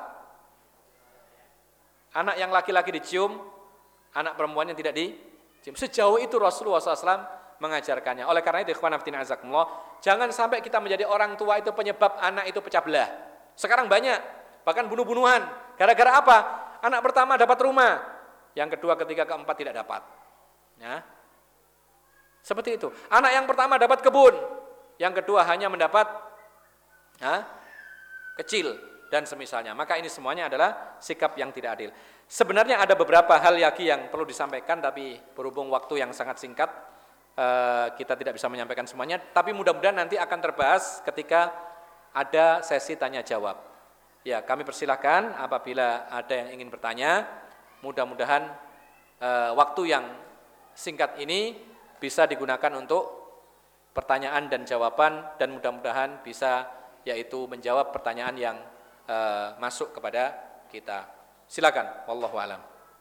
Anak yang laki-laki dicium, anak perempuan yang tidak dicium. Sejauh itu Rasulullah shallallahu alaihi wasallam mengajarkannya. Oleh karena itu, ikhwan fillah azakumullah, jangan sampai kita menjadi orang tua itu penyebab anak itu pecah belah. Sekarang banyak, bahkan bunuh-bunuhan. Gara-gara apa? Anak pertama dapat rumah, yang kedua, ketiga, keempat tidak dapat. Ya. Seperti itu. Anak yang pertama dapat kebun, yang kedua hanya mendapat ya, kecil dan semisalnya. Maka ini semuanya adalah sikap yang tidak adil. Sebenarnya ada beberapa hal lagi yang perlu disampaikan, tapi berhubung waktu yang sangat singkat, kita tidak bisa menyampaikan semuanya. Tapi mudah-mudahan nanti akan terbahas ketika ada sesi tanya jawab. Ya, kami persilahkan apabila ada yang ingin bertanya. Mudah-mudahan eh, waktu yang singkat ini bisa digunakan untuk pertanyaan dan jawaban, dan mudah-mudahan bisa yaitu menjawab pertanyaan yang eh, masuk kepada kita. Silakan, wallahu alam.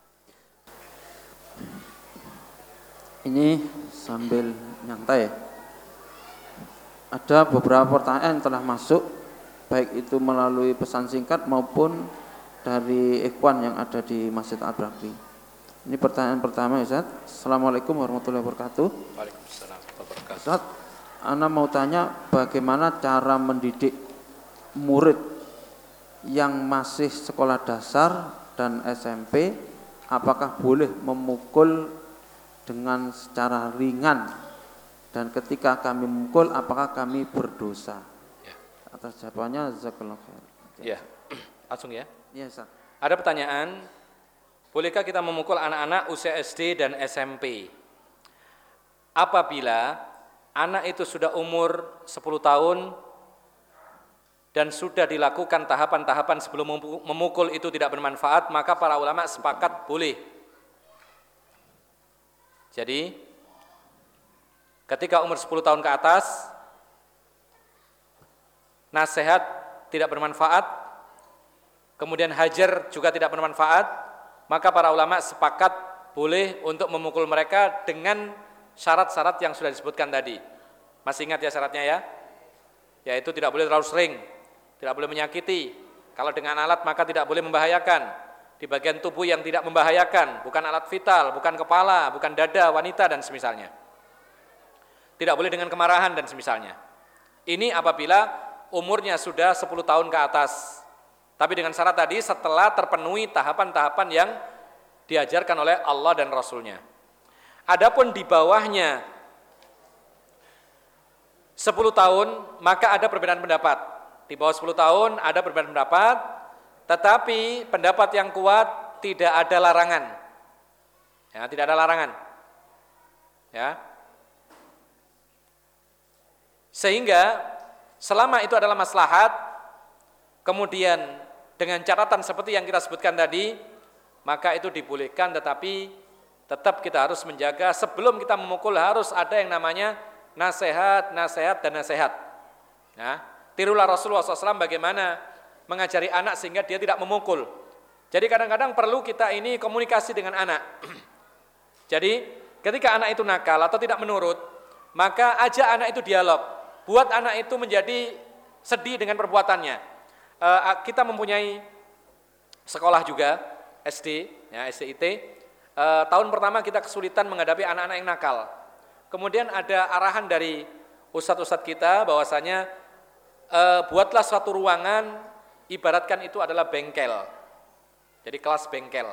Ini sambil nyantai. Ada beberapa pertanyaan yang telah masuk, baik itu melalui pesan singkat maupun dari ikhwan yang ada di Masjid Al-Bakri. Ini pertanyaan pertama, Ustaz. Assalamualaikum warahmatullahi wabarakatuh. Waalaikumsalam warahmatullahi wabarakatuh. Ustaz, ana mau tanya bagaimana cara mendidik murid yang masih sekolah dasar dan S M P, apakah boleh memukul dengan secara ringan, dan ketika kami memukul apakah kami berdosa? Ya. Atas jawabannya jazakallahu khair. Ya, langsung ya. Iya, Ustaz. Ada pertanyaan, bolehkah kita memukul anak-anak usia S D dan S M P apabila anak itu sudah umur sepuluh tahun dan sudah dilakukan tahapan-tahapan sebelum memukul itu tidak bermanfaat? Maka para ulama sepakat boleh. Jadi ketika umur sepuluh tahun ke atas nasihat tidak bermanfaat, kemudian hajar juga tidak bermanfaat, maka para ulama sepakat boleh untuk memukul mereka dengan syarat-syarat yang sudah disebutkan tadi. Masih ingat ya syaratnya ya? Yaitu tidak boleh terlalu sering, tidak boleh menyakiti. Kalau dengan alat maka tidak boleh membahayakan. Di bagian tubuh yang tidak membahayakan, bukan alat vital, bukan kepala, bukan dada wanita dan semisalnya. Tidak boleh dengan kemarahan dan semisalnya. Ini apabila umurnya sudah sepuluh tahun ke atas. Tapi dengan syarat tadi setelah terpenuhi tahapan-tahapan yang diajarkan oleh Allah dan Rasulnya. Adapun di bawahnya sepuluh tahun maka ada perbedaan pendapat. Di bawah sepuluh tahun ada perbedaan pendapat, tetapi pendapat yang kuat tidak ada larangan. Ya, tidak ada larangan. Ya. Sehingga selama itu adalah maslahat, kemudian dengan catatan seperti yang kita sebutkan tadi, maka itu dibolehkan, tetapi tetap kita harus menjaga sebelum kita memukul harus ada yang namanya nasihat, nasihat dan nasihat. Nah, tirulah Rasulullah shallallahu alaihi wasallam bagaimana mengajari anak sehingga dia tidak memukul. Jadi kadang-kadang perlu kita ini komunikasi dengan anak. Jadi ketika anak itu nakal atau tidak menurut, maka ajak anak itu dialog. Buat anak itu menjadi sedih dengan perbuatannya. E, kita mempunyai sekolah juga, S D, ya, S D I T. E, tahun pertama kita kesulitan menghadapi anak-anak yang nakal. Kemudian ada arahan dari ustadz-ustadz kita bahwasanya e, buatlah suatu ruangan, ibaratkan itu adalah bengkel. Jadi kelas bengkel.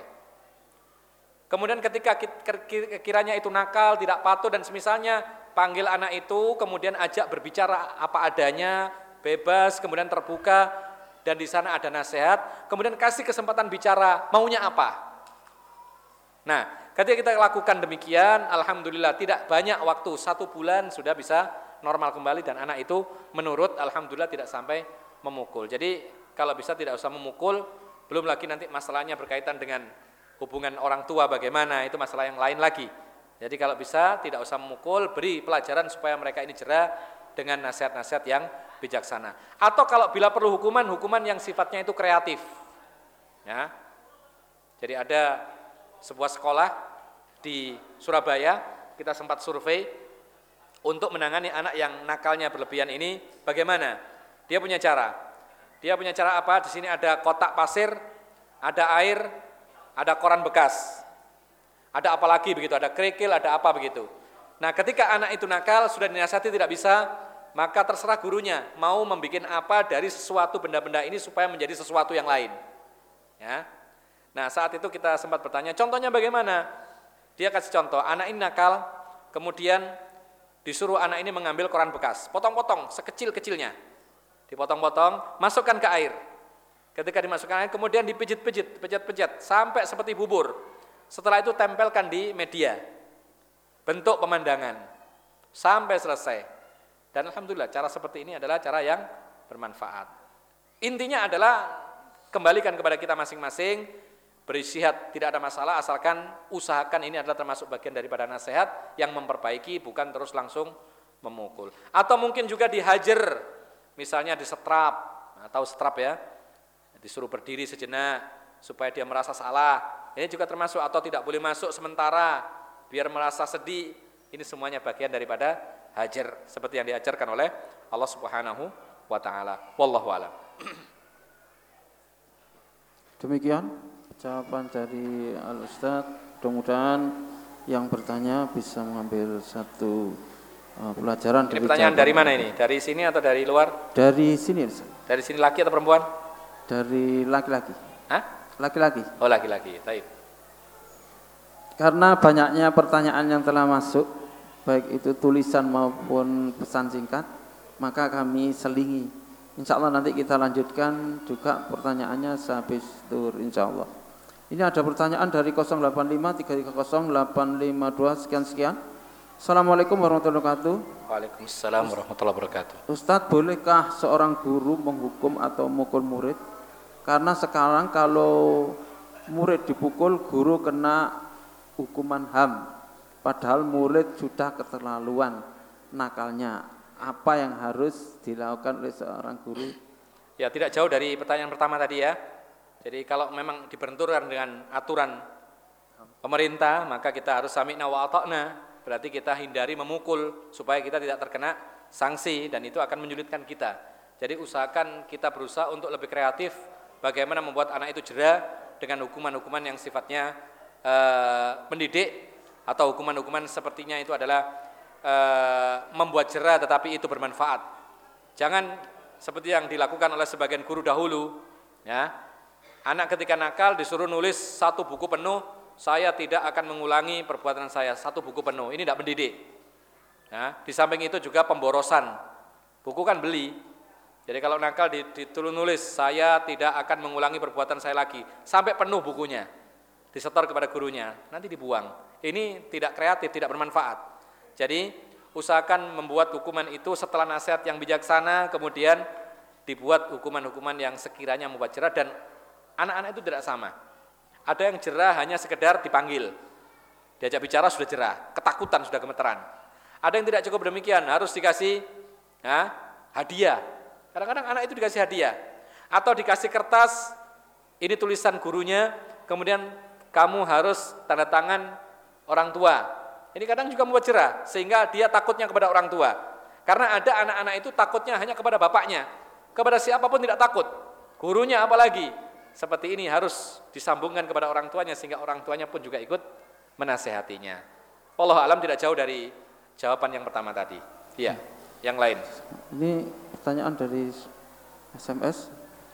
Kemudian ketika kiranya itu nakal, tidak patuh dan semisalnya, panggil anak itu, kemudian ajak berbicara apa adanya, bebas, kemudian terbuka, dan di sana ada nasihat, kemudian kasih kesempatan bicara, maunya apa. Nah, ketika kita lakukan demikian, alhamdulillah tidak banyak waktu, satu bulan sudah bisa normal kembali dan anak itu menurut, alhamdulillah tidak sampai memukul. Jadi kalau bisa tidak usah memukul, belum lagi nanti masalahnya berkaitan dengan hubungan orang tua bagaimana, itu masalah yang lain lagi. Jadi kalau bisa tidak usah memukul, beri pelajaran supaya mereka ini jerah dengan nasihat-nasihat yang bijaksana. Atau kalau bila perlu hukuman, hukuman yang sifatnya itu kreatif. Ya. Jadi ada sebuah sekolah di Surabaya, kita sempat survei untuk menangani anak yang nakalnya berlebihan ini, bagaimana? Dia punya cara. Dia punya cara apa? Di sini ada kotak pasir, ada air, ada koran bekas. Ada apa lagi begitu, ada kerikil, ada apa begitu. Nah, ketika anak itu nakal, sudah dinasihati tidak bisa, maka terserah gurunya mau membuat apa dari sesuatu benda-benda ini supaya menjadi sesuatu yang lain. Ya. Nah, saat itu kita sempat bertanya, contohnya bagaimana? Dia kasih contoh, anak ini nakal, kemudian disuruh anak ini mengambil koran bekas, potong-potong sekecil-kecilnya. Dipotong-potong, masukkan ke air. Ketika dimasukkan air, kemudian dipijit-pijit, pijat-pijat sampai seperti bubur. Setelah itu tempelkan di media, bentuk pemandangan, sampai selesai. Dan alhamdulillah cara seperti ini adalah cara yang bermanfaat. Intinya adalah kembalikan kepada kita masing-masing, beristihad tidak ada masalah, asalkan usahakan ini adalah termasuk bagian daripada nasihat yang memperbaiki, bukan terus langsung memukul. Atau mungkin juga dihajar, misalnya disetrap, atau setrap ya, disuruh berdiri sejenak supaya dia merasa salah. Ini juga termasuk, atau tidak boleh masuk sementara biar merasa sedih. Ini semuanya bagian daripada hajar seperti yang diajarkan oleh Allah Subhanahu wa taala. Wallahu a'lam. Demikian jawaban dari Al-Ustaz. Mudah-mudahan yang bertanya bisa mengambil satu uh, pelajaran. Ini pertanyaan dari mana ini? Dari sini atau dari luar? Dari sini, Ustaz. Dari sini laki atau perempuan? Dari laki-laki. Hah? Laki-laki. Oh, laki-laki. Baik. Karena banyaknya pertanyaan yang telah masuk, baik itu tulisan maupun pesan singkat, maka kami selingi. Insya Allah nanti kita lanjutkan juga pertanyaannya sehabis tur, insya Allah. Ini ada pertanyaan dari nol delapan lima tiga tiga nol delapan lima dua sekian sekian. Assalamualaikum warahmatullahi wabarakatuh. Waalaikumsalam warahmatullahi wabarakatuh. Ustadz, bolehkah seorang guru menghukum atau memukul murid? Karena sekarang kalau murid dipukul, guru kena hukuman H A M. Padahal murid sudah keterlaluan nakalnya. Apa yang harus dilakukan oleh seorang guru? Ya, tidak jauh dari pertanyaan pertama tadi ya. Jadi kalau memang dibenturkan dengan aturan pemerintah, maka kita harus sami'na wa ata'na, berarti kita hindari memukul supaya kita tidak terkena sanksi dan itu akan menyulitkan kita. Jadi usahakan kita berusaha untuk lebih kreatif bagaimana membuat anak itu jera dengan hukuman-hukuman yang sifatnya uh, mendidik atau hukuman-hukuman sepertinya itu adalah uh, membuat jera tetapi itu bermanfaat. Jangan seperti yang dilakukan oleh sebagian guru dahulu, ya. Anak ketika nakal disuruh nulis satu buku penuh, saya tidak akan mengulangi perbuatan saya, satu buku penuh. Ini tidak mendidik. Ya, di samping itu juga pemborosan. Buku kan beli. Jadi kalau nakal ditulis nulis, saya tidak akan mengulangi perbuatan saya lagi, sampai penuh bukunya. Disetor kepada gurunya, nanti dibuang. Ini tidak kreatif, tidak bermanfaat. Jadi usahakan membuat hukuman itu setelah nasihat yang bijaksana, kemudian dibuat hukuman-hukuman yang sekiranya membuat jerah. Dan anak-anak itu tidak sama. Ada yang jerah hanya sekedar dipanggil, diajak bicara sudah jerah, ketakutan sudah gemeteran. Ada yang tidak cukup demikian, harus dikasih ya, hadiah. Kadang-kadang anak itu dikasih hadiah atau dikasih kertas, ini tulisan gurunya, kemudian kamu harus tanda tangan orang tua. Ini kadang juga membuat jerah, sehingga dia takutnya kepada orang tua. Karena ada anak-anak itu takutnya hanya kepada bapaknya, kepada siapapun tidak takut. Gurunya apalagi. Seperti ini harus disambungkan kepada orang tuanya sehingga orang tuanya pun juga ikut menasehatinya. Wallahu alam, tidak jauh dari jawaban yang pertama tadi. Iya, yang lain. Ini pertanyaan dari S M S.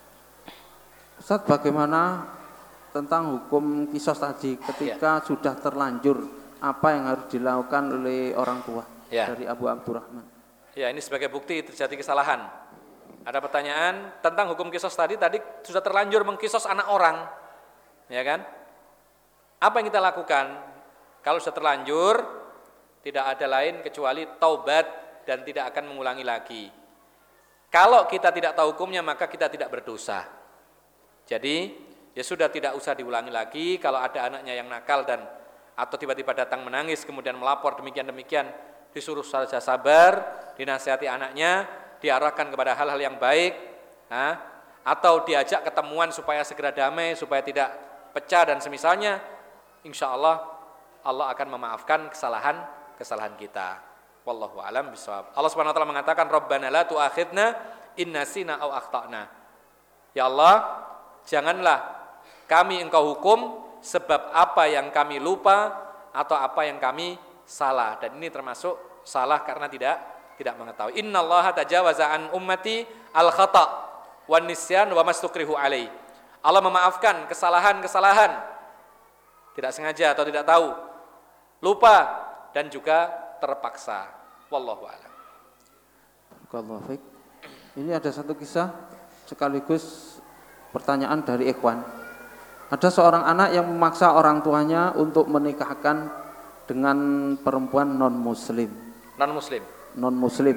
Ustaz, bagaimana tentang hukum kisos tadi ketika ya. sudah terlanjur, apa yang harus dilakukan oleh orang tua? Ya. Dari Abu Abdurrahman. Ya, ini sebagai bukti terjadi kesalahan. Ada pertanyaan tentang hukum kisos tadi, tadi sudah terlanjur mengkisos anak orang, ya kan? Apa yang kita lakukan? Kalau sudah terlanjur, tidak ada lain kecuali taubat dan tidak akan mengulangi lagi. Kalau kita tidak tahu hukumnya, maka kita tidak berdosa. Jadi, ya sudah tidak usah diulangi lagi. Kalau ada anaknya yang nakal dan atau tiba-tiba datang menangis kemudian melapor demikian-demikian, disuruh saja sabar, dinasihati anaknya, diarahkan kepada hal-hal yang baik, ha? Atau diajak ketemuan supaya segera damai, supaya tidak pecah dan semisalnya, insya Allah Allah akan memaafkan kesalahan-kesalahan kita. Wallahu a'lam bishawab. Allah Subhanahu wa taala mengatakan, Rabbana la tu'akhidna in nasina aw akhtana. Ya Allah, janganlah kami engkau hukum sebab apa yang kami lupa atau apa yang kami salah. Dan ini termasuk salah karena tidak tidak mengetahui. Innallaha tajawaza an ummati al-khata' wan nisyan wa mastukrihu alai. Allah memaafkan kesalahan-kesalahan tidak sengaja atau tidak tahu, lupa dan juga terpaksa. Wallahu a'lam. Barakallahu fiik. Ini ada satu kisah sekaligus pertanyaan dari ikhwan. Ada seorang anak yang memaksa orang tuanya untuk menikahkan dengan perempuan non muslim. Non muslim. non muslim.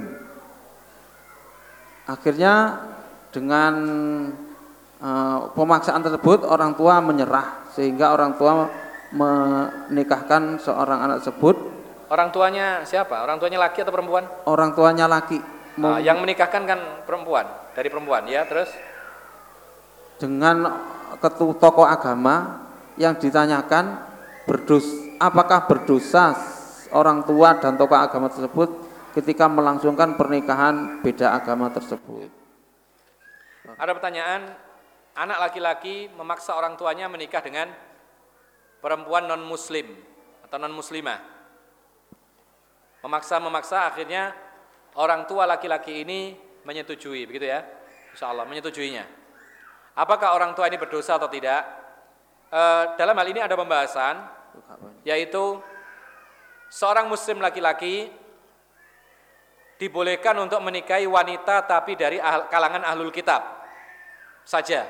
Akhirnya dengan uh, pemaksaan tersebut orang tua menyerah sehingga orang tua menikahkan seorang anak tersebut. Orang tuanya siapa? Orang tuanya laki atau perempuan? Orang tuanya laki. Nah, yang menikahkan kan perempuan, dari perempuan ya, terus dengan ketua tokoh agama yang ditanyakan berdos apakah berdosa orang tua dan tokoh agama tersebut ketika melangsungkan pernikahan beda agama tersebut. Ada pertanyaan, anak laki-laki memaksa orang tuanya menikah dengan perempuan non muslim atau non muslimah. Memaksa-memaksa akhirnya orang tua laki-laki ini menyetujui, begitu ya? Insyaallah menyetujuinya. Apakah orang tua ini berdosa atau tidak? E, dalam hal ini ada pembahasan, yaitu seorang muslim laki-laki dibolehkan untuk menikahi wanita tapi dari ah, kalangan ahlul kitab saja.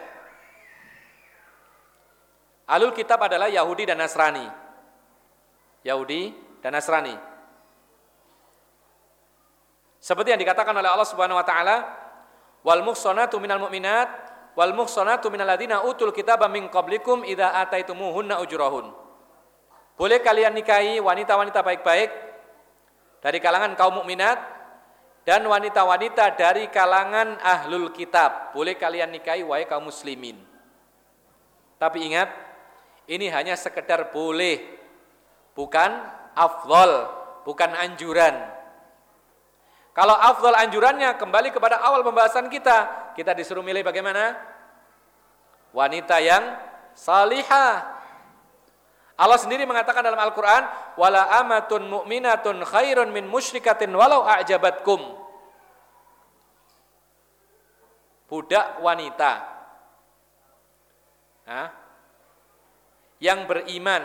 Ahlul kitab adalah Yahudi dan Nasrani. Yahudi dan Nasrani. Seperti yang dikatakan oleh Allah Subhanahu wa taala, wal muhsanatu minal mu'minat wal muhsanatu minal ladzina utul kitaba min qablikum idza ataitumuhunna ujurahun. Boleh kalian nikahi wanita-wanita baik-baik dari kalangan kaum mukminat dan wanita-wanita dari kalangan ahlul kitab. Boleh kalian nikahi wahai kaum muslimin. Tapi ingat, ini hanya sekedar boleh, bukan afdol, bukan anjuran. Kalau afdol anjurannya kembali kepada awal pembahasan kita, kita disuruh milih bagaimana? Wanita yang salihah. Allah sendiri mengatakan dalam Al-Quran, wala amatun mu'minatun khairun min musyrikatin walau a'jabatkum. Budak wanita, nah, yang beriman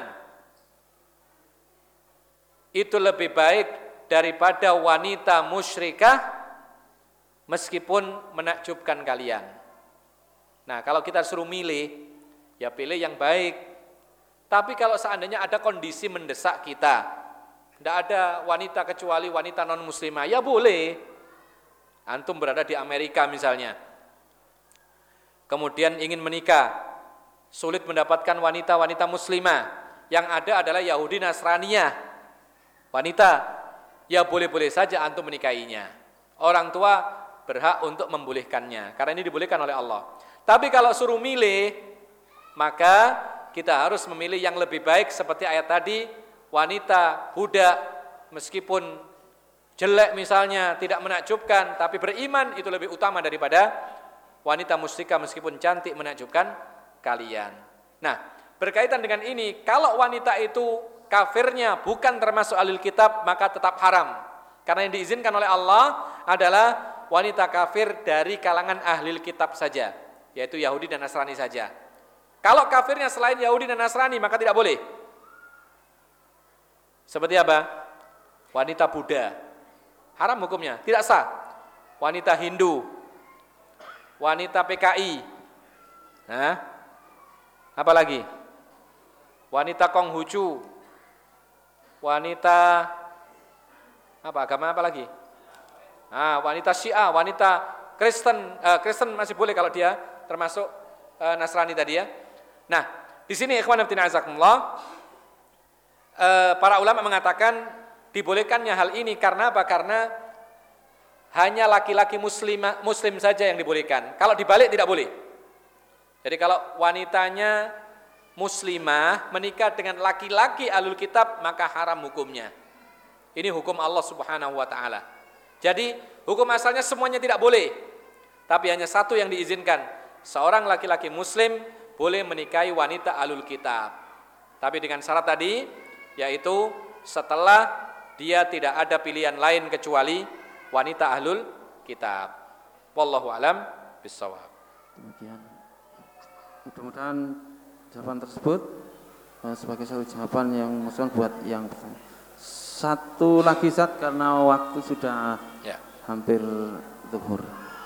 itu lebih baik daripada wanita musyrikah meskipun menakjubkan kalian. Nah, kalau kita suruh milih, ya pilih yang baik. Tapi kalau seandainya ada kondisi mendesak kita, tidak ada wanita kecuali wanita non muslimah, ya boleh. Antum berada di Amerika misalnya, kemudian ingin menikah, sulit mendapatkan wanita-wanita muslimah, yang ada adalah Yahudi Nasraniyah. Wanita, ya boleh-boleh saja antum menikahinya. Orang tua berhak untuk membolehkannya, karena ini dibolehkan oleh Allah. Tapi kalau suruh milih, maka kita harus memilih yang lebih baik seperti ayat tadi, wanita budak meskipun jelek misalnya, tidak menakjubkan, tapi beriman itu lebih utama daripada wanita musyrikah meskipun cantik menakjubkan kalian. Nah, berkaitan dengan ini, kalau wanita itu kafirnya bukan termasuk ahlul kitab, maka tetap haram. Karena yang diizinkan oleh Allah adalah wanita kafir dari kalangan ahlul kitab saja, yaitu Yahudi dan Nasrani saja. Kalau kafirnya selain Yahudi dan Nasrani, maka tidak boleh. Seperti apa? Wanita Buddha, haram hukumnya, tidak sah. Wanita Hindu, wanita P K I, nah, apa lagi? Wanita Konghucu, wanita apa agama apa lagi? Nah, wanita Syiah, wanita Kristen, uh, Kristen masih boleh kalau dia termasuk uh, Nasrani tadi ya. Nah, di sini ikhwan fillah azakumullah, uh, para ulama mengatakan dibolehkannya hal ini karena apa? Karena hanya laki-laki muslimah, muslim saja yang dibolehkan. Kalau dibalik tidak boleh. Jadi kalau wanitanya muslimah menikah dengan laki-laki ahlul kitab, maka haram hukumnya. Ini hukum Allah Subhanahu wa taala. Jadi hukum asalnya semuanya tidak boleh. Tapi hanya satu yang diizinkan. Seorang laki-laki muslim boleh menikahi wanita ahlul kitab. Tapi dengan syarat tadi, yaitu setelah dia tidak ada pilihan lain kecuali wanita ahlul kitab. Wallahu alam bissawab. Demikian. Mudah-mudahan jawaban tersebut uh, sebagai satu jawaban yang maksudnya buat yang bertanya. Satu lagi Ustaz, karena waktu sudah ya, hampir zuhur.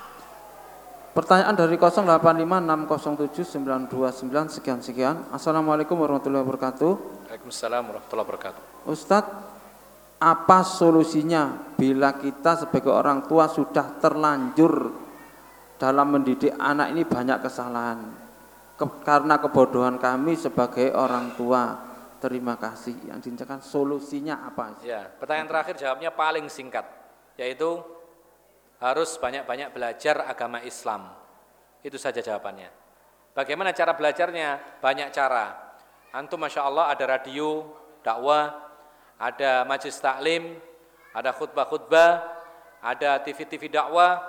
Pertanyaan dari nol delapan lima enam nol tujuh sembilan dua sembilan sekian sekian. Assalamualaikum warahmatullahi wabarakatuh. Waalaikumsalam warahmatullahi wabarakatuh. Ustadz, apa solusinya bila kita sebagai orang tua sudah terlanjur dalam mendidik anak ini banyak kesalahan Ke, karena kebodohan kami sebagai orang tua? Terima kasih. Yang diinginkan solusinya apa? Ya, pertanyaan terakhir jawabnya paling singkat, yaitu harus banyak-banyak belajar agama Islam. Itu saja jawabannya. Bagaimana cara belajarnya? Banyak cara. Antum masya Allah ada radio dakwah, ada majelis taklim, ada khutbah-khutbah, ada T V T V dakwah,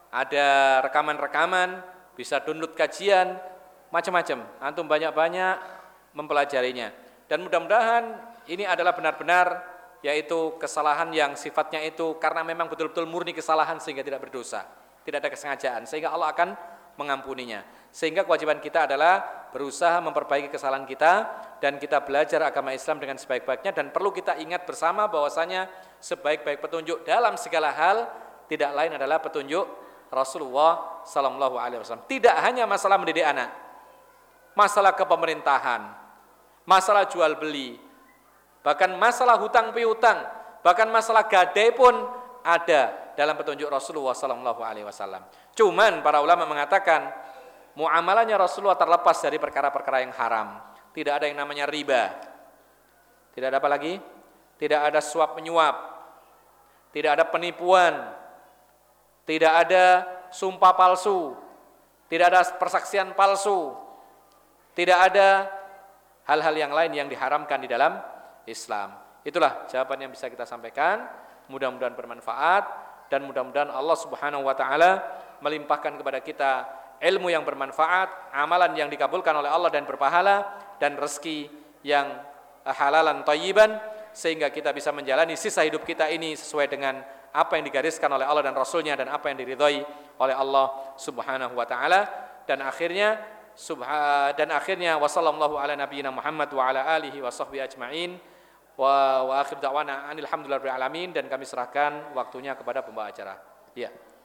ada rekaman-rekaman, bisa download kajian, macam-macam. Antum banyak-banyak mempelajarinya. Dan mudah-mudahan ini adalah benar-benar yaitu kesalahan yang sifatnya itu karena memang betul-betul murni kesalahan sehingga tidak berdosa, tidak ada kesengajaan, sehingga Allah akan mengampuninya. Sehingga kewajiban kita adalah berusaha memperbaiki kesalahan kita dan kita belajar agama Islam dengan sebaik-baiknya. Dan perlu kita ingat bersama bahwasanya sebaik-baik petunjuk dalam segala hal tidak lain adalah petunjuk Rasulullah sallallahu alaihi wasallam. Tidak hanya masalah mendidik anak, masalah kepemerintahan, masalah jual beli, bahkan masalah hutang piutang, bahkan masalah gadai pun ada dalam petunjuk Rasulullah sallallahu alaihi wasallam. Cuman para ulama mengatakan muamalahnya Rasulullah terlepas dari perkara-perkara yang haram. Tidak ada yang namanya riba. Tidak ada apa lagi? Tidak ada suap menyuap. Tidak ada penipuan. Tidak ada sumpah palsu. Tidak ada persaksian palsu. Tidak ada hal-hal yang lain yang diharamkan di dalam Islam. Itulah jawaban yang bisa kita sampaikan. Mudah-mudahan bermanfaat dan mudah-mudahan Allah Subhanahu wa taala melimpahkan kepada kita ilmu yang bermanfaat, amalan yang dikabulkan oleh Allah dan berpahala, dan rezeki yang halalan thayyiban, sehingga kita bisa menjalani sisa hidup kita ini sesuai dengan apa yang digariskan oleh Allah dan Rasulnya dan apa yang diridhai oleh Allah Subhanahu wa taala. Dan akhirnya subha, dan akhirnya wasallallahu ala nabiyyina Muhammad wa ala alihi wa sahbihi ajma'in wa wa akhir da'wana alhamdulillahi rabbil alamin, dan kami serahkan waktunya kepada pembawa acara. Ya.